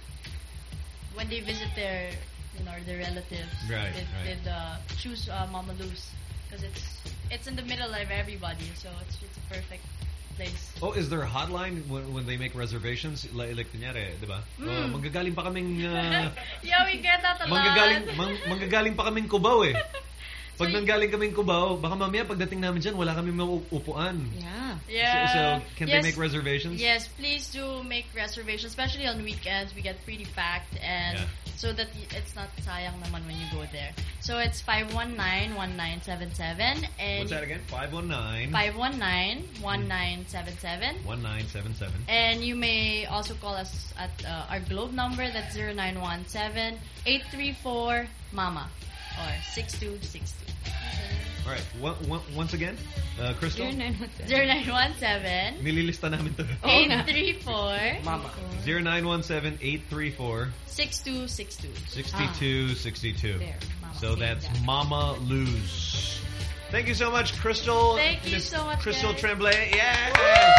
when they visit their, you know, their relatives, Right, they, right. they'd uh, choose uh, Mama Luz because it's it's in the middle of everybody, so it's it's a perfect place. Oh, is there a hotline when, when they make reservations? Like, like kunyari, di ba? Mm. Uh, manggagaling pa kaming... Uh, Yeah, we get that a lot. manggagaling, mang, manggagaling pa kaming Cubao eh. Pag nanggaling kaming Cubao, baka mamaya pagdating namin dyan, wala kami mauupuan. Yeah. Yeah. So, so can yes. they make reservations? Yes, please do make reservations, especially on weekends. We get pretty packed, and Yeah. so that y- it's not sayang naman when you go there. So it's five one nine, one nine seven seven. And What's that again? five one nine five one nine, one nine seven seven. one nine seven seven. And you may also call us at uh, our Globe number, that's zero nine one seven, eight three four, MAMA, or six two six two. All right. One, one, once again, uh, Crystal. zero nine one seven, Nililista namin to. eight three four, Mama. zero nine one seven, eight three four, six two six two. sixty-two sixty-two. There, Mama. So that's Mama Lose. Thank you so much, Crystal. Thank you Miss so much, Crystal guys. Tremblay. Yeah.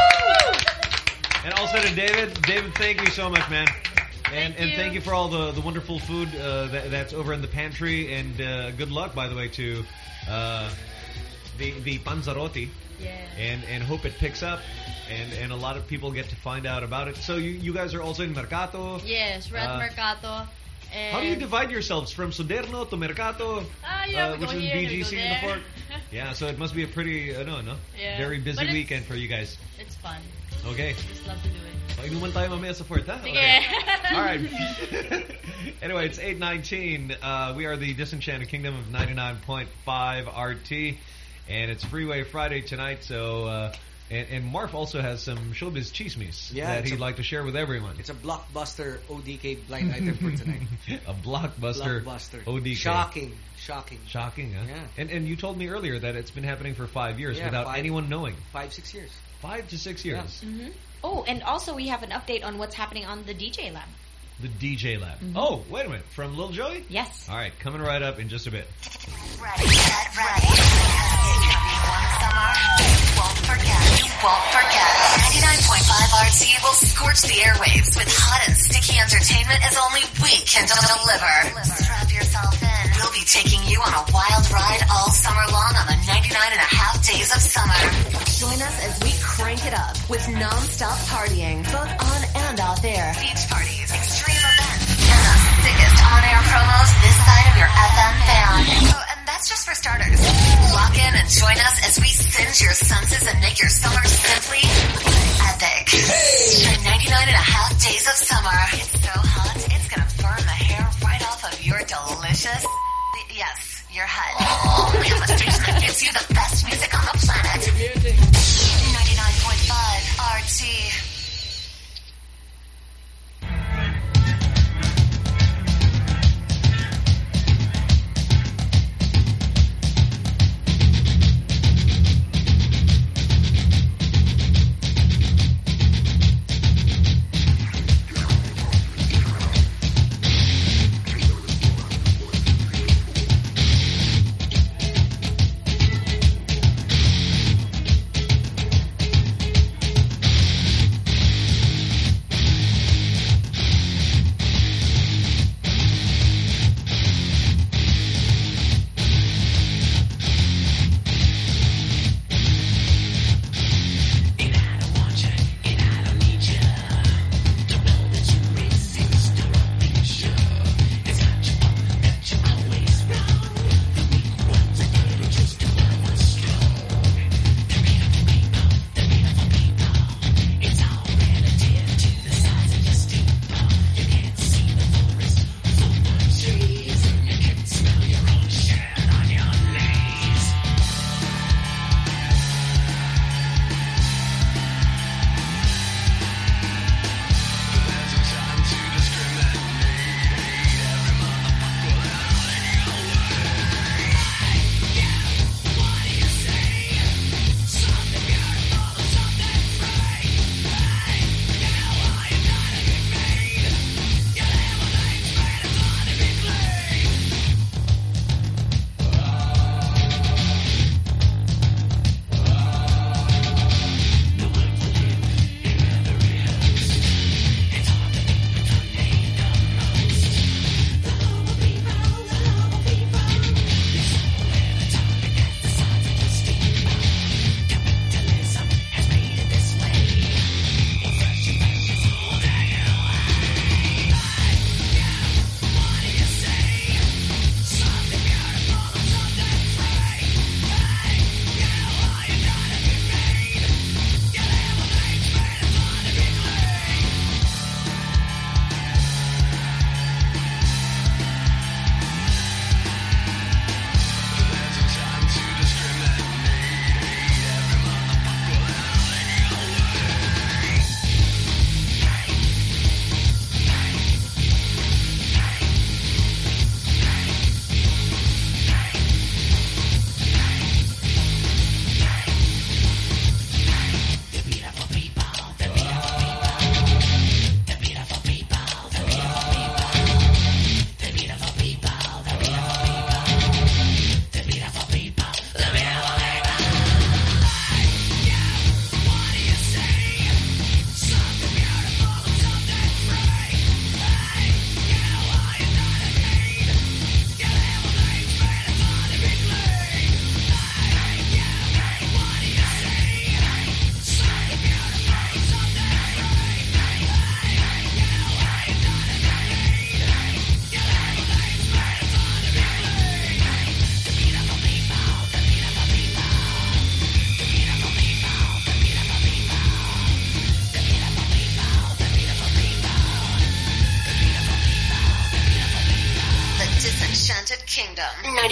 And also to David. David, thank you so much, man. And Thank and you. thank you for all the, the wonderful food uh, that, that's over in the pantry. And uh, good luck, by the way, to uh, the the panzarotti. Yeah. And and hope it picks up. And and a lot of people get to find out about it. So you, you guys are also in Mercato. Yes, we're at Uh, Mercato. And How do you divide yourselves from Soderno to Mercato? Ah, yeah, uh, we which go is here, B we G go C in the there. Fort. Yeah, so it must be a pretty, uh, no, no, Yeah. very busy But it's- weekend for you guys. It's fun. Okay. Just love to do it. Painuman tayo mamaya sa Fort, ha? Sige. Okay. All right. Anyway, it's eight nineteen. Uh, we are the Disenchanted Kingdom of ninety-nine point five R T, and it's Freeway Friday tonight, so... Uh, and, and Marf also has some showbiz chismes Yeah, that it's he'd a- like to share with everyone. It's a blockbuster O D K blind item for tonight. A blockbuster, Blockbuster. O D K. Shocking. Shocking. Shocking, huh? Yeah. And and you told me earlier that it's been happening for five years Yeah, without five- anyone knowing. Five, six years. Five to six years. Mm-hmm. Oh, and also we have an update on what's happening on the D J Lab. The D J Lab. Mhm. Oh, wait a minute. From Lil Joey? Yes. All right, coming right up in just a bit. Ready, get ready. It's gonna be one summer you won't forget. You won't forget. ninety-nine point five R T will scorch the airwaves with hot and sticky entertainment as only we can deliver. Strap yourself in. We'll be taking you on a wild ride all summer long on the ninety-nine and a half days of summer. Join us as we crank it up with non-stop partying, both on and off air. Beach parties, extreme events, and the sickest on-air promos this side of your F M fan. Oh, and that's just for starters. Lock in and join us as we singe your senses and make your summer simply epic. For ninety-nine and a half days of summer. It's so hot, it's gonna burn the hair right off of your delicious... Yes, your head. Only on the station that gives you the best music on the planet. ninety-nine point five R T.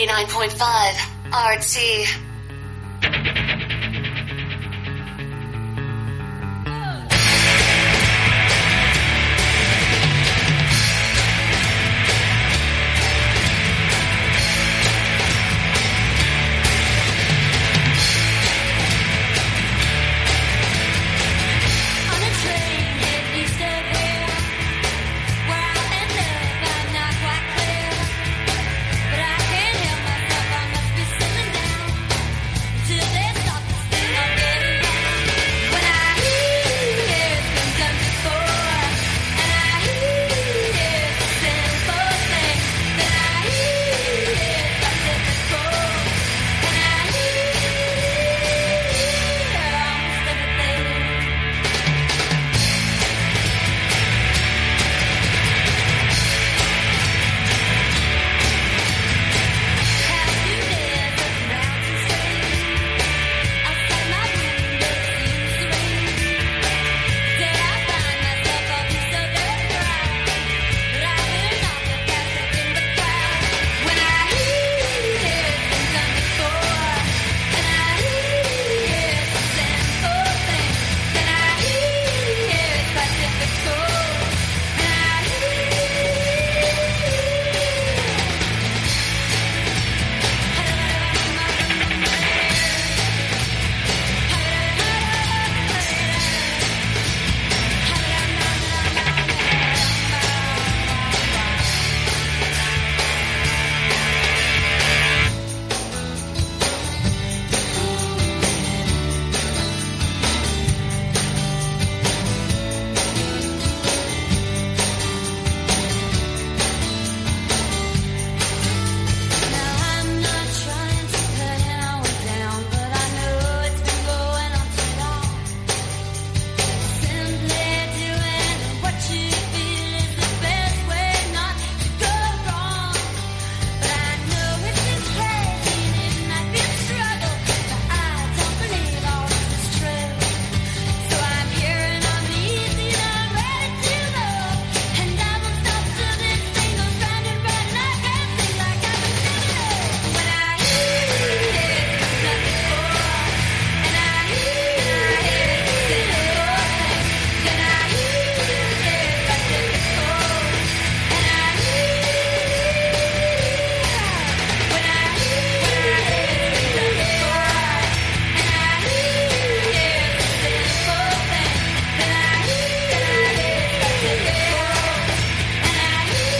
ninety-nine point five R T. On a train heading east of here, where I'll end up, I'm not quite clear. But I can't help myself, I must be sitting down till they stop this thing I'm getting down. When I hear it's been done before, and I hear it's a simple thing, then I hear it's a typical, and I hear almost everything. I'm not trying to put anyone down, but I know it's been going on too long. Simply doing what you feel is the best way not to go wrong. But I know it's been crazy and it might be a struggle, but I don't believe all this is true. So I'm here and I'm easy and I'm ready to go, and I won't stop till this thing goes round and round, and I can't sing like I've been singing it. When I hear it's been done before, and I hear it's a simple thing, then I hear it's a typical, and I hear when I hear it's been done before, and I hear it's a simple thing, then I hear it's a typical, and I hear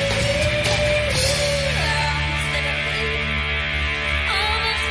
almost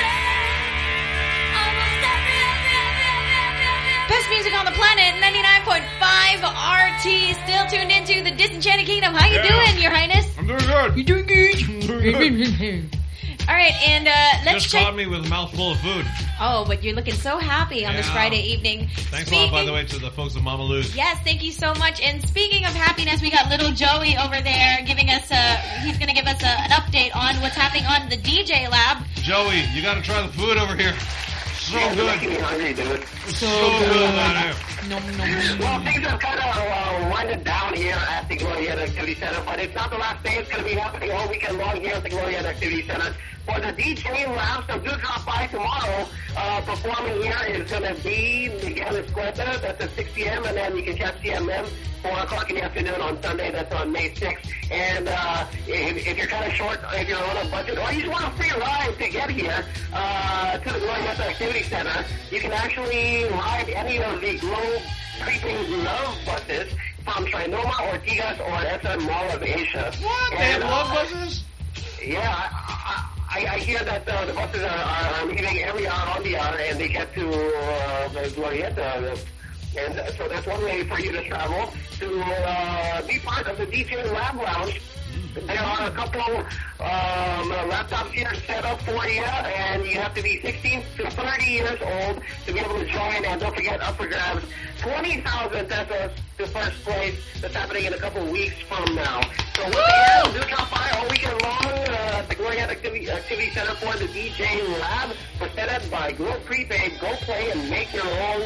Best music on the planet, ninety-nine point five R T. Still tuned into the Disenchanted Kingdom. How you Yeah. doing, Your Highness? I'm doing good. You're doing good. All right, and uh, let's Just check. caught me with a mouthful of food. Oh, but you're looking so happy on this Yeah. Friday evening. Thanks a lot, by Speaking- the way, to the folks of Mama Lou's. Yes, thank you so much. And speaking of happiness, we got little Joey over there giving us a. He's going to give us a, an update on what's happening on the D J lab. Joey, you got to try the food over here. So Yeah, good. making me hungry, dude. So good. man. Well, things have kind of uh, winded down here at the Glorieta Activity Center, but it's not the last day. It's going to be happening all weekend long here at the Glorieta Activity Center. For the D J Lab, so do drop by tomorrow. Uh, performing here is going to be Miguel Escueta. That's at six p.m. And then you can catch C M M four o'clock in the afternoon on Sunday. That's on May sixth. And uh, if, if you're kind of short, if you're on a budget, or you just want a free ride to get here uh, to the Glorieta Activity Center, you can actually ride any of the Globe Creeping Love buses from Trinoma, Ortigas, or S M Mall of Asia. What? They And, have love uh, buses? Yeah, I, I, I hear that uh, the buses are, are leaving every hour on the hour, and they get to uh, the Glorieta. And uh, so that's one way for you to travel, to uh, be part of the D J Lab Lounge. There are a couple um, laptops here set up for you, and you have to be sixteen to thirty years old to be able to join. And don't forget, up for grabs, twenty thousand pesos to first place. That's happening in a couple weeks from now. So once again, do drop by all weekend long uh, at the Glorieta Activity, Activity Center for the D J Lab, presented by Globe Prepaid. Go play and make your own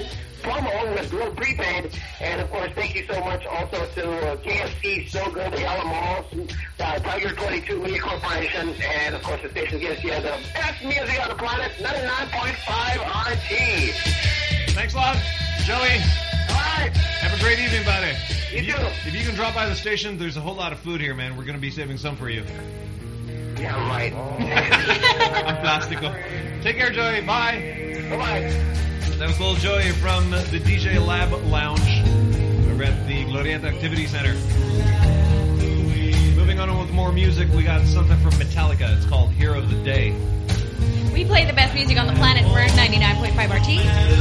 promo with Globe Prepaid. And, of course, thank you so much also to uh, K F C, So Good, the Yellow Malls, uh, Tiger twenty-two Media Corporation, and, of course, the station gives you the best music on the planet, ninety-nine point five R T. Thanks a lot, Joey. All right. Have a great evening, buddy. You if you, too. If you can drop by the station, there's a whole lot of food here, man. We're going to be saving some for you. Yeah, right. I'm plastico. Take care, Joey. Bye. Bye-bye. That was little Joey from the D J Lab Lounge over at the Glorieta Activity Center. Moving on with more music, we got something from Metallica. It's called Hero of the Day. We play the best music on the planet for ninety-nine point five R T.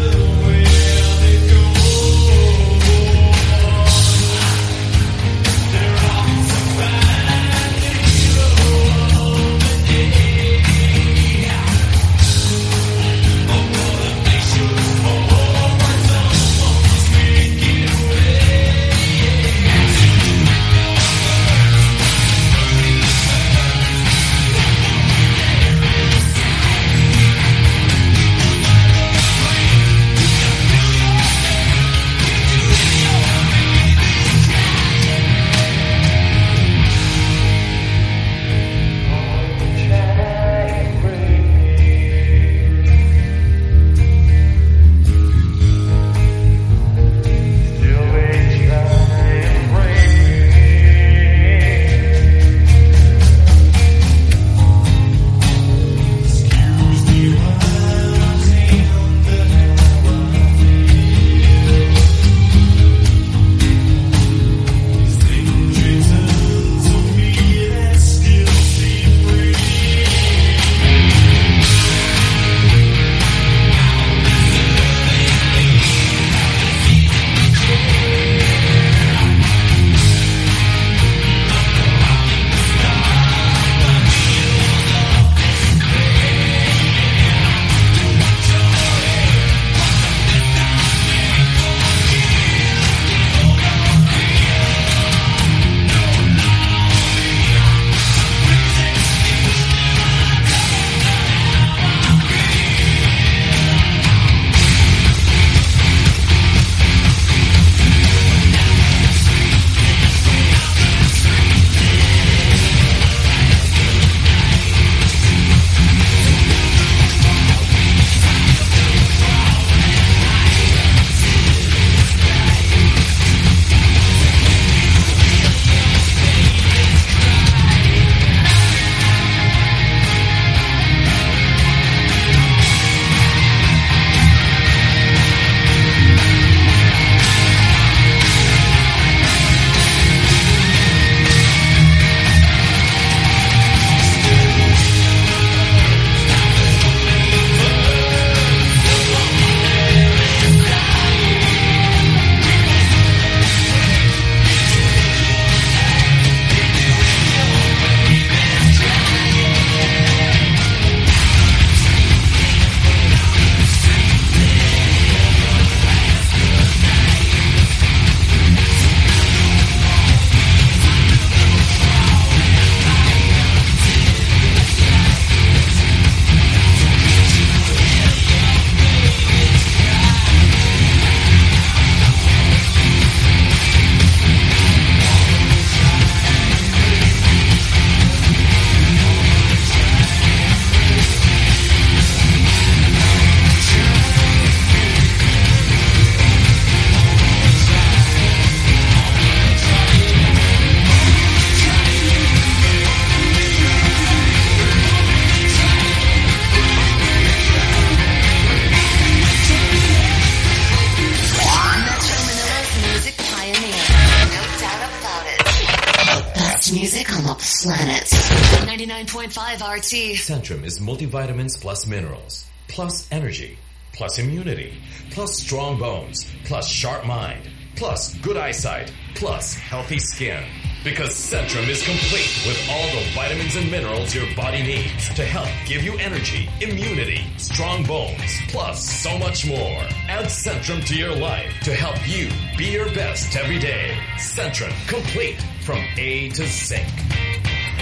ninety-nine point five R T. Centrum is multivitamins plus minerals, plus energy, plus immunity, plus strong bones, plus sharp mind, plus good eyesight, plus healthy skin. Because Centrum is complete with all the vitamins and minerals your body needs to help give you energy, immunity, strong bones, plus so much more. Add Centrum to your life to help you be your best every day. Centrum complete from A to Zinc.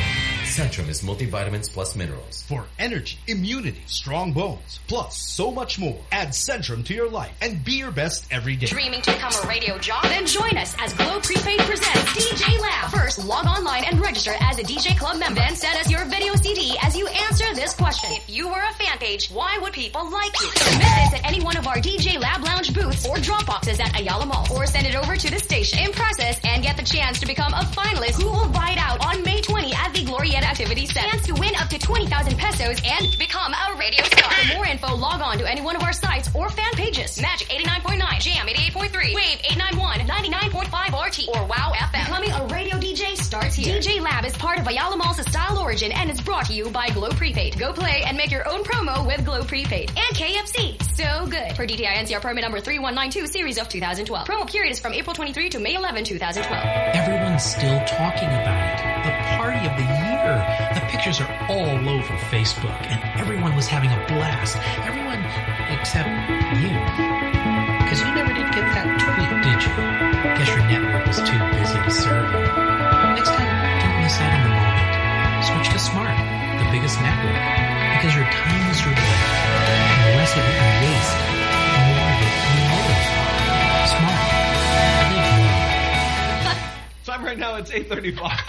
Centrum is multivitamins plus minerals. For energy, immunity, strong bones, plus so much more. Add Centrum to your life and be your best every day. Dreaming to become a radio jock? Then join us as Glow Prepaid presents D J Lab. First, log online and register as a D J Club member. Then send us your video C D as you answer this question. If you were a fan page, why would people like you? Submit this at any one of our D J Lab Lounge booths or drop boxes at Ayala Mall. Or send it over to the station. In process and get the chance to become a finalist who will ride out on May twentieth at the Glorieta Activity Center. Chance to win up to twenty thousand pesos and become a radio star. For more info, log on to any one of our sites or fan pages. Magic eighty-nine point nine, Jam eighty-eight point three, Wave eight ninety-one, ninety-nine point five R T, or Wow F M. Becoming a radio D J starts here. D J Lab is part of Ayala Mall's Style Origin and is brought to you by Glow Prepaid. Go play and make your own promo with Glow Prepaid. And K F C. So good. Per D T I N C R permit number three one nine two, series of two thousand twelve. Promo period is from April twenty-third to May eleventh, two thousand twelve. Everyone's still talking about it. The party of the year. The pictures are all over Facebook, and everyone was having a blast. Everyone except you. Because you never did get that tweet, did you? Guess your network was too busy to serve you. Next time, don't miss out on the moment. Switch to Smart, the biggest network. Because your time is your life. And the less of it you waste, the more of it you live. Smart. Live more. Time right now, it's eight thirty-five.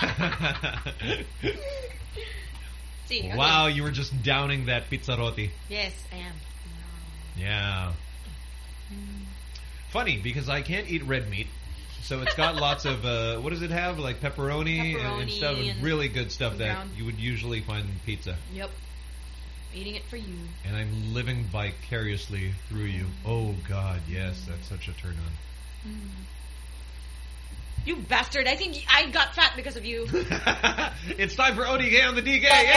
See, okay. Wow, you were just downing that pizza roti. Yes, I am. Yeah. Funny, because I can't eat red meat. So it's got lots of, uh, what does it have? Like pepperoni, Pepperoni and, and stuff. and really good stuff that ground. you would usually find in pizza. Yep. Eating it for you. And I'm living vicariously through you. Oh, God, yes, that's such a turn on. Mm. You bastard. I think I got fat because of you. It's time for O D K on the D K. Yay!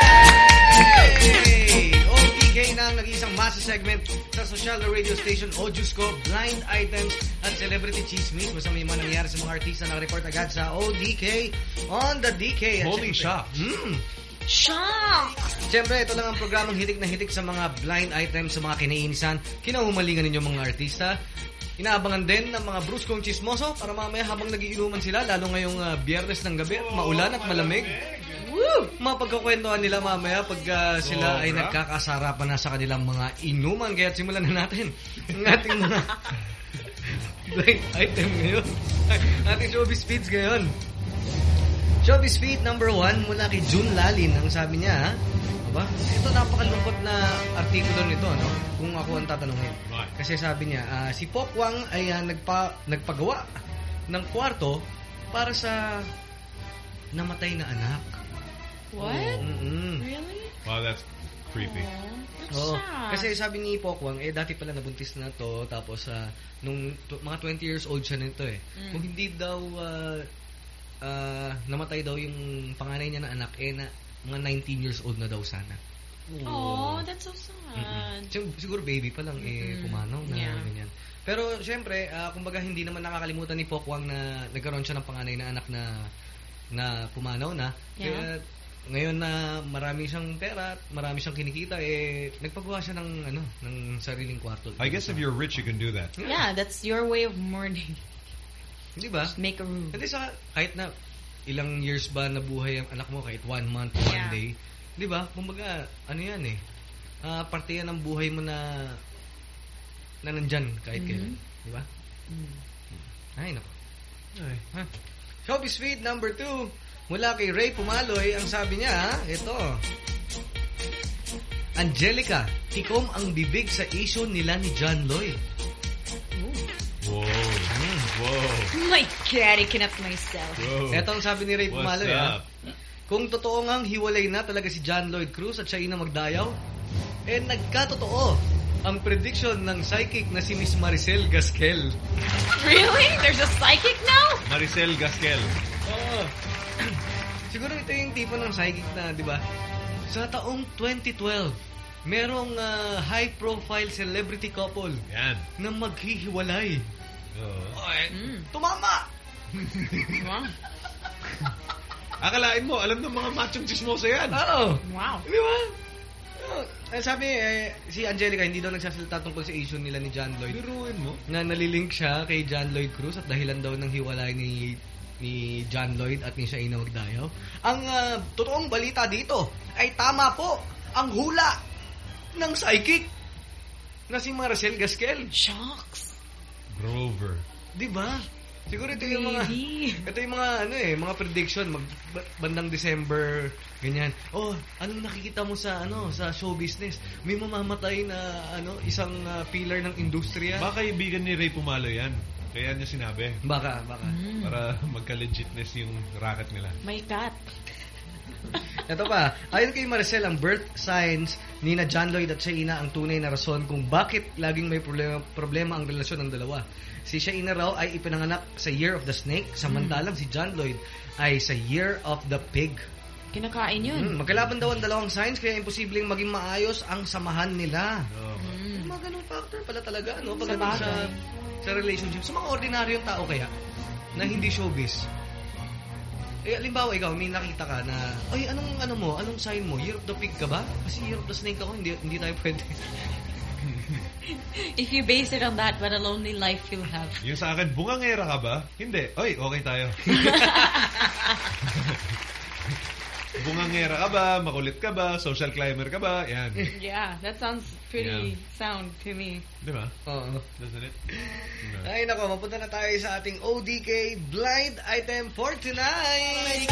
O D K na ang nag-iisang masa segment sa social radio station O Diyos Ko, blind items at celebrity chismis. Basta may mga nangyari sa mga artista na report agad sa O D K on the D K. At Holy shock. Mm. Shock! Siyempre, ito lang ang programang hitik na hitik sa mga blind items, sa mga kinainisan, kinahumalingan ninyo mga artista. Inaabangan din ng mga bruskong chismoso para mamaya habang nagiinuman sila, lalo ngayong uh, biyernes ng gabi, maulan at malamig. Woo! Mapagkukwentuhan nila mamaya pag uh, sila ay nagkakasarapan na sa kanilang mga inuman. Kaya simulan na natin ang ating mga blind item ngayon. Ating showbiz feeds ngayon. Showbiz feed number one mula kay June Lalin. Ang sabi niya, aba, ito napakalungkot na artikulo nito, no? Kung ako ang tatanungin. Kasi sabi niya, uh, si Pokwang ay uh, nagpa, nagpagawa ng kwarto para sa namatay na anak. What? Mm-mm. Really? Wow, that's creepy. Oo. Kasi sabi ni Pokwang, eh dati pala nabuntis na to, tapos uh, nung t- mga twenty years old siya nito eh. Mm. Kung hindi daw uh, uh, namatay daw yung panganay niya na anak, eh na mga nineteen years old na daw sana. Oh, that's so sad. Mm-hmm. Siguro baby pa lang eh pumanaw na Yeah. ganyan. Pero syempre, uh, kumbaga hindi naman nakakalimutan ni Pokwang na nagkaroon siya ng panganay na anak na na pumanaw na. Yeah. Kaya ngayon na marami siyang pera, marami siyang kinikita, eh nagpagawa siya ng ano, ng sariling kwarto. I guess if you're rich, you can do that. Yeah, that's your way of mourning. Di ba? Just make a room. Hindi sa kahit na ilang years ba nabuhay ang anak mo, kahit one month, one Yeah. day. Di ba? Kumbaga, ano yan eh. Uh, parte yan ng buhay mo na na nandyan kahit Mm-hmm. kailan. Di ba? Mm. Ay, nako. Ay, ha? Showbiz feed number two. Mula kay Ray Pumaloy, ang sabi niya, ito. Angelica, tikom ang bibig sa issue nila ni John Lloyd. Whoa. Mm. Whoa. My God, I cannot myself. Whoa. Ito ang sabi ni Ray What's Pumaloy, ha? up? Kung totoo ngang hiwalay na talaga si John Lloyd Cruz at siya na magdayaw, eh nagkatotoo ang prediction ng psychic na si Miss Maricel Gasquel. Really? There's a psychic now? Maricel Gasquel. Oo. Siguro ito yung tipo ng psychic na, di ba? Sa taong twenty twelve, merong uh, high-profile celebrity couple Yan. na maghihiwalay. Oo. Oy, Mm. tumama! Wow. Akalain mo, alam ng mga machong chismoso yan. Oo. Wow. Di ba? Oh, eh, sabi, eh, si Angelica, hindi daw nagsasalita tungkol sa issue nila ni John Lloyd. Biruin mo. Na nalilink siya kay John Lloyd Cruz at dahilan daw ng hiwalay ni ni John Lloyd at ni Shaina Magdayaw. Ang uh, totoong balita dito ay tama po ang hula ng psychic na si Maricel Gasquel. Shocks. Grover. Di ba? Siguro ito yung mga ito yung mga ano eh, mga prediction mag bandang December ganyan. Oh, anong nakikita mo sa ano sa show business? May mamamatay na ano isang uh, pillar ng industriya. Baka kaibigan ni Ray Pumalo yan. Kaya niya sinabi. Baka, baka. Mm. Para magka-legitness yung racket nila. My cat. Ito pa, ayon kay Maricel, ang birth signs ni na John Lloyd at Shaina ang tunay na rason kung bakit laging may problema, problema ang relasyon ng dalawa. Si Shaina raw ay ipinanganak sa Year of the Snake, samantalang mm. si John Lloyd ay sa Year of the Pig. Kinakain yun. Mm, magkalaban daw ang dalawang signs kaya imposibleng maging maayos ang samahan nila. Oh. Mm. Mga ganun factor pala talaga, no? Pagdating sa, sa relationship. Sa mga ordinaryong tao kaya, na hindi showbiz. Eh, alimbawa, ikaw, may nakita ka na, ay, anong, ano mo, anong sign mo? Year of the Pig ka ba? Kasi Year of the Snake ako, hindi, hindi tayo pwede. If you base it on that, what a lonely life you'll have. Yung sa akin, bungangera ka ba? Hindi. Oy, okay tayo. Bungangera ka ba? Makulit ka ba? Social climber ka ba? Yan. Yeah, that sounds pretty Yeah. sound to me. Di ba? Oo. Doesn't it? No. Ay, nako, mapunta na tayo sa ating O D K Blind Item for tonight.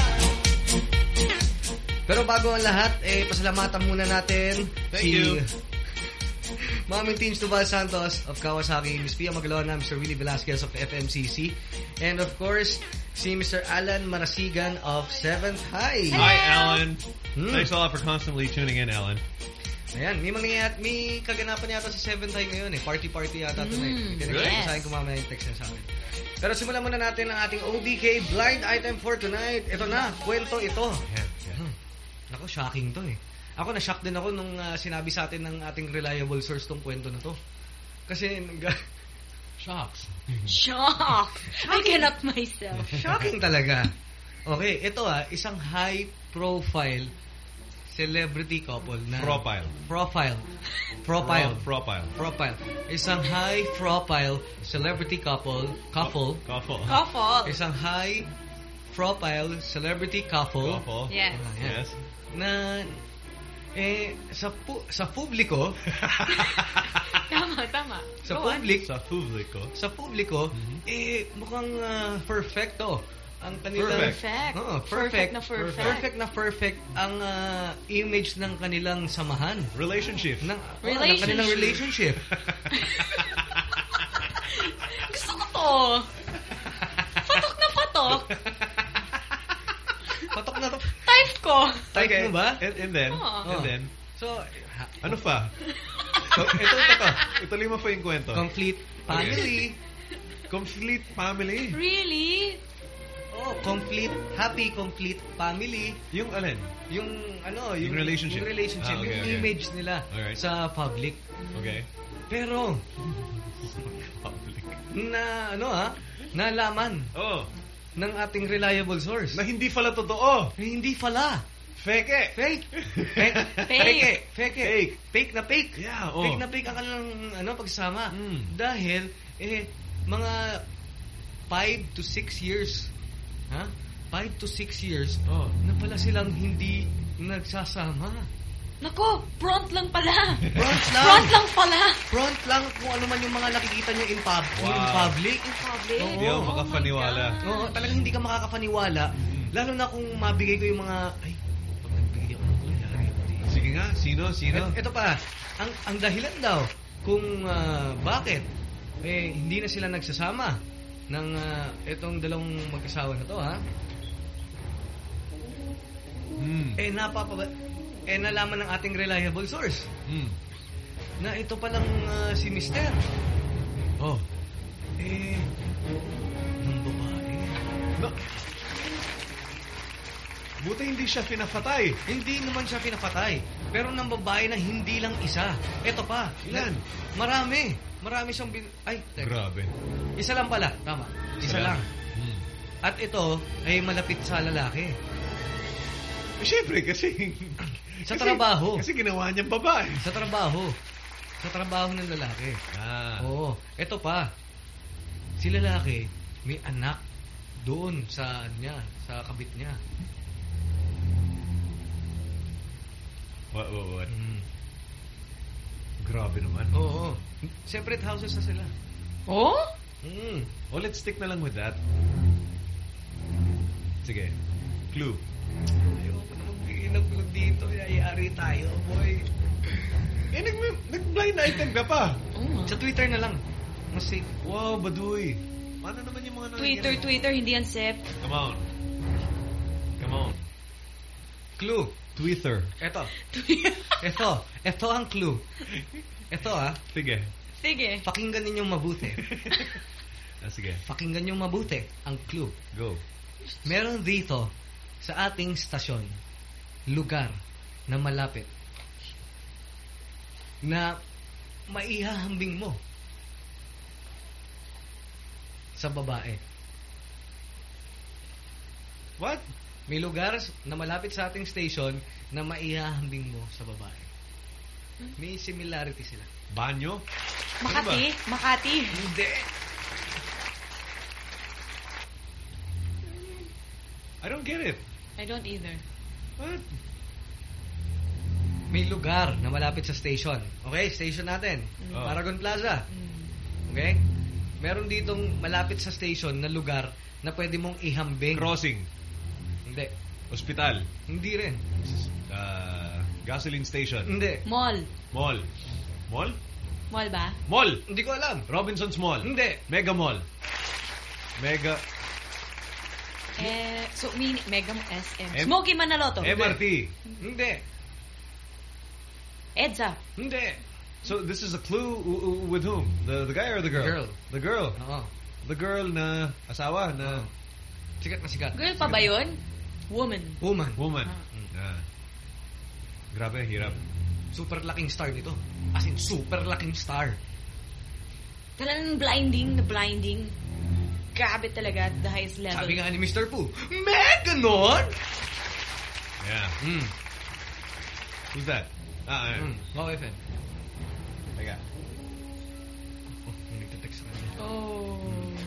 Pero bago ang lahat, eh, pasalamatan muna natin Thank si you. Mami Teens Tubal Santos of Kawasaki, Miss Pia Magalona, Mister Willie Velasquez of F M C C, and of course, si Mister Alan Marasigan of Seventh High. Hi, Alan. Hmm. Thanks a lot for constantly tuning in, Alan. Ayan, may mangyayat, may kaganapan yata sa Seventh High ngayon eh. Party-party yata tonight. Mm, Really? yes. Sa akin kumamaya yung text niya sa akin. Pero simulan muna natin ang ating O D K Blind Item for tonight. Ito na, kwento ito. Yeah, yeah. Hmm. Ako, shocking to eh. Ako, na-shock din ako nung uh, sinabi sa atin ng ating reliable source tong kwento na to. Kasi, shocks. Shock! I cannot myself. Shocking talaga. Okay, ito ah, isang high-profile celebrity couple na... Profile. Profile. Profile. Pro- profile. Profile. Isang high-profile celebrity couple. Couple. Couple. Couple. Isang high-profile celebrity couple. Couple. Yes. Ah, yan. Yes. Na... Eh, sa pu sa publiko... Tama, tama. Sa Go on. public... Sa publiko. Sa publiko, Mhm. eh, mukhang uh, perfecto. Ang kanilang... Perfect. Oo, Perfect perfect. na perfect. Perfect na perfect ang uh, image ng kanilang samahan. Relationship. Ng, Relationship. Oh, ng kanilang relationship. Gusto ko to. Patok na patok. Patok na to. Type ko. Type Okay. mo ba? And, and then, Oo. and then, So, ha- ano pa? So, ito, ito, ito. Ituloy mo pa yung kwento. complete family. Complete family. Really? Oh, complete, happy, complete family. Yung alin? Yung, ano, yung, Yung relationship. Yung relationship, Ah, okay, yung okay. image nila Alright. sa public. Okay. Pero, Public. na, ano ha, nalaman Oh, ng ating reliable source. na hindi pala totoo. Na hindi pala. Fake. Fake. Fake. Fake. Fake. Fake. Fake na fake. Yeah, oh. Fake na fake ang kanilang ano, pagsama. Mm. Dahil, eh, mga five to six years, ha? Five to six years, Oh. na pala silang hindi nagsasama. Nako, front lang pala. Front lang. Front lang pala. Front lang kung ano man yung mga nakikita nyo in, pub Wow. in public. In public. Oo. Hindi ako Oh my makapaniwala. God. Oo, talagang hindi ka makakapaniwala. Lalo na kung mabigay ko yung mga, ay, pag nagbigay ako ng kulyari. Sige nga, sino? Sino? Et- Ito pa, ang ang dahilan daw kung ah, bakit eh hindi na sila nagsasama ng ah, itong dalawang mag-asawa na to, ha? Hmm. Eh napapa eh nalaman ng ating reliable source Hmm. na ito palang ah, si Mister Oh. eh ng babae. No. Buti hindi siya pinapatay. Hindi naman siya pinapatay. Pero ng babae na hindi lang isa. Ito pa. Ilan? Na- Marami. Marami siyang bin... Ay, teka. Grabe. Isa lang pala. Tama. Isa, Isa lang. lang. Hmm. At ito ay malapit sa lalaki. Eh, Siyempre, kasi... Sa kasi- trabaho. Kasi ginawa niyang babae. Sa trabaho. Sa trabaho ng lalaki. Ah. Oo. Ito pa. Si lalaki may anak Doon sa niya, sa kabit niya. What, what, what? Mm. Grabe naman. Oo. Separate houses na sila. Oh? Mm. Oh, let's stick na lang with that. Sige. Clue. Ayoko na magbigay ng clue dito. Yayari tayo, boy. Eh, nag, nag-blind item ka pa. Oh. Sa Twitter na lang. Mas safe. Wow, baduy. Paano naman yung mga Twitter, nangyayari? Twitter, hindi yan sip. Come on. Come on. Clue. Twitter. Eto. Eto. Eto ang clue. Eto ah. Sige. Sige. Pakinggan ninyong mabuti. Ah, sige. Pakinggan ninyong mabuti ang clue. Go. Meron dito sa ating stasyon lugar na malapit na maihahambing mo sa babae. What? May lugar na malapit sa ating station na maihahambing mo sa babae. May similarity sila. Banyo? Makati? Makati? Hindi. I don't get it. I don't either. What? May lugar na malapit sa station. Okay, station natin. Oh. Paragon Plaza. Okay? Meron ditong malapit sa station na lugar na pwede mong ihambing. Crossing. Hindi. Hospital. Hindi rin. Uh, gasoline station. Hindi. Mall. Mall. Mall? Mall ba? Mall. Hindi ko alam. Robinson's Mall. Hindi. Mega Mall. Mega. Eh, so, mini, Mega S M. M- Smokey Manaloto. M R T. Hindi. EDSA. Hindi. So this is a clue w- w- with whom? The the guy or the girl? Girl. The girl. Oo. The girl na asawa na Sikat na sikat. Girl pa ba yun? Woman. Woman. woman. Ah. Grabe, hirap. Super laking star nito. As in, super laking star. Talagang blinding na blinding. Grabe talaga at the highest level. Sabi nga ni Mister Pooh, Meg, ganon? Yeah. Hmm. Who's that? Ah, ah. Hmm. Wow, F M. Teka. Oh, may nagtatext sa kanya. Oh.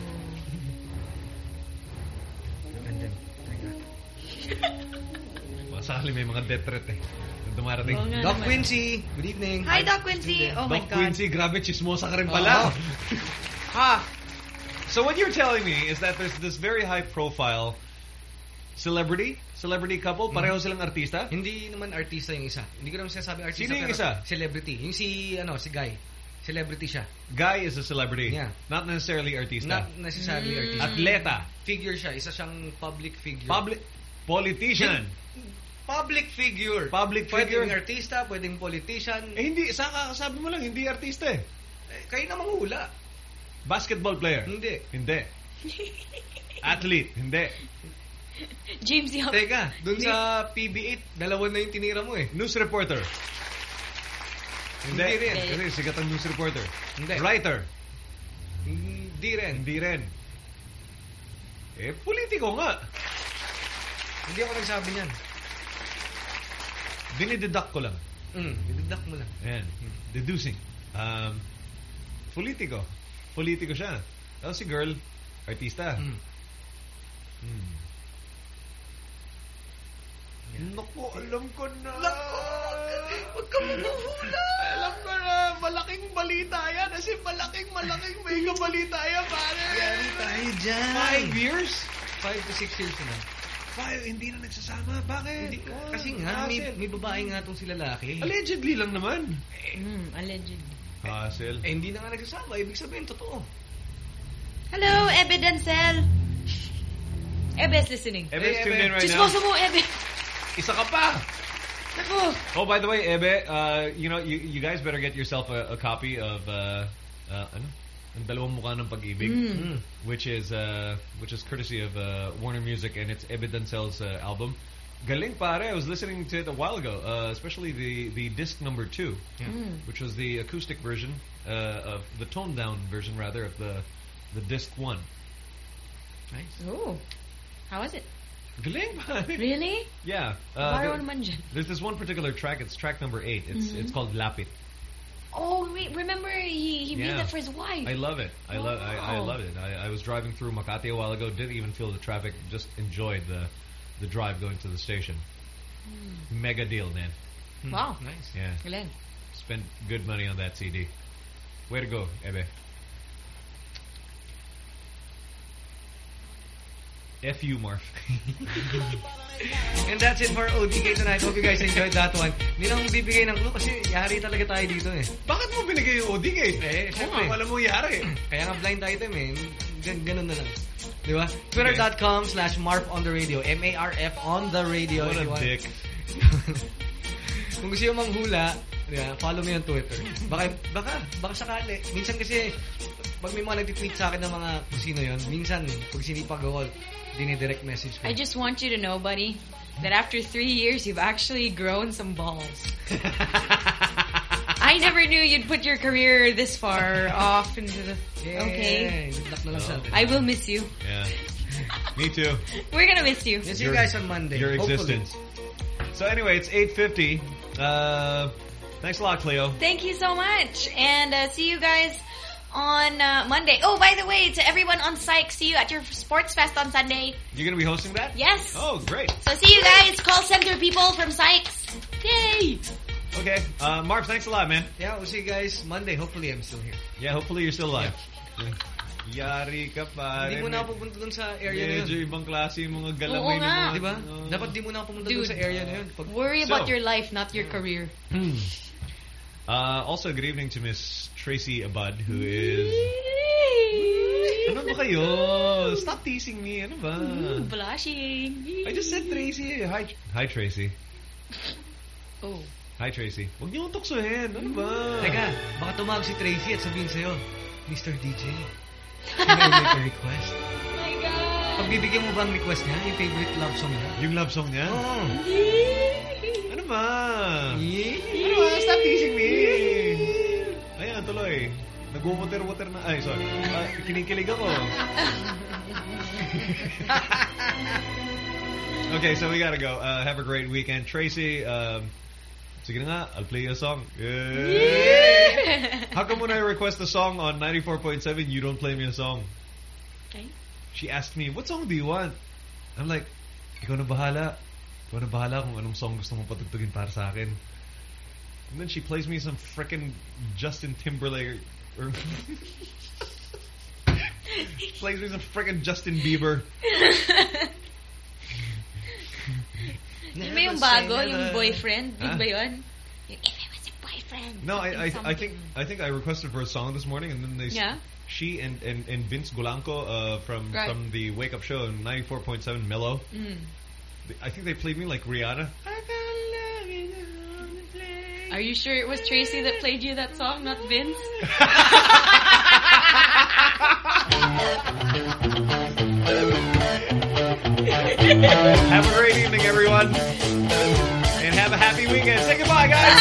And then, teka. Masakali may mga death threat eh. Nung dumarating. Oo nga Doc naman. Quincy, good evening. Hi, Doc Quincy. Oh my Doc God. Quincy, grabe, chismosa ka rin pala. Ha! So what you're telling me is that there's this very high profile celebrity, celebrity couple, pareho silang artista? Hindi naman artista yung isa. Hindi ko naman sinasabi artista. Sino yung pero isa? Celebrity. Yung si, ano, si Guy. Celebrity siya. Guy is a celebrity. Yeah. Not necessarily artista. Not necessarily Mm. artista. Atleta. Figure siya. Isa siyang public figure. Public. Politician. Public figure. Public figure. Pwedeng artista, pwedeng politician. Eh hindi, saka sabi mo lang, hindi artista eh. Eh, kayo na manghula. Basketball player. Hindi. Hindi. Athlete. Hindi. James Young. Teka, dun sa P B eight, dalawa na yung tinira mo eh. News reporter. Hindi. Hindi rin. Kasi sigat ang news reporter. Hindi. Writer. Hindi rin. Hindi rin. Eh, politiko nga. Hindi ako nagsabi niyan. Dinideduct ko lang. Mm, dideduct mo lang. Ayan. Deducing. Um, politiko. Politiko siya. Tapos si girl, artista. Mm. Hmm. Naku, alam ko na. Naku, huwag ka maguhula. Alam ko na. Malaking balita yan. Kasi malaking, malaking mega balita yan, pare. Yari tayo dyan. Five years? Five to six years na. Five, hindi na nagsasama. Bakit? Hindi, kasi nga, may, may babae nga itong si lalaki. Allegedly lang naman. Mm, allegedly. Hassle. Eh, hindi na nga nagsasama. Ibig sabihin, totoo. Hello, Ebe Dancel. Ebe is listening. Ebe's Hey, tuned Ebe. in right Chismoso now. mo, Ebe. Isa ka pa. Naku. Oh, by the way, Ebe, uh, you know, you, you guys better get yourself a, a copy of uh, uh, ano? Ang Dalawang Mukha ng Pag-ibig, Mm. which is uh, which is courtesy of uh, Warner Music, and it's Ebe Dancel's uh, album. Galing pare, I was listening to it a while ago, uh, especially the the disc number two, Mm. which was the acoustic version uh, of the toned down version rather of the the disc one. Nice. Oh. How was it? Galing pare. Really? Yeah. Baro Uh, naman dyan. there's this one particular track. It's track number eight. It's Mhm. it's called Lapit. Oh, wait, remember he, he made Yeah. that for his wife. I love it. I love. I, I Wow. love it. I, I was driving through Makati a while ago. Didn't even feel the traffic. Just enjoyed the the drive going to the station. Mega deal, man. Wow. Nice. Yeah. Galing. Spent good money on that C D. Way to go, Ebe. F you, Marf. And that's it for O D K tonight. Hope you guys enjoyed that one. Hindi na akong bibigay ng clue kasi yari talaga tayo dito eh. Bakit mo binigay yung O D K? Eh, syempre. Wala mong yari. Kaya nga blind item eh. Gan ganun na lang. Di ba? Twitter.com slash Marf on the radio. M A R F on the radio. What a Anyone? dick. Kung gusto yung manghula, yeah, follow me on Twitter. Baka, baka, baka sakali. Minsan kasi, pag may mga nag-tweet sa akin ng mga kung sino yun, minsan, pag sinipag ako, dinidirect message ko. I just want you to know, buddy, that after three years, you've actually grown some balls. I never knew you'd put your career this far off into the... Yeah, okay. good luck na lang sa atin. I will miss you. Yeah. Me too. We're gonna miss you. See you guys on Monday. Your Hopefully. existence. So anyway, it's eight fifty. Uh, thanks a lot, Cleo. Thank you so much. And uh, see you guys on uh, Monday. Oh, by the way, to everyone on Psych, see you at your Sports Fest on Sunday. You're going to be hosting that? Yes. Oh, great. So see you guys, call center people from Sykes. Yay! Okay. Uh, Marv, thanks a lot, man. Yeah, we'll see you guys Monday. Hopefully, I'm still here. Yeah, hopefully you're still alive. Yari ka pa. Hindi mo na ako pumunta dun sa area na yun. Medyo ibang klase yung mga Oo galamay nga. ng mga... Diba? Dapat di mo na ako pumunta dun Dude, sa area na yun. Pag... Worry So- about your life, not your career. Uh, also, good evening to Miss Tracy Abad, who is... Ano ba kayo? Stop teasing me. Ano ba? Ooh, blushing. I just said Tracy. Hi, hi Tracy. Oh. Hi, Tracy. Huwag niyo akong tuksohin. Ano ba? Teka, baka tumawag si Tracy at sabihin sa'yo, Mister D J, can I make a request? Oh my God. Pagbibigyan mo ba ang request niya? Yung favorite love song niya? Yung love song niya? Oo. Ano ba? Ano ba? Stop teasing me. Ayan, tuloy. Nag-water-water na. Ay, sorry. Uh, kinikilig ako. Okay, so we gotta go. Uh, have a great weekend. Tracy, um, sige na nga, I'll play you a song. Yeah. Yeah. How come when I request a song on ninety-four point seven, you don't play me a song? Okay. She asked me, what song do you want? I'm like, ikaw na bahala. Ikaw na bahala kung anong song gusto mong patugtugin para sa akin. And then she plays me some frickin' Justin Timberlake or plays me some frickin' Justin Bieber. Yun ba yung bago, yung boyfriend? Yun Huh? ba yun? Yung if it was a boyfriend. No, I, I, I something. think I think I requested for a song this morning, and then they Yeah? she and, and, and Vince Gulanco uh, from Right. from the Wake Up Show in ninety-four point seven Mellow. Mm. I think they played me like Rihanna. Are you sure it was Tracy that played you that song, not Vince? Have a great evening, everyone, and have a happy weekend. Say goodbye, guys.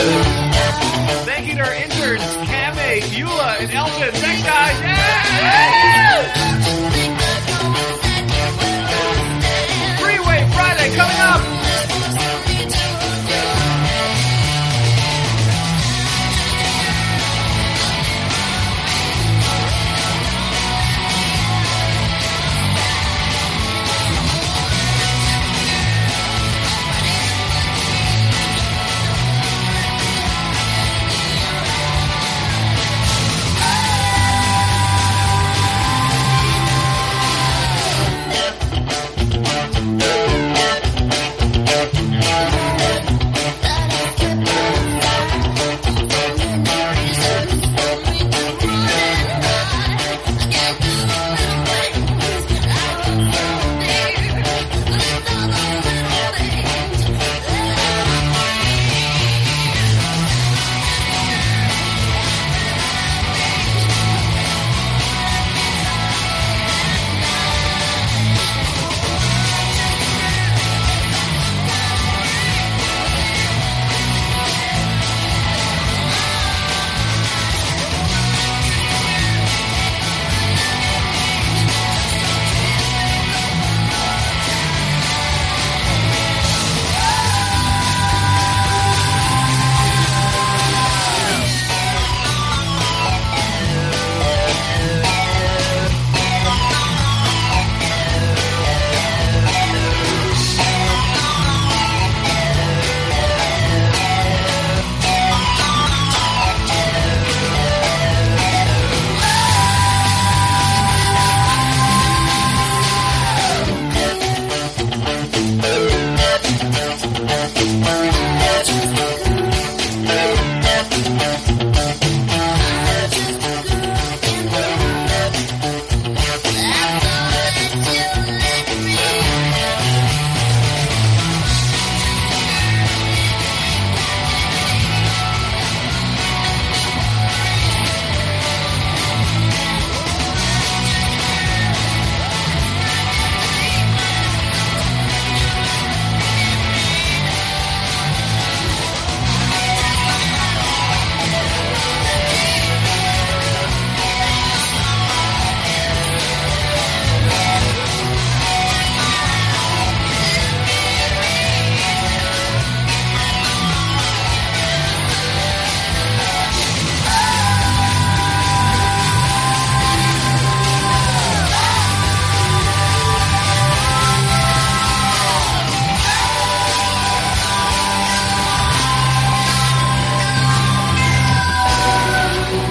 Thank you to our interns, Kame, Eula, and Elton. Thanks, guys. Yay!